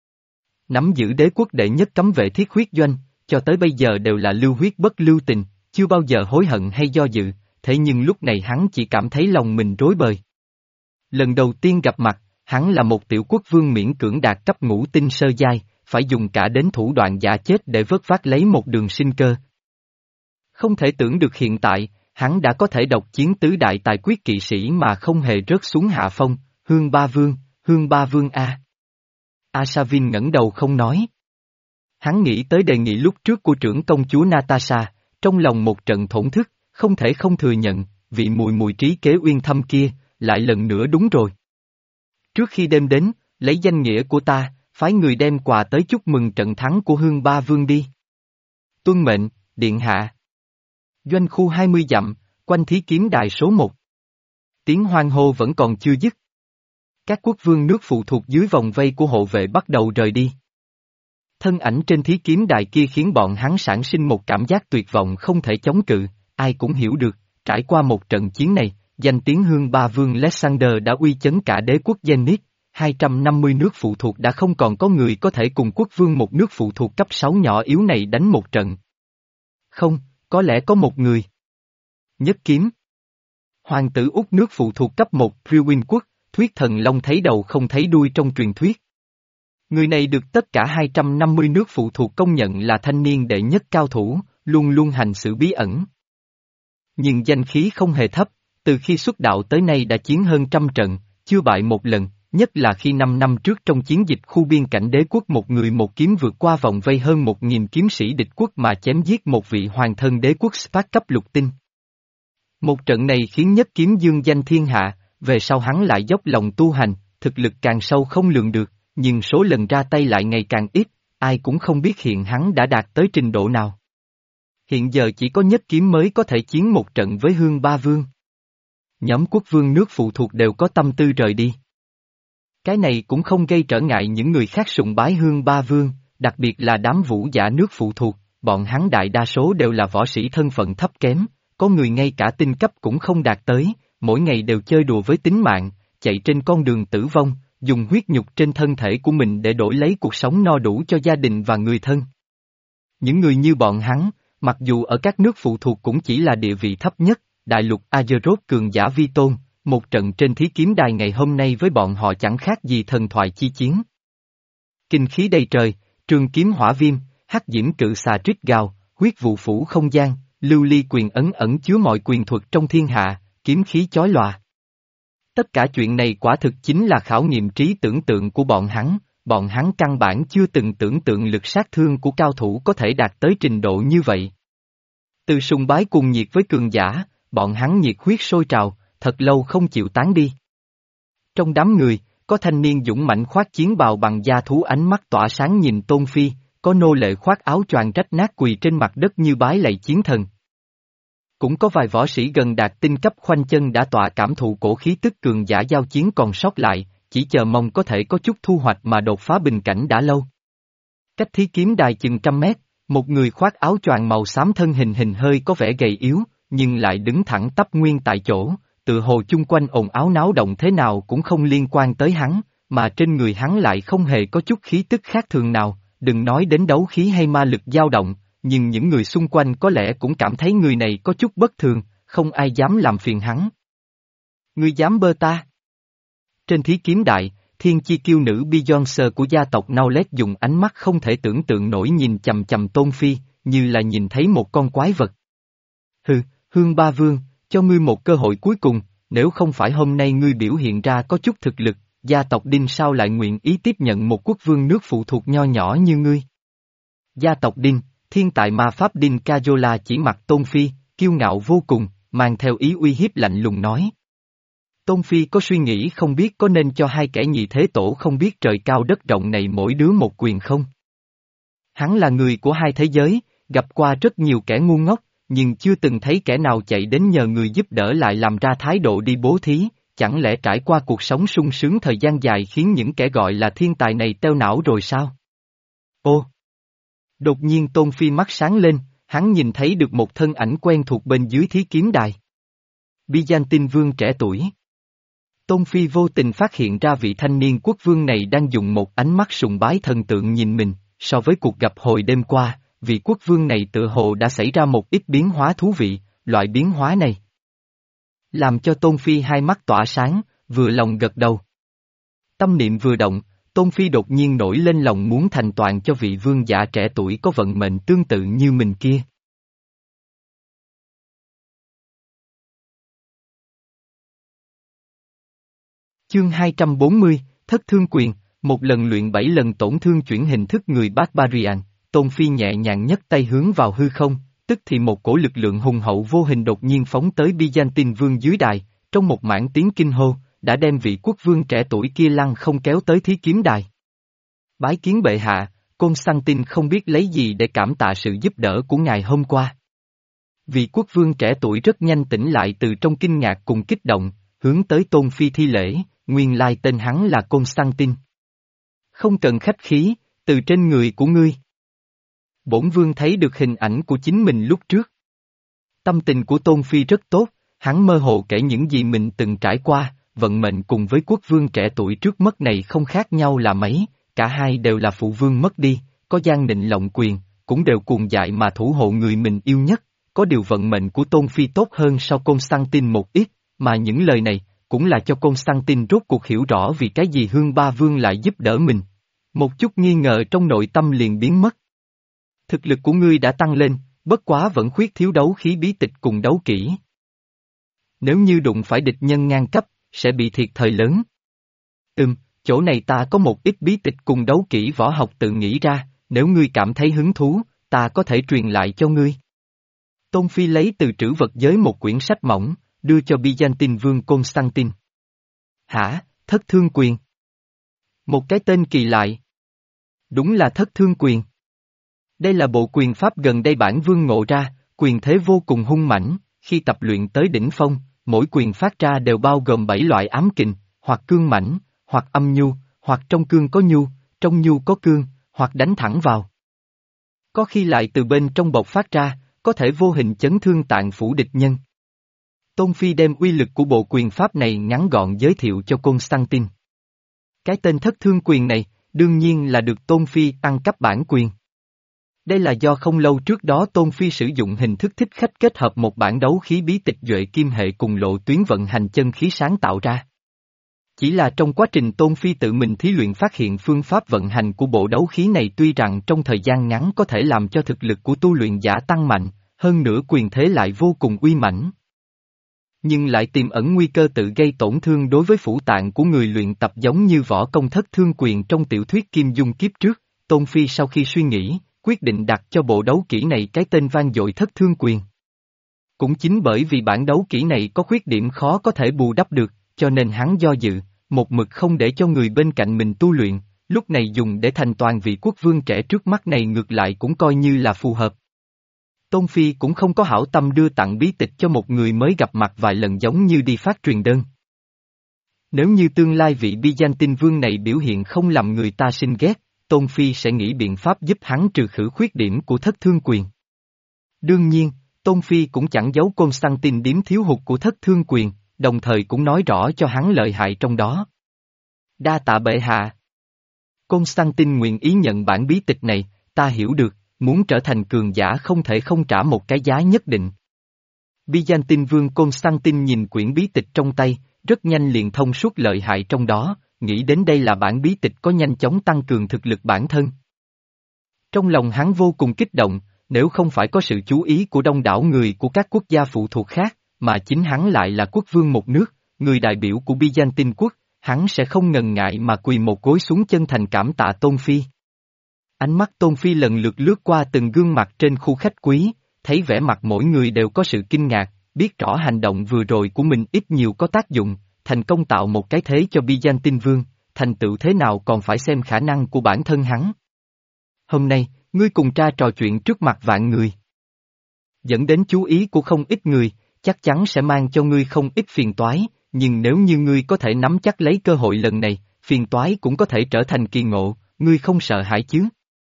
Nắm giữ đế quốc đệ nhất cấm vệ thiết huyết doanh, cho tới bây giờ đều là lưu huyết bất lưu tình, chưa bao giờ hối hận hay do dự, thế nhưng lúc này hắn chỉ cảm thấy lòng mình rối bời. Lần đầu tiên gặp mặt, hắn là một tiểu quốc vương miễn cưỡng đạt cấp ngũ tinh sơ giai, phải dùng cả đến thủ đoạn giả chết để vớt vát lấy một đường sinh cơ. Không thể tưởng được hiện tại, hắn đã có thể độc chiến tứ đại tài quyết kỵ sĩ mà không hề rớt xuống hạ phong, Hương Ba Vương, Hương Ba Vương A. Asavin ngẩng đầu không nói. Hắn nghĩ tới đề nghị lúc trước của trưởng công chúa Natasha, trong lòng một trận thổn thức, không thể không thừa nhận, vị mùi mùi trí kế uyên thâm kia, lại lần nữa đúng rồi. Trước khi đêm đến, lấy danh nghĩa của ta, phái người đem quà tới chúc mừng trận thắng của Hương Ba Vương đi. Tuân mệnh, điện hạ. Doanh khu hai mươi dặm, quanh thí kiếm đài số một. Tiếng hoan hô vẫn còn chưa dứt. Các quốc vương nước phụ thuộc dưới vòng vây của hộ vệ bắt đầu rời đi. Thân ảnh trên thí kiếm đài kia khiến bọn hắn sản sinh một cảm giác tuyệt vọng không thể chống cự, ai cũng hiểu được, trải qua một trận chiến này, danh tiếng Hương Ba Vương Alexander đã uy chấn cả đế quốc Zenith, hai trăm năm mươi nước phụ thuộc đã không còn có người có thể cùng quốc vương một nước phụ thuộc cấp sáu nhỏ yếu này đánh một trận. Không, có lẽ có một người. Nhất kiếm. Hoàng tử Úc nước phụ thuộc cấp một Priwin quốc, thuyết thần long thấy đầu không thấy đuôi trong truyền thuyết. Người này được tất cả hai trăm năm mươi nước phụ thuộc công nhận là thanh niên đệ nhất cao thủ, luôn luôn hành sự bí ẩn. Nhưng danh khí không hề thấp, từ khi xuất đạo tới nay đã chiến hơn trăm trận, chưa bại một lần, nhất là khi năm năm trước trong chiến dịch khu biên cảnh đế quốc một người một kiếm vượt qua vòng vây hơn một nghìn kiếm sĩ địch quốc mà chém giết một vị hoàng thân đế quốc Spark cấp lục tinh. Một trận này khiến Nhất Kiếm dương danh thiên hạ, về sau hắn lại dốc lòng tu hành, thực lực càng sâu không lường được, nhưng số lần ra tay lại ngày càng ít, ai cũng không biết hiện hắn đã đạt tới trình độ nào. Hiện giờ chỉ có Nhất Kiếm mới có thể chiến một trận với Hương Ba Vương. Nhóm quốc vương nước phụ thuộc đều có tâm tư rời đi. Cái này cũng không gây trở ngại những người khác sùng bái Hương Ba Vương, đặc biệt là đám vũ giả nước phụ thuộc, bọn hắn đại đa số đều là võ sĩ thân phận thấp kém, có người ngay cả tinh cấp cũng không đạt tới, mỗi ngày đều chơi đùa với tính mạng, chạy trên con đường tử vong, dùng huyết nhục trên thân thể của mình để đổi lấy cuộc sống no đủ cho gia đình và người thân. Những người như bọn hắn, mặc dù ở các nước phụ thuộc cũng chỉ là địa vị thấp nhất, đại lục Azeroth cường giả vi tôn, một trận trên thí kiếm đài ngày hôm nay với bọn họ chẳng khác gì thần thoại chi chiến. Kinh khí đầy trời, trường kiếm hỏa viêm, hắc diễm cự xà rít gào, huyết vụ phủ không gian, lưu ly quyền ấn ẩn chứa mọi quyền thuật trong thiên hạ, kiếm khí chói lòa. Tất cả chuyện này quả thực chính là khảo nghiệm trí tưởng tượng của bọn hắn, bọn hắn căn bản chưa từng tưởng tượng lực sát thương của cao thủ có thể đạt tới trình độ như vậy. Từ sùng bái cùng nhiệt với cường giả, bọn hắn nhiệt huyết sôi trào, thật lâu không chịu tán đi. Trong đám người, có thanh niên dũng mãnh khoác chiến bào bằng da thú ánh mắt tỏa sáng nhìn Tôn Phi, có nô lệ khoác áo choàng rách nát quỳ trên mặt đất như bái lạy chiến thần. Cũng có vài võ sĩ gần đạt tinh cấp khoanh chân đã tọa cảm thụ cổ khí tức cường giả giao chiến còn sót lại, chỉ chờ mong có thể có chút thu hoạch mà đột phá bình cảnh đã lâu. Cách thí kiếm đài chừng trăm mét, một người khoác áo choàng màu xám thân hình hình hơi có vẻ gầy yếu, nhưng lại đứng thẳng tắp nguyên tại chỗ, tự hồ chung quanh ồn áo náo động thế nào cũng không liên quan tới hắn, mà trên người hắn lại không hề có chút khí tức khác thường nào, đừng nói đến đấu khí hay ma lực dao động, nhưng những người xung quanh có lẽ cũng cảm thấy người này có chút bất thường, không ai dám làm phiền hắn. Ngươi dám bơ ta? Trên thí kiếm đại, thiên chi kiêu nữ Beyoncé của gia tộc Naulet dùng ánh mắt không thể tưởng tượng nổi nhìn chầm chầm Tôn Phi, như là nhìn thấy một con quái vật. Hừ, Hương Ba Vương, cho ngươi một cơ hội cuối cùng, nếu không phải hôm nay ngươi biểu hiện ra có chút thực lực, gia tộc Đinh sao lại nguyện ý tiếp nhận một quốc vương nước phụ thuộc nho nhỏ như ngươi. Gia tộc Đinh, thiên tài ma pháp Đinh Cajola chỉ mặt Tôn Phi, kiêu ngạo vô cùng, mang theo ý uy hiếp lạnh lùng nói. Tôn Phi có suy nghĩ không biết có nên cho hai kẻ nhị thế tổ không biết trời cao đất rộng này mỗi đứa một quyền không? Hắn là người của hai thế giới, gặp qua rất nhiều kẻ ngu ngốc, nhưng chưa từng thấy kẻ nào chạy đến nhờ người giúp đỡ lại làm ra thái độ đi bố thí, chẳng lẽ trải qua cuộc sống sung sướng thời gian dài khiến những kẻ gọi là thiên tài này teo não rồi sao? Ô! Đột nhiên Tôn Phi mắt sáng lên, hắn nhìn thấy được một thân ảnh quen thuộc bên dưới thí kiếm đài. Byzantine vương trẻ tuổi. Tôn Phi vô tình phát hiện ra vị thanh niên quốc vương này đang dùng một ánh mắt sùng bái thần tượng nhìn mình, so với cuộc gặp hồi đêm qua, vị quốc vương này tự hồ đã xảy ra một ít biến hóa thú vị, loại biến hóa này làm cho Tôn Phi hai mắt tỏa sáng, vừa lòng gật đầu. Tâm niệm vừa động, Tôn Phi đột nhiên nổi lên lòng muốn thành toàn cho vị vương giả trẻ tuổi có vận mệnh tương tự như mình kia. Chương hai trăm bốn mươi, Thất Thương Quyền, một lần luyện bảy lần tổn thương chuyển hình thức người Barbarian, Tôn Phi nhẹ nhàng nhấc tay hướng vào hư không, tức thì một cổ lực lượng hùng hậu vô hình đột nhiên phóng tới Byzantine vương dưới đài, trong một mảng tiếng kinh hô, đã đem vị quốc vương trẻ tuổi kia lăng không kéo tới thí kiếm đài. Bái kiến bệ hạ, Constantine không biết lấy gì để cảm tạ sự giúp đỡ của ngài hôm qua. Vị quốc vương trẻ tuổi rất nhanh tỉnh lại từ trong kinh ngạc cùng kích động, hướng tới Tôn Phi thi lễ, nguyên lai tên hắn là Constantine. Không cần khách khí, từ trên người của ngươi. Bổn vương thấy được hình ảnh của chính mình lúc trước. Tâm tình của Tôn Phi rất tốt, hắn mơ hồ kể những gì mình từng trải qua, vận mệnh cùng với quốc vương trẻ tuổi trước mất này không khác nhau là mấy, cả hai đều là phụ vương mất đi, có gian định lộng quyền, cũng đều cuồng dại mà thủ hộ người mình yêu nhất, có điều vận mệnh của Tôn Phi tốt hơn so Constantine một ít, mà những lời này, cũng là cho Constantine rốt cuộc hiểu rõ vì cái gì Hương Ba Vương lại giúp đỡ mình. Một chút nghi ngờ trong nội tâm liền biến mất. Thực lực của ngươi đã tăng lên, bất quá vẫn khuyết thiếu đấu khí bí tịch cùng đấu kỹ. Nếu như đụng phải địch nhân ngang cấp, sẽ bị thiệt thời lớn. Ừm, chỗ này ta có một ít bí tịch cùng đấu kỹ võ học tự nghĩ ra, nếu ngươi cảm thấy hứng thú, ta có thể truyền lại cho ngươi. Tôn Phi lấy từ trữ vật giới một quyển sách mỏng, đưa cho Byzantine vương Constantine. Hả, thất thương quyền? Một cái tên kỳ lại. Đúng là thất thương quyền. Đây là bộ quyền pháp gần đây bản vương ngộ ra, quyền thế vô cùng hung mãnh, khi tập luyện tới đỉnh phong, mỗi quyền phát ra đều bao gồm bảy loại ám kình, hoặc cương mãnh, hoặc âm nhu, hoặc trong cương có nhu, trong nhu có cương, hoặc đánh thẳng vào. Có khi lại từ bên trong bộc phát ra, có thể vô hình chấn thương tạng phủ địch nhân. Tôn Phi đem uy lực của bộ quyền pháp này ngắn gọn giới thiệu cho Constantine. Cái tên thất thương quyền này, đương nhiên là được Tôn Phi ăn cắp bản quyền. Đây là do không lâu trước đó Tôn Phi sử dụng hình thức thích khách kết hợp một bản đấu khí bí tịch Duệ Kim Hệ cùng lộ tuyến vận hành chân khí sáng tạo ra. Chỉ là trong quá trình Tôn Phi tự mình thí luyện phát hiện phương pháp vận hành của bộ đấu khí này tuy rằng trong thời gian ngắn có thể làm cho thực lực của tu luyện giả tăng mạnh, hơn nữa quyền thế lại vô cùng uy mãnh. Nhưng lại tiềm ẩn nguy cơ tự gây tổn thương đối với phủ tạng của người luyện tập giống như võ công thất thương quyền trong tiểu thuyết Kim Dung kiếp trước, Tôn Phi sau khi suy nghĩ, quyết định đặt cho bộ đấu kỹ này cái tên vang dội thất thương quyền. Cũng chính bởi vì bản đấu kỹ này có khuyết điểm khó có thể bù đắp được, cho nên hắn do dự, một mực không để cho người bên cạnh mình tu luyện, lúc này dùng để thành toàn vị quốc vương trẻ trước mắt này ngược lại cũng coi như là phù hợp. Tôn Phi cũng không có hảo tâm đưa tặng bí tịch cho một người mới gặp mặt vài lần giống như đi phát truyền đơn. Nếu như tương lai vị Byzantine vương này biểu hiện không làm người ta sinh ghét, Tôn Phi sẽ nghĩ biện pháp giúp hắn trừ khử khuyết điểm của thất thương quyền. Đương nhiên, Tôn Phi cũng chẳng giấu Constantine điểm thiếu hụt của thất thương quyền, đồng thời cũng nói rõ cho hắn lợi hại trong đó. Đa tạ bệ hạ. Constantine nguyện ý nhận bản bí tịch này, ta hiểu được, muốn trở thành cường giả không thể không trả một cái giá nhất định. Byzantine vương Constantine nhìn quyển bí tịch trong tay, rất nhanh liền thông suốt lợi hại trong đó, nghĩ đến đây là bản bí tịch có nhanh chóng tăng cường thực lực bản thân. Trong lòng hắn vô cùng kích động, nếu không phải có sự chú ý của đông đảo người của các quốc gia phụ thuộc khác, mà chính hắn lại là quốc vương một nước, người đại biểu của Byzantine quốc, hắn sẽ không ngần ngại mà quỳ một gối xuống chân thành cảm tạ Tôn Phi. Ánh mắt Tôn Phi lần lượt lướt qua từng gương mặt trên khu khách quý, thấy vẻ mặt mỗi người đều có sự kinh ngạc, biết rõ hành động vừa rồi của mình ít nhiều có tác dụng, thành công tạo một cái thế cho Byzantine vương, thành tựu thế nào còn phải xem khả năng của bản thân hắn. Hôm nay, ngươi cùng tra trò chuyện trước mặt vạn người, dẫn đến chú ý của không ít người, chắc chắn sẽ mang cho ngươi không ít phiền toái, nhưng nếu như ngươi có thể nắm chắc lấy cơ hội lần này, phiền toái cũng có thể trở thành kỳ ngộ, ngươi không sợ hãi chứ?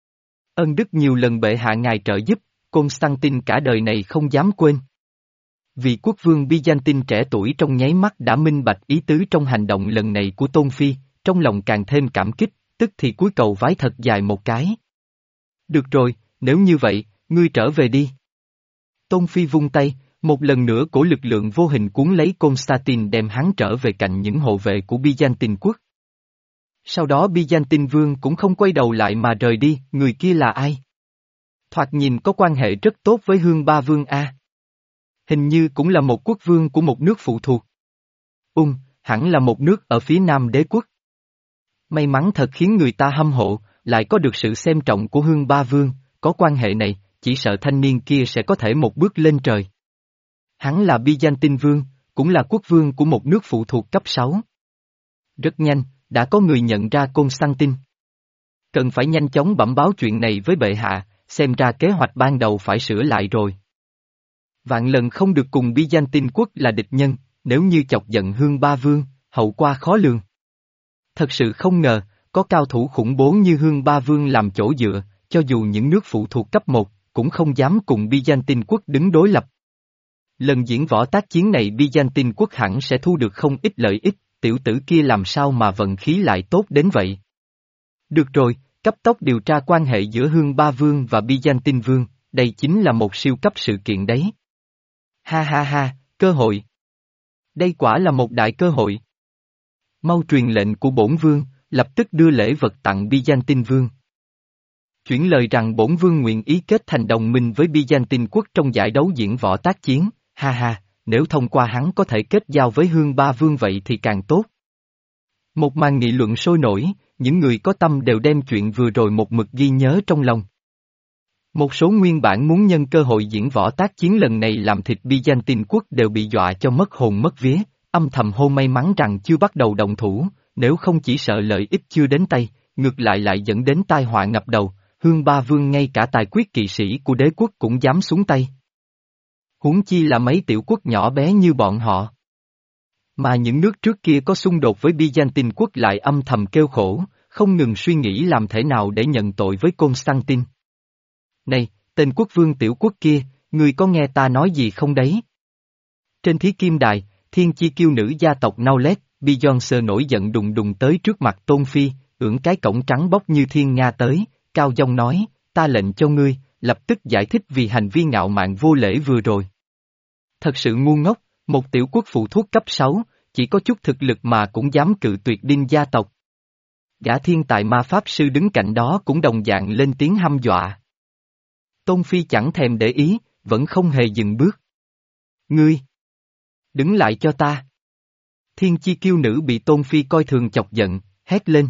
Ân đức nhiều lần bệ hạ ngài trợ giúp, Constantine cả đời này không dám quên. Vị quốc vương Byzantine trẻ tuổi trong nháy mắt đã minh bạch ý tứ trong hành động lần này của Tôn Phi, trong lòng càng thêm cảm kích, tức thì cúi cầu vái thật dài một cái. Được rồi, nếu như vậy, ngươi trở về đi. Tôn Phi vung tay, một lần nữa cổ lực lượng vô hình cuốn lấy Constantine đem hắn trở về cạnh những hộ vệ của Byzantine quốc. Sau đó Byzantine vương cũng không quay đầu lại mà rời đi, người kia là ai? Thoạt nhìn có quan hệ rất tốt với Hương Ba Vương A. Hình như cũng là một quốc vương của một nước phụ thuộc. Ung, hẳn là một nước ở phía nam đế quốc. May mắn thật khiến người ta hâm mộ, lại có được sự xem trọng của Hương Ba Vương, có quan hệ này, chỉ sợ thanh niên kia sẽ có thể một bước lên trời. Hắn là Byzantine vương, cũng là quốc vương của một nước phụ thuộc cấp sáu. Rất nhanh, đã có người nhận ra Constantine. Cần phải nhanh chóng bẩm báo chuyện này với bệ hạ, xem ra kế hoạch ban đầu phải sửa lại rồi. Vạn lần không được cùng Byzantine quốc là địch nhân, nếu như chọc giận Hương Ba Vương, hậu quả khó lường. Thật sự không ngờ, có cao thủ khủng bố như Hương Ba Vương làm chỗ dựa, cho dù những nước phụ thuộc cấp một, cũng không dám cùng Byzantine quốc đứng đối lập. Lần diễn võ tác chiến này Byzantine quốc hẳn sẽ thu được không ít lợi ích, tiểu tử kia làm sao mà vận khí lại tốt đến vậy. Được rồi, cấp tốc điều tra quan hệ giữa Hương Ba Vương và Byzantine Vương, đây chính là một siêu cấp sự kiện đấy. Ha ha ha, cơ hội. Đây quả là một đại cơ hội. Mau truyền lệnh của bổn vương, lập tức đưa lễ vật tặng Byzantine Vương. Chuyển lời rằng bổn vương nguyện ý kết thành đồng minh với Byzantine quốc trong giải đấu diễn võ tác chiến, ha ha, nếu thông qua hắn có thể kết giao với Hương Ba Vương vậy thì càng tốt. Một màn nghị luận sôi nổi, những người có tâm đều đem chuyện vừa rồi một mực ghi nhớ trong lòng. Một số nguyên bản muốn nhân cơ hội diễn võ tác chiến lần này làm thịt Byzantine quốc đều bị dọa cho mất hồn mất vía, âm thầm hô may mắn rằng chưa bắt đầu động thủ, nếu không chỉ sợ lợi ích chưa đến tay, ngược lại lại dẫn đến tai họa ngập đầu, Hương Ba Vương ngay cả tài quyết kỵ sĩ của đế quốc cũng dám xuống tay. Huống chi là mấy tiểu quốc nhỏ bé như bọn họ. Mà những nước trước kia có xung đột với Byzantine quốc lại âm thầm kêu khổ, không ngừng suy nghĩ làm thế nào để nhận tội với Constantine. Này, tên quốc vương tiểu quốc kia, ngươi có nghe ta nói gì không đấy? Trên thí kim đài, thiên chi kiêu nữ gia tộc Naulet, Beyoncé nổi giận đùng đùng tới trước mặt Tôn Phi, ưỡn cái cổng trắng bóc như thiên nga tới, cao giọng nói, ta lệnh cho ngươi, lập tức giải thích vì hành vi ngạo mạn vô lễ vừa rồi. Thật sự ngu ngốc, một tiểu quốc phụ thuốc cấp sáu, chỉ có chút thực lực mà cũng dám cự tuyệt đinh gia tộc. Gã thiên tài ma pháp sư đứng cạnh đó cũng đồng dạng lên tiếng hăm dọa. Tôn Phi chẳng thèm để ý, vẫn không hề dừng bước. Ngươi! Đứng lại cho ta! Thiên chi kiêu nữ bị Tôn Phi coi thường chọc giận, hét lên.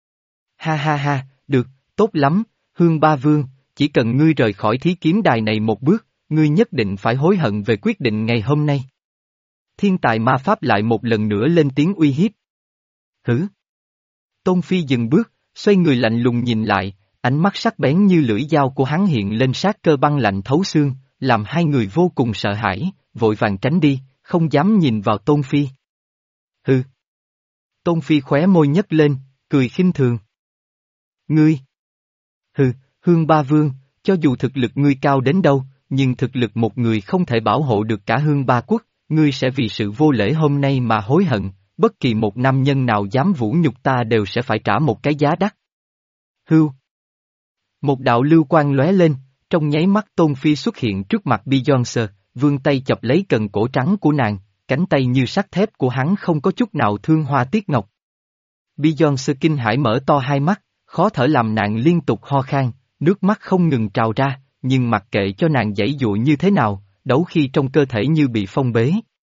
Ha ha ha, được, tốt lắm, Hương Ba Vương, chỉ cần ngươi rời khỏi thí kiếm đài này một bước, ngươi nhất định phải hối hận về quyết định ngày hôm nay. Thiên tài ma pháp lại một lần nữa lên tiếng uy hiếp. Hử? Tôn Phi dừng bước, xoay người lạnh lùng nhìn lại, ánh mắt sắc bén như lưỡi dao của hắn hiện lên sát cơ băng lạnh thấu xương, làm hai người vô cùng sợ hãi, vội vàng tránh đi, không dám nhìn vào Tôn Phi. Hừ. Tôn Phi khóe môi nhấc lên, cười khinh thường. Ngươi. Hừ, Hương Ba Vương, cho dù thực lực ngươi cao đến đâu, nhưng thực lực một người không thể bảo hộ được cả Hương Ba Quốc, ngươi sẽ vì sự vô lễ hôm nay mà hối hận, bất kỳ một nam nhân nào dám vũ nhục ta đều sẽ phải trả một cái giá đắt. Hưu. Một đạo lưu quang lóe lên, trong nháy mắt Tôn Phi xuất hiện trước mặt Beyoncé, vươn tay chọc lấy cần cổ trắng của nàng, cánh tay như sắt thép của hắn không có chút nào thương hoa tiết ngọc. Beyoncé kinh hãi mở to hai mắt, khó thở làm nàng liên tục ho khan, nước mắt không ngừng trào ra, nhưng mặc kệ cho nàng giãy dụa như thế nào, đấu khí trong cơ thể như bị phong bế.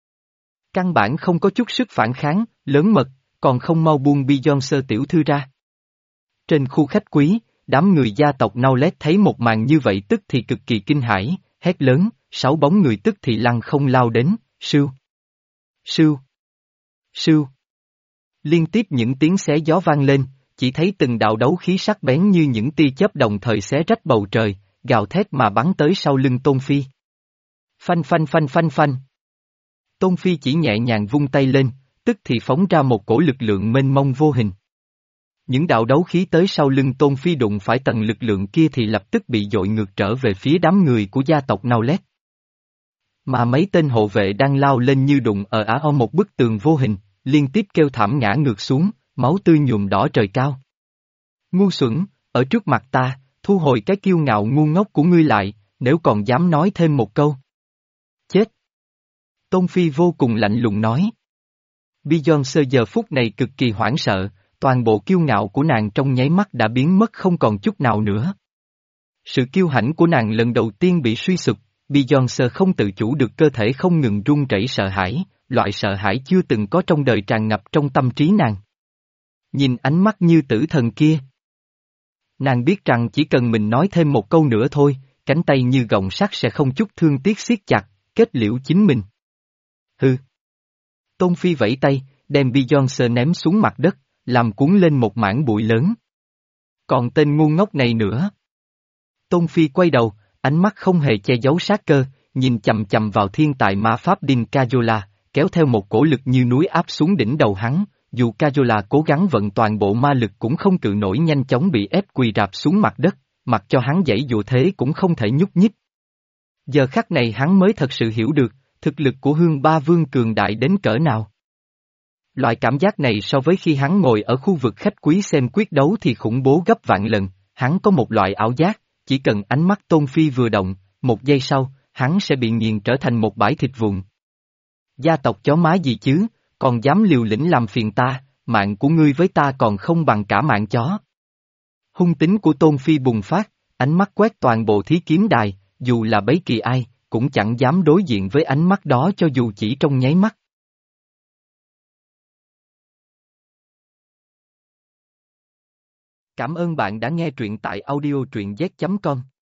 Căn bản không có chút sức phản kháng, lớn mật, còn không mau buông Beyoncé tiểu thư ra. Trên khu khách quý, đám người gia tộc Naulet thấy một màn như vậy tức thì cực kỳ kinh hãi, hét lớn, sáu bóng người tức thì lăng không lao đến, sưu, sưu, sưu. Liên tiếp những tiếng xé gió vang lên, chỉ thấy từng đạo đấu khí sắc bén như những tia chớp đồng thời xé rách bầu trời, gào thét mà bắn tới sau lưng Tôn Phi. Phanh phanh phanh phanh phanh. Tôn Phi chỉ nhẹ nhàng vung tay lên, tức thì phóng ra một cổ lực lượng mênh mông vô hình. Những đạo đấu khí tới sau lưng Tôn Phi đụng phải tầng lực lượng kia thì lập tức bị dội ngược trở về phía đám người của gia tộc Naulet. Mà mấy tên hộ vệ đang lao lên như đụng ở ả o một bức tường vô hình, liên tiếp kêu thảm ngã ngược xuống, máu tươi nhuộm đỏ trời cao. Ngu xuẩn, ở trước mặt ta, thu hồi cái kiêu ngạo ngu ngốc của ngươi lại, nếu còn dám nói thêm một câu. Chết! Tôn Phi vô cùng lạnh lùng nói. Beyoncé giờ phút này cực kỳ hoảng sợ, toàn bộ kiêu ngạo của nàng trong nháy mắt đã biến mất không còn chút nào nữa. Sự kiêu hãnh của nàng lần đầu tiên bị suy sụp, Beyoncé không tự chủ được cơ thể không ngừng run rẩy sợ hãi, loại sợ hãi chưa từng có trong đời tràn ngập trong tâm trí nàng. Nhìn ánh mắt như tử thần kia. Nàng biết rằng chỉ cần mình nói thêm một câu nữa thôi, cánh tay như gọng sắt sẽ không chút thương tiếc siết chặt, kết liễu chính mình. Hừ. Tôn Phi vẫy tay, đem Beyoncé ném xuống mặt đất, làm cuốn lên một mảng bụi lớn. Còn tên ngu ngốc này nữa. Tôn Phi quay đầu, ánh mắt không hề che giấu sát cơ, nhìn chầm chầm vào thiên tài ma pháp Din Cayola, kéo theo một cổ lực như núi áp xuống đỉnh đầu hắn, dù Cayola cố gắng vận toàn bộ ma lực cũng không cự nổi nhanh chóng bị ép quỳ rạp xuống mặt đất, mặc cho hắn giãy dụa thế cũng không thể nhúc nhích. Giờ khắc này hắn mới thật sự hiểu được, thực lực của Hương Ba Vương cường đại đến cỡ nào. Loại cảm giác này so với khi hắn ngồi ở khu vực khách quý xem quyết đấu thì khủng bố gấp vạn lần, hắn có một loại ảo giác, chỉ cần ánh mắt Tôn Phi vừa động, một giây sau, hắn sẽ bị nghiền trở thành một bãi thịt vụn. Gia tộc chó má gì chứ, còn dám liều lĩnh làm phiền ta, mạng của ngươi với ta còn không bằng cả mạng chó. Hung tính của Tôn Phi bùng phát, ánh mắt quét toàn bộ thí kiếm đài, dù là bấy kỳ ai, cũng chẳng dám đối diện với ánh mắt đó cho dù chỉ trong nháy mắt. Cảm ơn bạn đã nghe truyện tại audio truyện z chấm com.